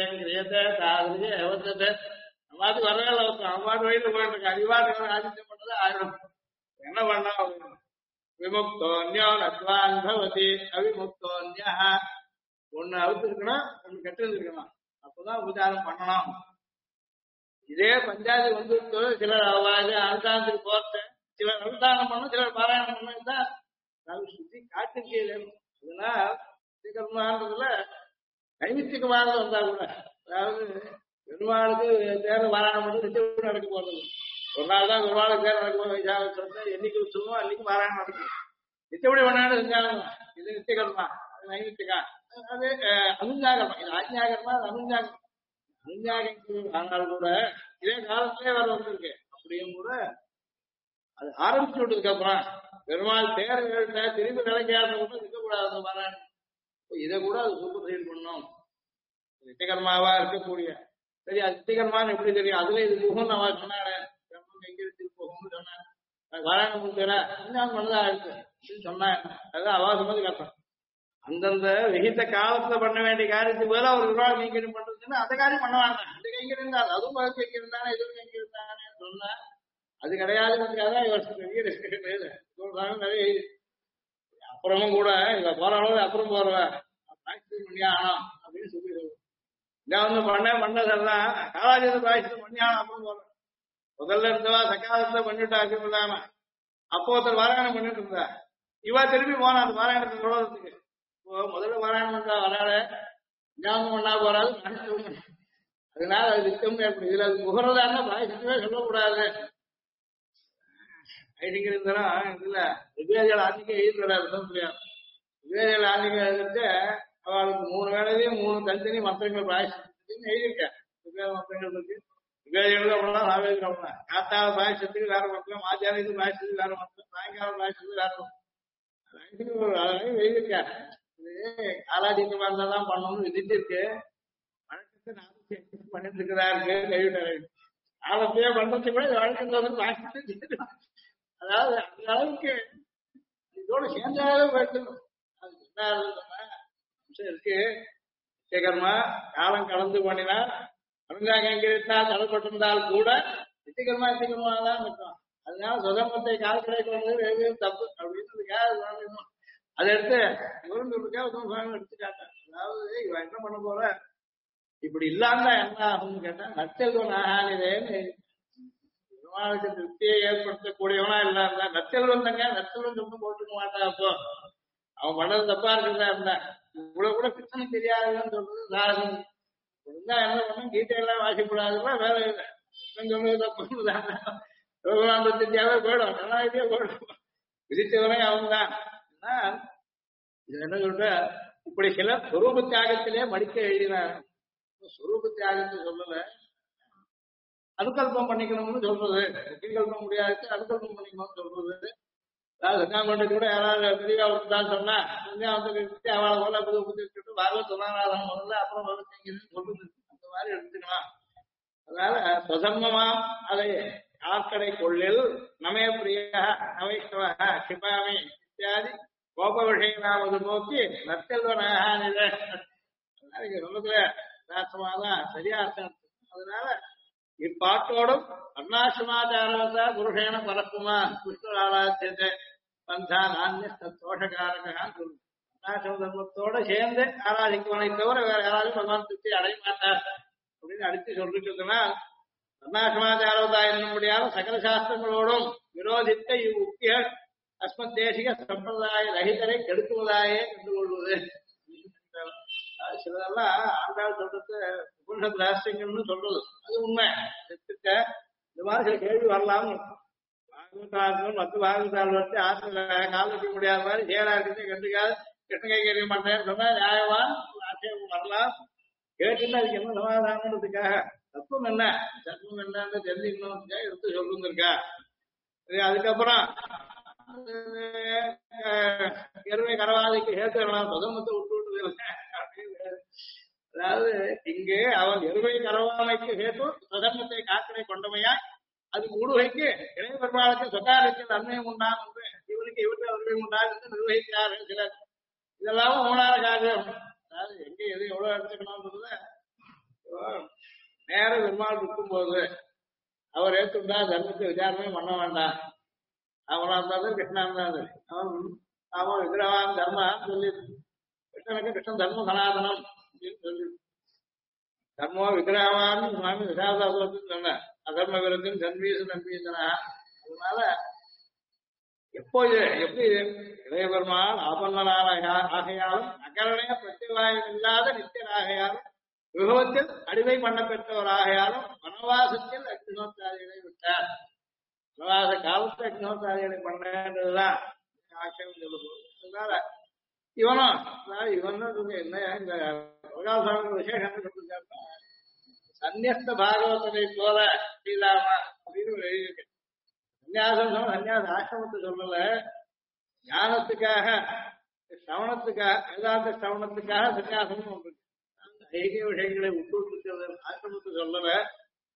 பாட்டுக்கு வரவே அவன் பாட்டு வழியில போயிட்டு இருக்கான் அதிபாட்டுக்கு ஆதித்யம் பண்றது ஆயிரம் என்ன பண்ணா விமுக்தோன்யோ நத்வான் பவதி அவிமுக்தோன்யா ஒண்ணு அவுத்து இருக்கணும் ஒண்ணு கெட்டு இருக்கணும் அப்பதான் உபச்சாரம் பண்ணணும் இதே பஞ்சாயத்து வந்துட்டு சிலர் அனுதானத்துக்கு போறது சிலர் அனுதானம் பண்ணும் சிலர் பாராயணம் பண்ணா சுத்தி காட்டுக்கே அதனால் சீக்கிரமானதுல நைமித்திகமானது வந்தா கூட அதாவது பெருமாளுக்கு தேர்வு பாராயணம் பண்ணி நிச்சயம் நடக்க போறது ஒரு நாள் தான் பெருமாளுக்கு தேர்வு நடக்கும் சொல்ல என்னைக்கு உற்சவமோ அன்னைக்கு பாராயணம் நடக்கும் நிச்சயப்படி ஒன்னாடு செஞ்சாலும் இது நித்தியகர்மா அது நைமித்திகா அது அனுஞ்சாகர்மா இது ஆஜ்ஞாகர்மா அது அனுஞ்சாகம் அனுஞ்சாகம் ஆனால் கூட இதே காலத்திலே வர வந்திருக்கு அப்படியும் கூட அது ஆரம்பிச்சு விட்டதுக்கு அப்புறம் பெருமாள் தேர்வுகள்ல திரும்பி நிலைக்காத கூட இருக்கக்கூடாது அந்த பாராயணம் இதை கூட அது சூப்பர் சீட் பண்ணும் நித்தியகர்மாவா இருக்கக்கூடிய சரி அது நித்தியகர்மான்னு எப்படி தெரியும் அதுல இது முகம் நம்ம சொன்னாரு எங்க இருக்கு போகும்னு சொன்னாரு வாராயணம் கொடுத்துற சன்னியாசம் பண்ணதா இருக்கு அப்படின்னு சொன்னாங்க. அதுதான் அவாசம் கஷ்டம். அந்தந்த விகித காலத்துல பண்ண வேண்டிய காரியத்துக்கு போல ஒரு விவாக கைங்கரியம் பண்றதுன்னா அந்த காரியம் பண்ண வேண்டாம். இந்த கைங்கரியம் தான் அதுவும் பகுதி கைங்கரியம் தானே இதுவும் கைங்கரியம் தானே சொன்னா அது கிடையாதுங்கிறதுக்காக இவர் நிறைய அப்புறமும் கூட இவ போற அளவு அப்புறம் போறவன் பண்ணியா ஆனோம் அப்படின்னு சொல்லி சொல்லுவோம். இதான் வந்து பண்ணதெல்லாம் காலாஜித பிராயசித்தம் பண்ணியானோம் அப்புறம் போறேன். முதல்ல இருந்தவா சக்காலத்துல பண்ணிட்டா அதுவும் இல்லாம அப்போ ஒருத்தர் வாராயணம் பண்ணிட்டு இருந்தா இவா திரும்பி போனா அந்த வாராயணத்துக்கு நுழைறதுக்கு. முதல்ல வாராயணம் பண்றா வராத ஞாபகம் பண்ணா போறாது. அதனால அது நித்தம் ஏற்படும். இதுல அது முகரதா இருந்தா பிராயசித்தமே சொல்லக்கூடாது. ஐடிங்கிறதுலாம் இதுல விவேதிகள் ஆன்மீக எழுதுறாரு முடியாது. விவேதிகள் ஆன்மீக எழுதிட்டு அவளுக்கு 3 வேளையிலையும் 3 தனித்தனி மந்திரங்கள் பிராயசித்தத்துக்கு எழுதியிருக்கேன். விவேத மந்திரங்கள் இருக்கு. விவேதிகள் அவ்வளவுதான் நாவேதிகள் அவ்வளவுதான். காத்தால பிராயசித்தத்துக்கு வேற மந்திரம், ஆச்சாரியத்துக்கு பிராயசித்தத்துக்கு வேற மந்திரம், சாயங்காலம் பிராயசித்தத்துக்கு வேற மந்திரம் எழுதியிருக்கேன். இது காலாதீனமா இருந்தாதான் பண்ணணும்னு விதிச்சிருக்கு. வழக்கத்தை நானும் பண்ணிட்டு இருக்கிறதா இருக்கு கைவிட்டாரு. காலத்தையே பண்றது கூட வழக்கத்துல வந்து பிராயசித்து அதாவது அந்த அளவுக்கு இதோட சேர்ந்தாலே போயிட்டு அது என்ன இருக்கு. நித்தியகர்மா காலம் கடந்து பண்ணினா அருங்கா கைங்கரித்தால் தடைப்பட்டிருந்தால் கூட நித்தியகர்மா தான் இருக்கும். அதனால சுதந்திரத்தை காலக்கடை கொண்டது வெவ்வேறு தப்பு அப்படின்னு அதை எடுத்து சொல்லிருக்கா சுவாமி எடுத்துக்காட்டான். அதாவது இவன் என்ன பண்ண போற இப்படி இல்லாம என்ன ஆகும்னு கேட்டா நச்சல்வன் ஆகாதேன்னு பெருமாளுக்கு திருப்தியை ஏற்படுத்தக்கூடியவனா இல்லாம நச்சல்வன் தாங்க நச்சல்வன் சொல்லி போட்டுக்க மாட்டான். அப்போ அவன் பண்ணது தப்பா இருக்கிறதா இருந்தா இவ்வளவு கூட கிருஷ்ணனுக்கு தெரியாதுன்னு சொல்றது சாதனம் இருந்தா என்ன பண்ணும். கீதையெல்லாம் வாசிக்கூடாதுன்னா வேலை இல்லை. சொல்றது தப்பு ரகுநாந்தத்தியாவே போயிடும். கலாயிட்டே போயிடும். விதித்தவனே அவங்க தான். இது என்ன சொல்ற இப்படி சில சுரூப தியாகத்திலே மடிக்க எழுதினார். சுரூப தியாகத்தை சொல்லல அனுகல்பம் பண்ணிக்கணும்னு சொல்றது. கல்பம் முடியாது அனுகல்பம் பண்ணிக்கணும்னு சொல்றது. அதாவது சங்காமண்டி கூட யாராவது பெரியவா தான் சொன்னா வந்து அவளை போல புது பாகவத் சுனாராதனம் முதல்ல அப்புறம் சொல்றது. அந்த மாதிரி எடுத்துக்கலாம். அதனால சுதர்மமா அதை ஆக்கடை கொள்ளில் நமே பிரிய நவைஷ்ணவ கிருபாமி இத்தியாதி கோப விஷயமாவது நோக்கி நற்செல்வனாக சொல்லுகிற சாஸ்திரமாதான் சரியா அர்த்தம். அதனால இப்பாட்டோடும் அருணாசிரமாச்சாரத்தா புருஷேன பரப்புமா புஷ்கராலாத்தியத்தை பந்தா நானிய தோஷகாரகான்னு சொல்லு. அருணாசிரம தர்மத்தோட சேர்ந்து ஆராதிக்கவனை தவிர வேற யாராலும் பகவான் திருப்தி அடைய மாட்டார் அப்படின்னு அடித்து சொல்லிருக்கிறதுனா அருணாசிரமாச்சாரவதா என்ன முடியாத சகல சாஸ்திரங்களோடும் விரோதித்த இவ்வுக்திகள் அஸ்மத் தேசிக சம்பிரதாய ரகிதரை கெடுக்குவதாயே கண்டு கொள்வது. சிலதெல்லாம் ஆண்டாள் சொல்றது உபனிஷத் ரகசியங்கள்னு சொல்றது அது உண்மை. இந்த மாதிரி சில கேள்வி வரலாம். பாகவதார்கள் மற்ற பாகவதால் வச்சு ஆசிரியர் கால் வைக்க முடியாத மாதிரி சேரா இருக்கிறது கண்டுக்காது கிருஷ்ண கைகரிய மாட்டேன்னு சொன்னா நியாயவான் ஆட்சேபம் வரலாம். கேட்டுன்னு அதுக்கு என்ன சமாதானத்துக்காக தத்துவம் என்ன தத்துவம் என்னன்னு தெரிஞ்சுக்கணும்னுக்காக எடுத்து சொல்லுங்கக்கா. அதுக்கப்புறம் எருமை கரவாதைக்கு சேர்த்துக்கலாம் சுதந்திரத்தை விட்டு விட்டு. அதாவது இங்கு அவன் எருமை கரவாமைக்கு சேர்த்து சுதந்திரத்தை காக்கடை கொண்டமையா அது ஊடுகைக்கு இளைய பெருமாளுக்கு சொக்காரத்தில் நன்மையும் உண்டாம் என்று இவனுக்கு இவருக்கு நன்மையும் உண்டாம் என்று நிர்வகிக்கிறார்கள் சிலர். இதெல்லாம் மூணாவது காரியம். அதாவது எங்க எது எவ்வளவு எடுத்துக்கணும்ன்றத நேர பெருமாள் இருக்கும் போது அவர் ஏற்றுண்டா தர்மத்தை விசாரணை பண்ண வேண்டாம். அவனா இருந்தாலும் கிருஷ்ணா இருந்தாலும் அவன் விக்கிரவான் தர்மான்னு சொல்லி கிருஷ்ணனுக்கு கிருஷ்ணன் தர்ம சனாதனம் அப்படின்னு சொல்லி தர்மோ விக்கிரவான்னு சுவாமி விசாரதாசத்துன்னு சொன்ன அதர்ம விருத்தின் தன்வீசு நம்பீசனா. அதனால எப்போ எப்படி இளைய பெருமாள் ஆபன்னனாக ஆகையாலும் அகரணைய பிரத்யவாயம் இல்லாத நித்தியராகையாலும் விபவத்தில் அடிமை பண்ண பெற்றவராகையாலும் வனவாசத்தில் அக்னிஹோத்திராதிகளை விட்டார். வனவாச காலத்தை அக்னிஹோத்திராதிகளை பண்ணதுதான் ஆட்சேபம் சொல்லும்போது. அதனால இவனும் இவன் என்ன இந்த பிரகாசாமி விசேஷம் சொல்லிருக்காருன்னா சன்னியஸ்த பாகவதனை போல ஸ்ரீராமா அப்படின்னு எழுதியிருக்கு. சன்னியாசம் சன்னியாச ஆசிரமத்தை சொல்லல ஞானத்துக்காக சிரவணத்துக்காக வேதாந்த சிரவணத்துக்காக சன்னியாசம் ஒன்று ஐக்கிய விஷயங்களை விட்டு இருக்கிறது ஆசிரமத்தை சொல்லல.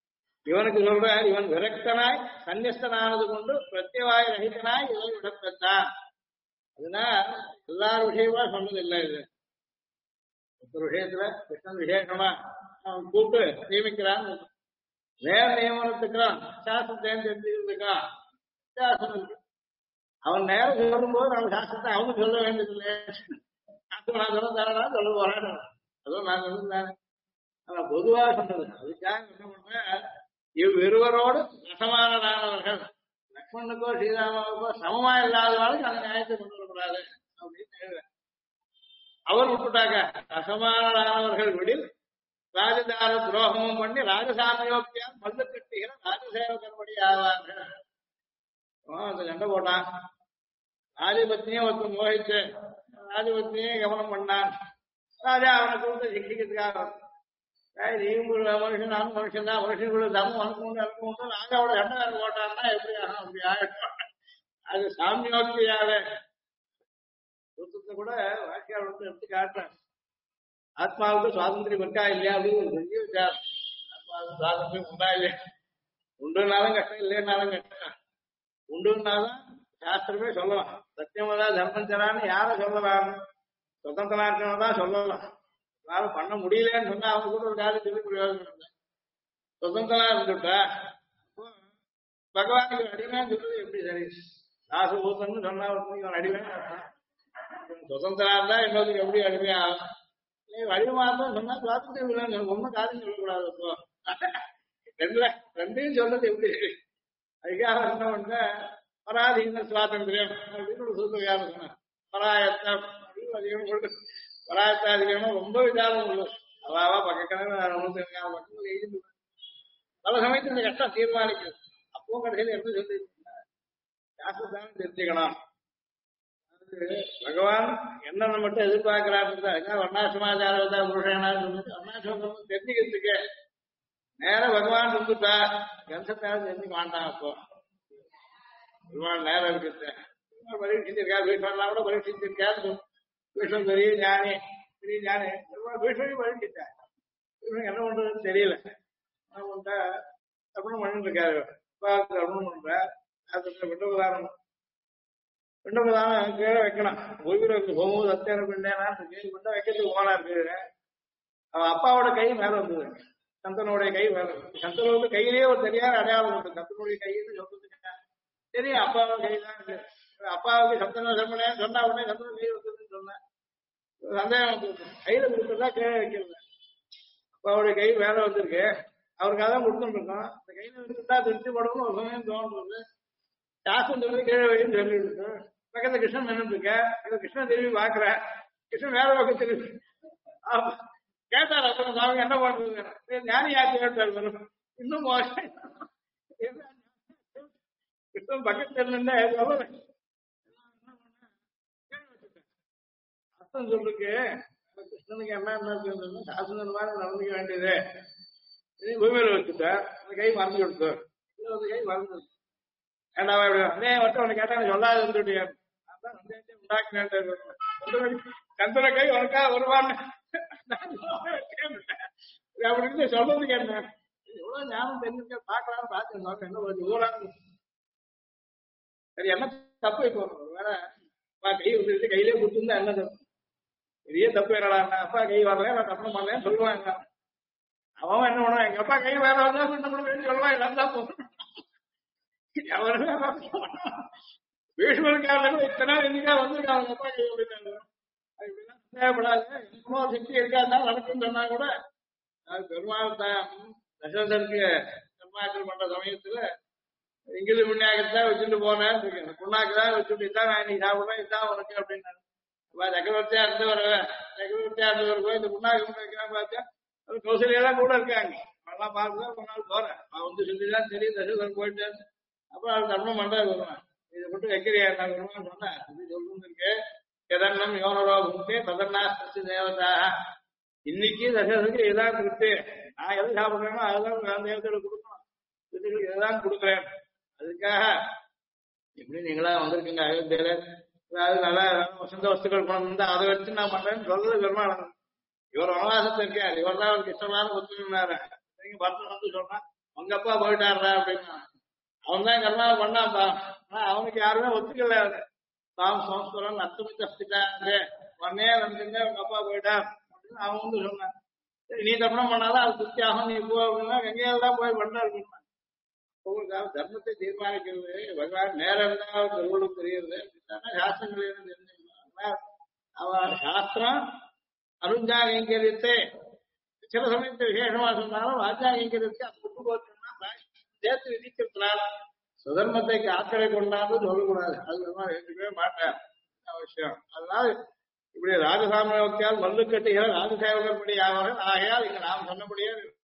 இவனுக்கு சொல்றார், இவன் விரக்தனாய் சந்நியஸ்தனானது கொண்டு பிரத்யவாய ரஹிதனாய் இவன் விடப்பட்டான். அதனால எல்லார் விஷயமா சொன்னதில்லை. இது ஒரு விஷயத்துல கிருஷ்ணன் விசேஷமா அவன் கூட்டு நியமிக்கிறான். வேற நியமனத்துக்கான் சாஸ்திரத்தை தெரிஞ்சுக்கிறதுக்கான் வித்தியாசம் இருக்கு. அவன் நேரம் சொல்லும்போது நம்ம சாஸ்திரத்தை அவனுக்கு சொல்ல வேண்டியதில்லை. நான் சொல்ல தரேன்னா சொல்ல போறேன். அதுவும் நான் சொல்லுறேன். ஆனா பொதுவாக சொன்னது. அதுக்காக என்ன பண்றேன், இவ்விருவரோடு ரசமானதானவர்கள் லக்ஷ்மணுக்கோ ஸ்ரீராமாவுக்கோ சமமா இல்லாதவாளுக்கு அந்த நியாயத்தை கொண்டு வரக்கூடாது அப்படின்னு எழுதுறேன். அவர் விட்டுட்டாங்க. ரசமானதானவர்கள் விடில் ராஜதார துரோகமும் பண்ணி ராஜசாமியோக்கியால் மல்லு கட்டுகிற ராஜசேவகர்படி ஆவார்கள். அந்த சண்டை போட்டான். ராஜபத்னியும் ஒருத்தர் மோகிச்சு ராஜபத்னியே கவனம் பண்ணான். ராஜா அவனை கொடுத்து சிக்கிக்கிறதுக்காக நீயும் மனுஷன் நானும் மனுஷன் தான், மனுஷனுக்குள்ள தர்மம் அனுப்புண்டு அனுப்புண்டு ராஜாவோட சண்டை வேலை போட்டான்னா எப்படி ஆகும்? அப்படி ஆகிடும். அது சாமியோக்கியால கூட வாக்கியால் வந்து எடுத்து காட்டுறேன். ஆத்மாவுக்கு சுவாதந்திரம் இருக்கா இல்லையா அப்படின்னு ஒரு பெரிய விசாரம். ஆத்மாவுக்கு சுவாதந்திரம் உண்டா இல்லையா? உண்டுனாலும் கஷ்டம், இல்லைன்னாலும் கஷ்டம். உண்டுன்னாதான் சாஸ்திரமே சொல்லலாம். சத்தியமதா தர்மஞ்சரான்னு யார சொல்லலாம்? சுதந்திரா இருக்கதான் சொல்லலாம். அதனால பண்ண முடியலன்னு சொன்னா அவங்க கூட ஒரு காலம் சொல்லி பிரயோஜனம் இல்லை. சுதந்திரா இருந்துட்டா பகவானுக்கு அடிமைன்னு சொல்றது எப்படி சரி? தாசபூத்தன்னு சொன்னா ஒரு அடிமை சுதந்திரா இருந்தா இன்னொருக்கு எப்படி அடிமையா ஆகும்? வடிவமாத்தான் சொன்னா சுவாதந்திரம் இல்லைன்னு ஒன்னும் காரியம் சொல்லக்கூடாது. இப்போ ரெண்டையும் சொல்றது எப்படி? அதுக்காக என்ன பண்ண பராதீன சுவாதந்திரம் அப்படின்னு ஒரு சூத்திரக்காரன் சொன்னார். பராயத்தம் அப்படின்னு அதிகம் சொல்லு. பராயத்தாதிகமும் ரொம்ப விசாரம் உள்ளது. அவாவா பக்கக்கணக்கு பக்கம் பல சமயத்தில் இந்த கஷ்டம் தீர்மானிக்குது. அப்பவும் கடைசியில் எப்படி சொல்லி சாஸ்திரத்தான தெரிஞ்சுக்கணும். பகவான் என்னென்ன மட்டும் எதிர்பார்க்கிறாரு வர்ணாசிரமாச்சாரவதா புருஷனான்னு சொல்லிட்டு வர்ணாசிரமம் தெரிஞ்சுக்கிறதுக்கு நேரம் பகவான் இருந்துட்டா கம்சத்தால தெரிஞ்சுக்க மாட்டான். அப்போ பகவான் நேரம் இருக்குது. பரீட்சிச்சிருக்கா பீஷ்மர்லாம் கூட பரீட்சிச்சிருக்காரு. பீஷ்மன் பெரிய ஞானி, பெரிய ஞானி பீஷ்மரையும் பரீட்சித்தேன். பீஷ்மன் என்ன பண்றதுன்னு தெரியல. என்ன பண்றா தர்ப்பணம் பண்ணிட்டு இருக்காரு. தர்ப்பணம் பண்ற அது விண்டபதானம் விண்டபதானம் கீழே வைக்கணும். ஓய்வு போகும்போது அத்தியார பிண்டேனா விண்ட வைக்கிறதுக்கு போனா இருக்குது. அவன் அப்பாவோட கை மேல வந்தது. சந்தனுடைய கை மேல. சந்தனோட கையிலேயே ஒரு தெரியாத அடையாளம் உண்டு. சந்தனுடைய கைன்னு சொல்றதுக்கு தெரியும் அப்பாவோட கை தான் இருக்கு. அப்பாவுக்கு சந்தன சம்பளம் சொன்னா உடனே சந்தன கை வந்ததுன்னு சொன்னேன். சந்தேகம் கையில கொடுத்ததா கீழே வைக்கிறது. அப்பாவுடைய கை மேல வந்திருக்கு. அவருக்காக தான் கொடுத்துட்டு இருக்கோம். அந்த கையில வச்சுட்டா திருச்சி படணும் ஒரு சமயம் தோன்றது. சாஸ்திரம் சொல்லி கீழே வைன்னு சொல்லிட்டு பக்கத்துல கிருஷ்ணன் நின்று இருக்க. இதை கிருஷ்ணன் திரும்பி பாக்குற. கிருஷ்ணன் வேற பக்கம் திரும்பி கேட்டார். அப்புறம் அவங்க என்ன பண்றது? ஞானி யாருக்கு கேட்டார் வரும். இன்னும் மோசம் கிருஷ்ணன் பக்கத்துல இருந்தா அர்த்தம் சொல்லுக்கு கிருஷ்ணனுக்கு என்ன சாசனம் மாதிரி நடந்துக்க வேண்டியது. பூமியில வச்சுட்டா அந்த கை மறந்து கொடுத்து இன்னொரு கை மறந்து ஏண்டாவா அதே மட்டும் அவனை கேட்டா சொல்லாது வந்துட்டு உண்டாக்கினேன். சந்திர கை உனக்கா வருவான்னு அப்படின்னு சொல்றது கேட்டேன். எவ்வளவு ஞாபகம் தெரிஞ்சுக்க பாக்கலாம்னு பார்த்து என்ன ஊராங்க. சரி என்ன தப்பு இப்போ வேற கை வந்துட்டு கையிலே கொடுத்துருந்தா என்ன தப்பு? பெரிய தப்பு என்னடா அப்பா கை வரல நான் தப்பு பண்ணலன்னு சொல்லுவாங்க. அவன் என்ன பண்ணுவான்? எங்க அப்பா கை வேற வந்தா சொல்லுவான். எல்லாம் தான் போகணும். பீஷ்மருக்காரங்க இத்தனை நாள் என்னைக்கா வந்திருக்காங்க அவங்க அப்பா கை அப்படின்னாங்க. அப்படிலாம் தேவைப்படாது. என்னமோ சக்தி இருக்காதுதான் நடக்குன்னு சொன்னா கூட அது பெருமாள் தான் தசரதருக்கு நிர்மாச்சல் பண்ற சமயத்துல இங்கிலி புண்ணாக்கத்தான் வச்சுட்டு போனேன். புண்ணாக்குதான் வச்சுட்டு இதான் நான் இன்னைக்கு சாப்பிடுறேன் இதான் உனக்கு அப்படின்னாரு. சக்கரவர்த்தியா இருந்தவர் போய் இந்த புண்ணாக்கு வைக்கிறான் பார்த்தா அது கௌசல்யெல்லாம் கூட இருக்காங்க. அதெல்லாம் பார்த்துதான் ஒரு நாள் போறேன். அவன் வந்து சொல்லிதான் தெரியும் தசரதன் போயிட்டு அப்புறம் அது தர்மம் பண்றது வருவேன். இதை மட்டும் வைக்கிறியா நான் வருவான்னு சொன்னேன். இது சொல்லுன்னு இருக்கு. எதன்னம் யோனரோ முக்கே பதன்னா சசி தேவதா. இன்னைக்கு தசரதனுக்கு இதுதான் இருக்கு. நான் எது சாப்பிடுறேனோ அதுதான் தேவதையோட கொடுக்கணும். இதுதான் கொடுக்குறேன். அதுக்காக எப்படி நீங்களா வந்திருக்கீங்க அயோத்தியில அதாவது நல்லா வசந்த வஸ்துக்கள் பணம் இருந்தா அதை வச்சு நான் பண்றேன்னு சொல்றது பெருமாள். இவர் வனவாசத்தை இருக்கார். இவர் தான் அவருக்கு இஷ்டமான ஒத்துனாரு. பரதன் வந்து சொன்னா உங்க அப்பா போயிட்டாருடா அப்படின்னா அவன் தான் கர்மா பண்ணான்ப்பா. ஆனா அவனுக்கு யாருமே ஒத்துக்கல. தாம் சம்ஸ்கரம் அர்த்தமித்தாரு உடனே வந்துங்க உங்க அப்பா போயிட்டார் அப்படின்னு அவன் வந்து சொன்னான். சரி, நீ தப்பணம் பண்ணாதான் அது திருப்தி ஆகும், நீ போ அப்படின்னா எங்கேயாவது தான் போய் பண்ணாரு. ஒவ்வொரு தர்மத்தை தீர்மானிக்கிறது பகவான் நேரம் இருந்தால் திருவள்ளுவர் தெரியுது. சாஸ்திரங்கள் என்ன தெரிஞ்சுக்கணும். அவன் சாஸ்திரம் அருஞ்சா கைங்கரியத்தை சில சமயத்தை விசேஷமா சொன்னாலும் ராஜா கைங்கரியத்தை அது கொண்டு போச்சுன்னா சேர்த்து விதிக்கிறதுனால சுதர்மத்தை ஆக்கரை கொண்டாந்து சொல்லக்கூடாது. அது மாதிரி எடுத்துக்கவே மாட்டேன் அவசியம். அதனால இப்படி ராஜசாமியால் மல்லு கட்டுகிற ராஜசேவகர் படி ஆவார்கள். ஆகையால் இங்க நாம் சொன்னபடியே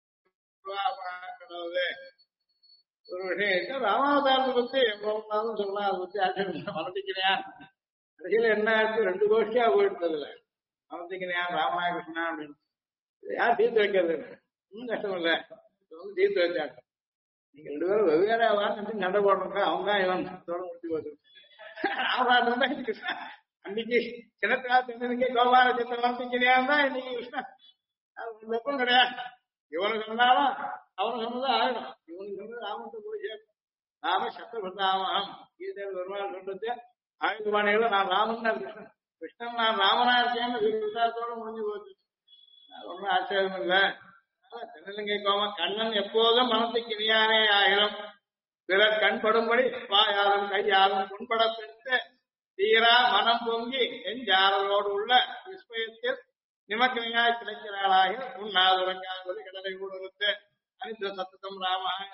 ஒரு விஷயம் ராமாவதாரத்தை பத்தி எவ்வளவு சொல்லலாம். அதை பத்தி ஆச்சரியம் மறந்துக்கிறேன். கடைசியில என்ன ஆச்சு, 2 கோஷ்டியா போயிட்டு மறந்துக்கிறேன் ராமாய கிருஷ்ணா அப்படின்னு. யார் தீர்த்து வைக்கிறது? ஒன்றும் கஷ்டம் இல்லை, வந்து தீர்த்து வச்சாங்க. நீங்க 2 பேரும் வெவ்வேறு வாங்க சண்டை போடுறாங்க. அவங்க தான் இவன் தோட முடிச்சு போச்சு. ராமாயணம் தான் கிருஷ்ணா அன்னைக்கு சின்னத்துக்கே கோபால சித்தம் மறந்துக்கிறியான் தான் இன்னைக்கு கிருஷ்ணா. அது வெப்பம் கிடையாது. இவனுக்கு சொன்னாலும் அவனுக்கு சொன்னதான் ஆகணும். இவனுக்கு சொன்னது ராமத்தை போய் சேர்க்கும். ராம சத்தபிரதாமம் கீதையில் பெருமாள் சொல்றது ஆயுதபாணிகளை நான் ராமன் தான் கிருஷ்ணன். கிருஷ்ணன் நான் ராமனா இருக்கேன்னு விசாரத்தோட முடிஞ்சு போச்சு. ஒன்றும் ஆச்சரியம் இல்லை. தென்னலிங்கை கோமம் கண்ணன் எப்போதும் மனத்துக்கு இனியானே ஆகிடும். பிறர் கண்படும்படி வாயாலும் கையாலும் புண்பட பெற்று தீரா மனம் பொங்கி எஞ்சாரலோடு உள்ள விஸ்மயத்தில் நிமக்கினையாய் கிடைக்கிறாளாக உண்ணாதுரங்காவது கடலை ஊடுருத்து அனிந்த சத்தம் ராமாயண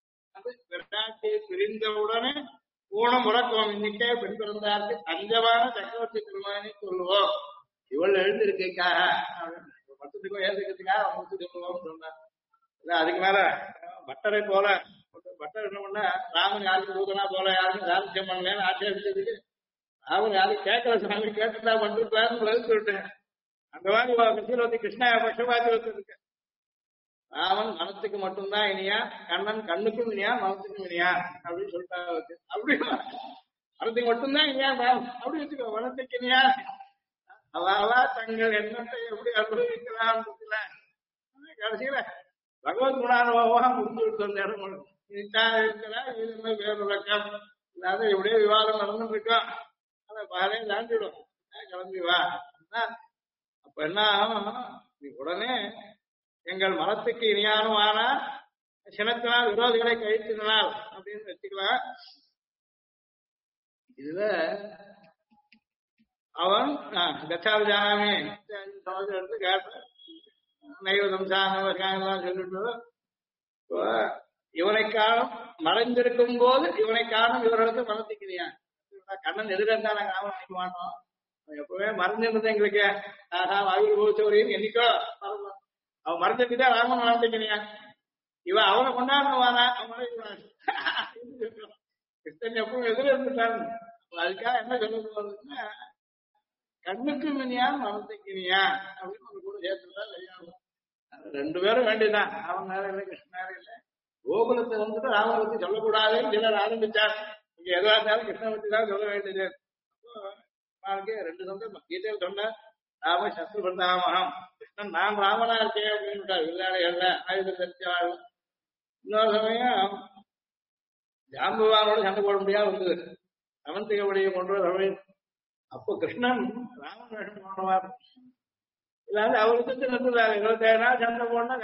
விராட்டியை பிரிந்தவுடனே ஊனம் உறக்கம் இன்னைக்கே பெண் பிறந்தாருக்கு தஞ்சமான சக்கரவர்த்தி திருமணி சொல்லுவோம். இவள் எழுந்திருக்காக பட்டத்துக்கும் ஏற்றுக்கிறதுக்காக அவங்க சொல்லுவோம் சொன்னார். இல்ல அதுக்கு மேல பட்டரை போல பட்டர் என்ன பண்ண ராமன் யாருக்கு தூக்கனா போல யாருக்கும் சாரத்தியம் பண்ணலன்னு ஆட்சேபிச்சதுக்கு ராமன் யாரும் கேட்கல. சாமி கேட்டுட்டா பண்ணிருப்பாருன்னு எழுத்து விட்டேன். அந்த மாதிரி கட்சியில் கிருஷ்ணா பட்சபாதி இருக்கு. ராமன் மனத்துக்கு மட்டும்தான் இனியா, கண்ணன் கண்ணுக்கும் இனியா, மனத்துக்கும் இனியா அப்படின்னு சொல்லிட்டாங்க. அப்படி மனத்துக்கு மட்டும்தான் இனியா அப்படி வச்சுக்கோ. மனத்துக்கு இனியா அவாவா தங்கள் எண்ணத்தை எப்படி அனுபவிக்கலாம். கடைசியில பகவத் குணானுபவமா முடிஞ்சு விட்டு அந்த இடம் இருக்கிறா. இது வேறுக்கம் இல்லாத எப்படியோ விவாதம் நடந்துட்டு இருக்கோம். அதை பாரே தாண்டிடும். கிளம்பி வா. அப்ப என்ன நீ உடனே எங்கள் மனத்துக்கு இனியானும் ஆனா சினத்தினால் விரோதிகளை கழித்ததனால் அப்படின்னு வச்சுக்கலாம். இதுல அவன் கச்சாபிஜாமே எடுத்து கேட்ட நைவதம் சாங்கெல்லாம் சொல்லிட்டு இவனை காணும் மறைந்திருக்கும் போது இவனை காணும் இவர்களுக்கு மனத்துக்கிறியா. கண்ணன் எதிர்த்தா நாங்க நாம நினைக்க மாட்டோம். எப்பவுமே மறைஞ்சிருந்தது எங்களுக்கு ஆயுள் போச்சவரையும் என்னைக்கோ அவன் மறைஞ்சிருக்குதான் ராமன் மறந்துக்கிறியா. இவன் அவனை கொண்டாடுவானா அவனை கிருஷ்ணன் எப்பவும் எதிர இருந்துட்டான். அதுக்காக என்ன சொல்ல போறதுன்னா கண்ணுக்கு மினியா மனத்துக்கினியா அப்படின்னு ஒரு கூட சேர்த்துதான் தெரியும். 2 பேரும் வேண்டியதான். ராமன் நேரம் இல்லை, கிருஷ்ணன் நேரம் இல்லை. கோகுலத்தை வந்துட்டு ராமனை பத்தி சொல்லக்கூடாதுன்னு சிலர் ஆரம்பிச்சார். இங்க எதுவா இருந்தாலும் கிருஷ்ணனை பத்தி தான் சொல்ல வேண்டியது. 2 சந்தர்ப்பம் கீதையில் சொன்ன ராம சத்ருபந்தாமகம் கிருஷ்ணன் நான் ராமனா இருக்கேன் அப்படின்னு வில்லாடைகள்ல ஆயுத தெரிஞ்சவாள். இன்னொரு சமயம் ஜாம்பவானோட சண்டை போட முடியாது வந்தது. சமந்திகப்படியை கொண்டு சமயம் அப்போ கிருஷ்ணன் ராமன் வேஷம் போனவார். இல்லாத அவருக்கு நிறுத்தாரு. 27 நாள் சண்டை போனா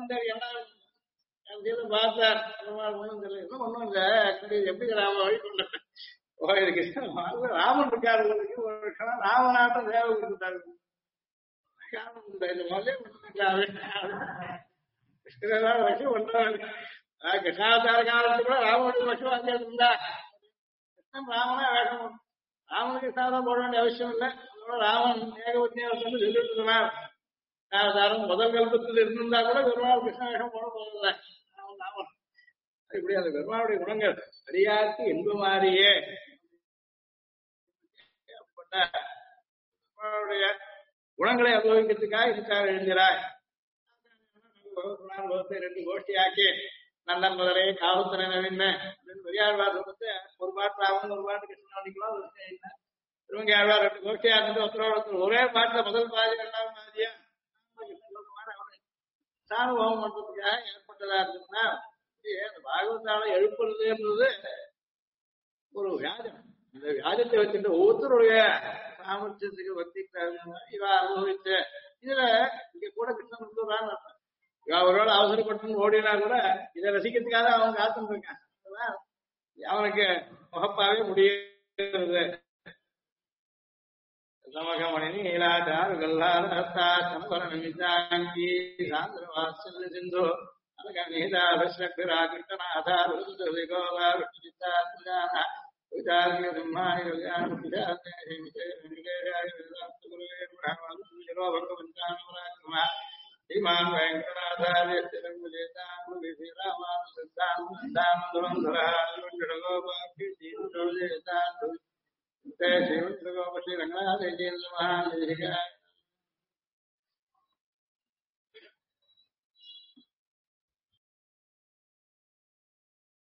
எல்லாம் பார்த்தார். என்ன ஒண்ணும் இல்ல எப்படி ராம வழி கொண்டு கிருஷ்ணன் ராமன் இருக்காரு. ஒரு வருஷம் ராமநாட்டம் சேவை கொடுத்தாரு. கிருஷ்ணன் வருஷம் ஒன்றாரு. கிருஷ்ணாவதார காலத்துக்கு கூட ராமனுடைய வருஷம் அங்கே இருந்தா கிருஷ்ணன் ராமனா வேஷம். ராமனுக்கு சாதம் போட வேண்டிய அவசியம் இல்லை. அதோட ராமன் ஏகபத்தியா வந்து சொல்லிட்டு இருந்தார். அவதாரம் முதல் கல்பத்தில் இருந்திருந்தா கூட பெருமாள் கிருஷ்ண வேஷம் போட போவதில்லை. ராமன் இப்படி அந்த பெருமாளுடைய குணங்கள் சரியாக்கு என்பது மாதிரியே பெருமாளுடைய குணங்களை அனுபவிக்கிறதுக்காக இதுக்காக எழுந்திராய். 2 கோஷ்டியாக்கி நந்தன் முதலே காவல்துறை நவீன பெரியாழ்வார் சொல்லிட்டு ஒரு பாட்டு ராமன் ஒரு பாட்டு கிருஷ்ணாதிக்கலாம் இவங்க ஆழ்வார் 2 கோஷ்டியா இருந்தது. ஒருத்தரோட ஒரே பாட்டுல முதல் பாதி 2வது பாதியா சாணுபவம் பண்றதுக்காக ஏற்பட்டதா இருந்ததுன்னா அந்த பாகவதால எழுப்புறதுன்றது ஒரு வியாஜம். அந்த வியாஜத்தை வச்சுட்டு ஒவ்வொருத்தருடைய சாமர்த்தியத்துக்கு பக்திக்கு இவ அனுபவிச்ச இதுல இங்க கூட கிருஷ்ணன் கொடுத்துறான்னு இவ ஒருவேளை அவசரப்பட்டு ஓடினா கூட இதை ரசிக்கிறதுக்காக அவன் காத்துட்டு இருக்கான். அதெல்லாம் அவனுக்கு முகப்பாவே முடியாது. சமகமணி நீலாச்சாரு கல்லாரஸ்தா சம்பர நிமிஷாங்கி சாந்திர வாத்சல்ய சிந்து அனகநீதா விஸ்வக்ரா கிருஷ்ணநாதார் விகோபா விஷ்ணுச்சித்தாத்மஜான விசாரிய சிம்மானி யோகான விசாரே நிகேஷாய விசாஸ்துகுருவே பிரஹ்மோ பகவந்தானுராக்ரமா ஸ்ரீமான் வெங்கடாச்சாரிய ஸ்ரீரங்குஜேதாம் ஸ்ரீராமான் சித்தாம் தாமதுரந்தரா விஷ்ணுகோபாக்கி ஸ்ரீஜேதாம் श्री रंगनाथ महान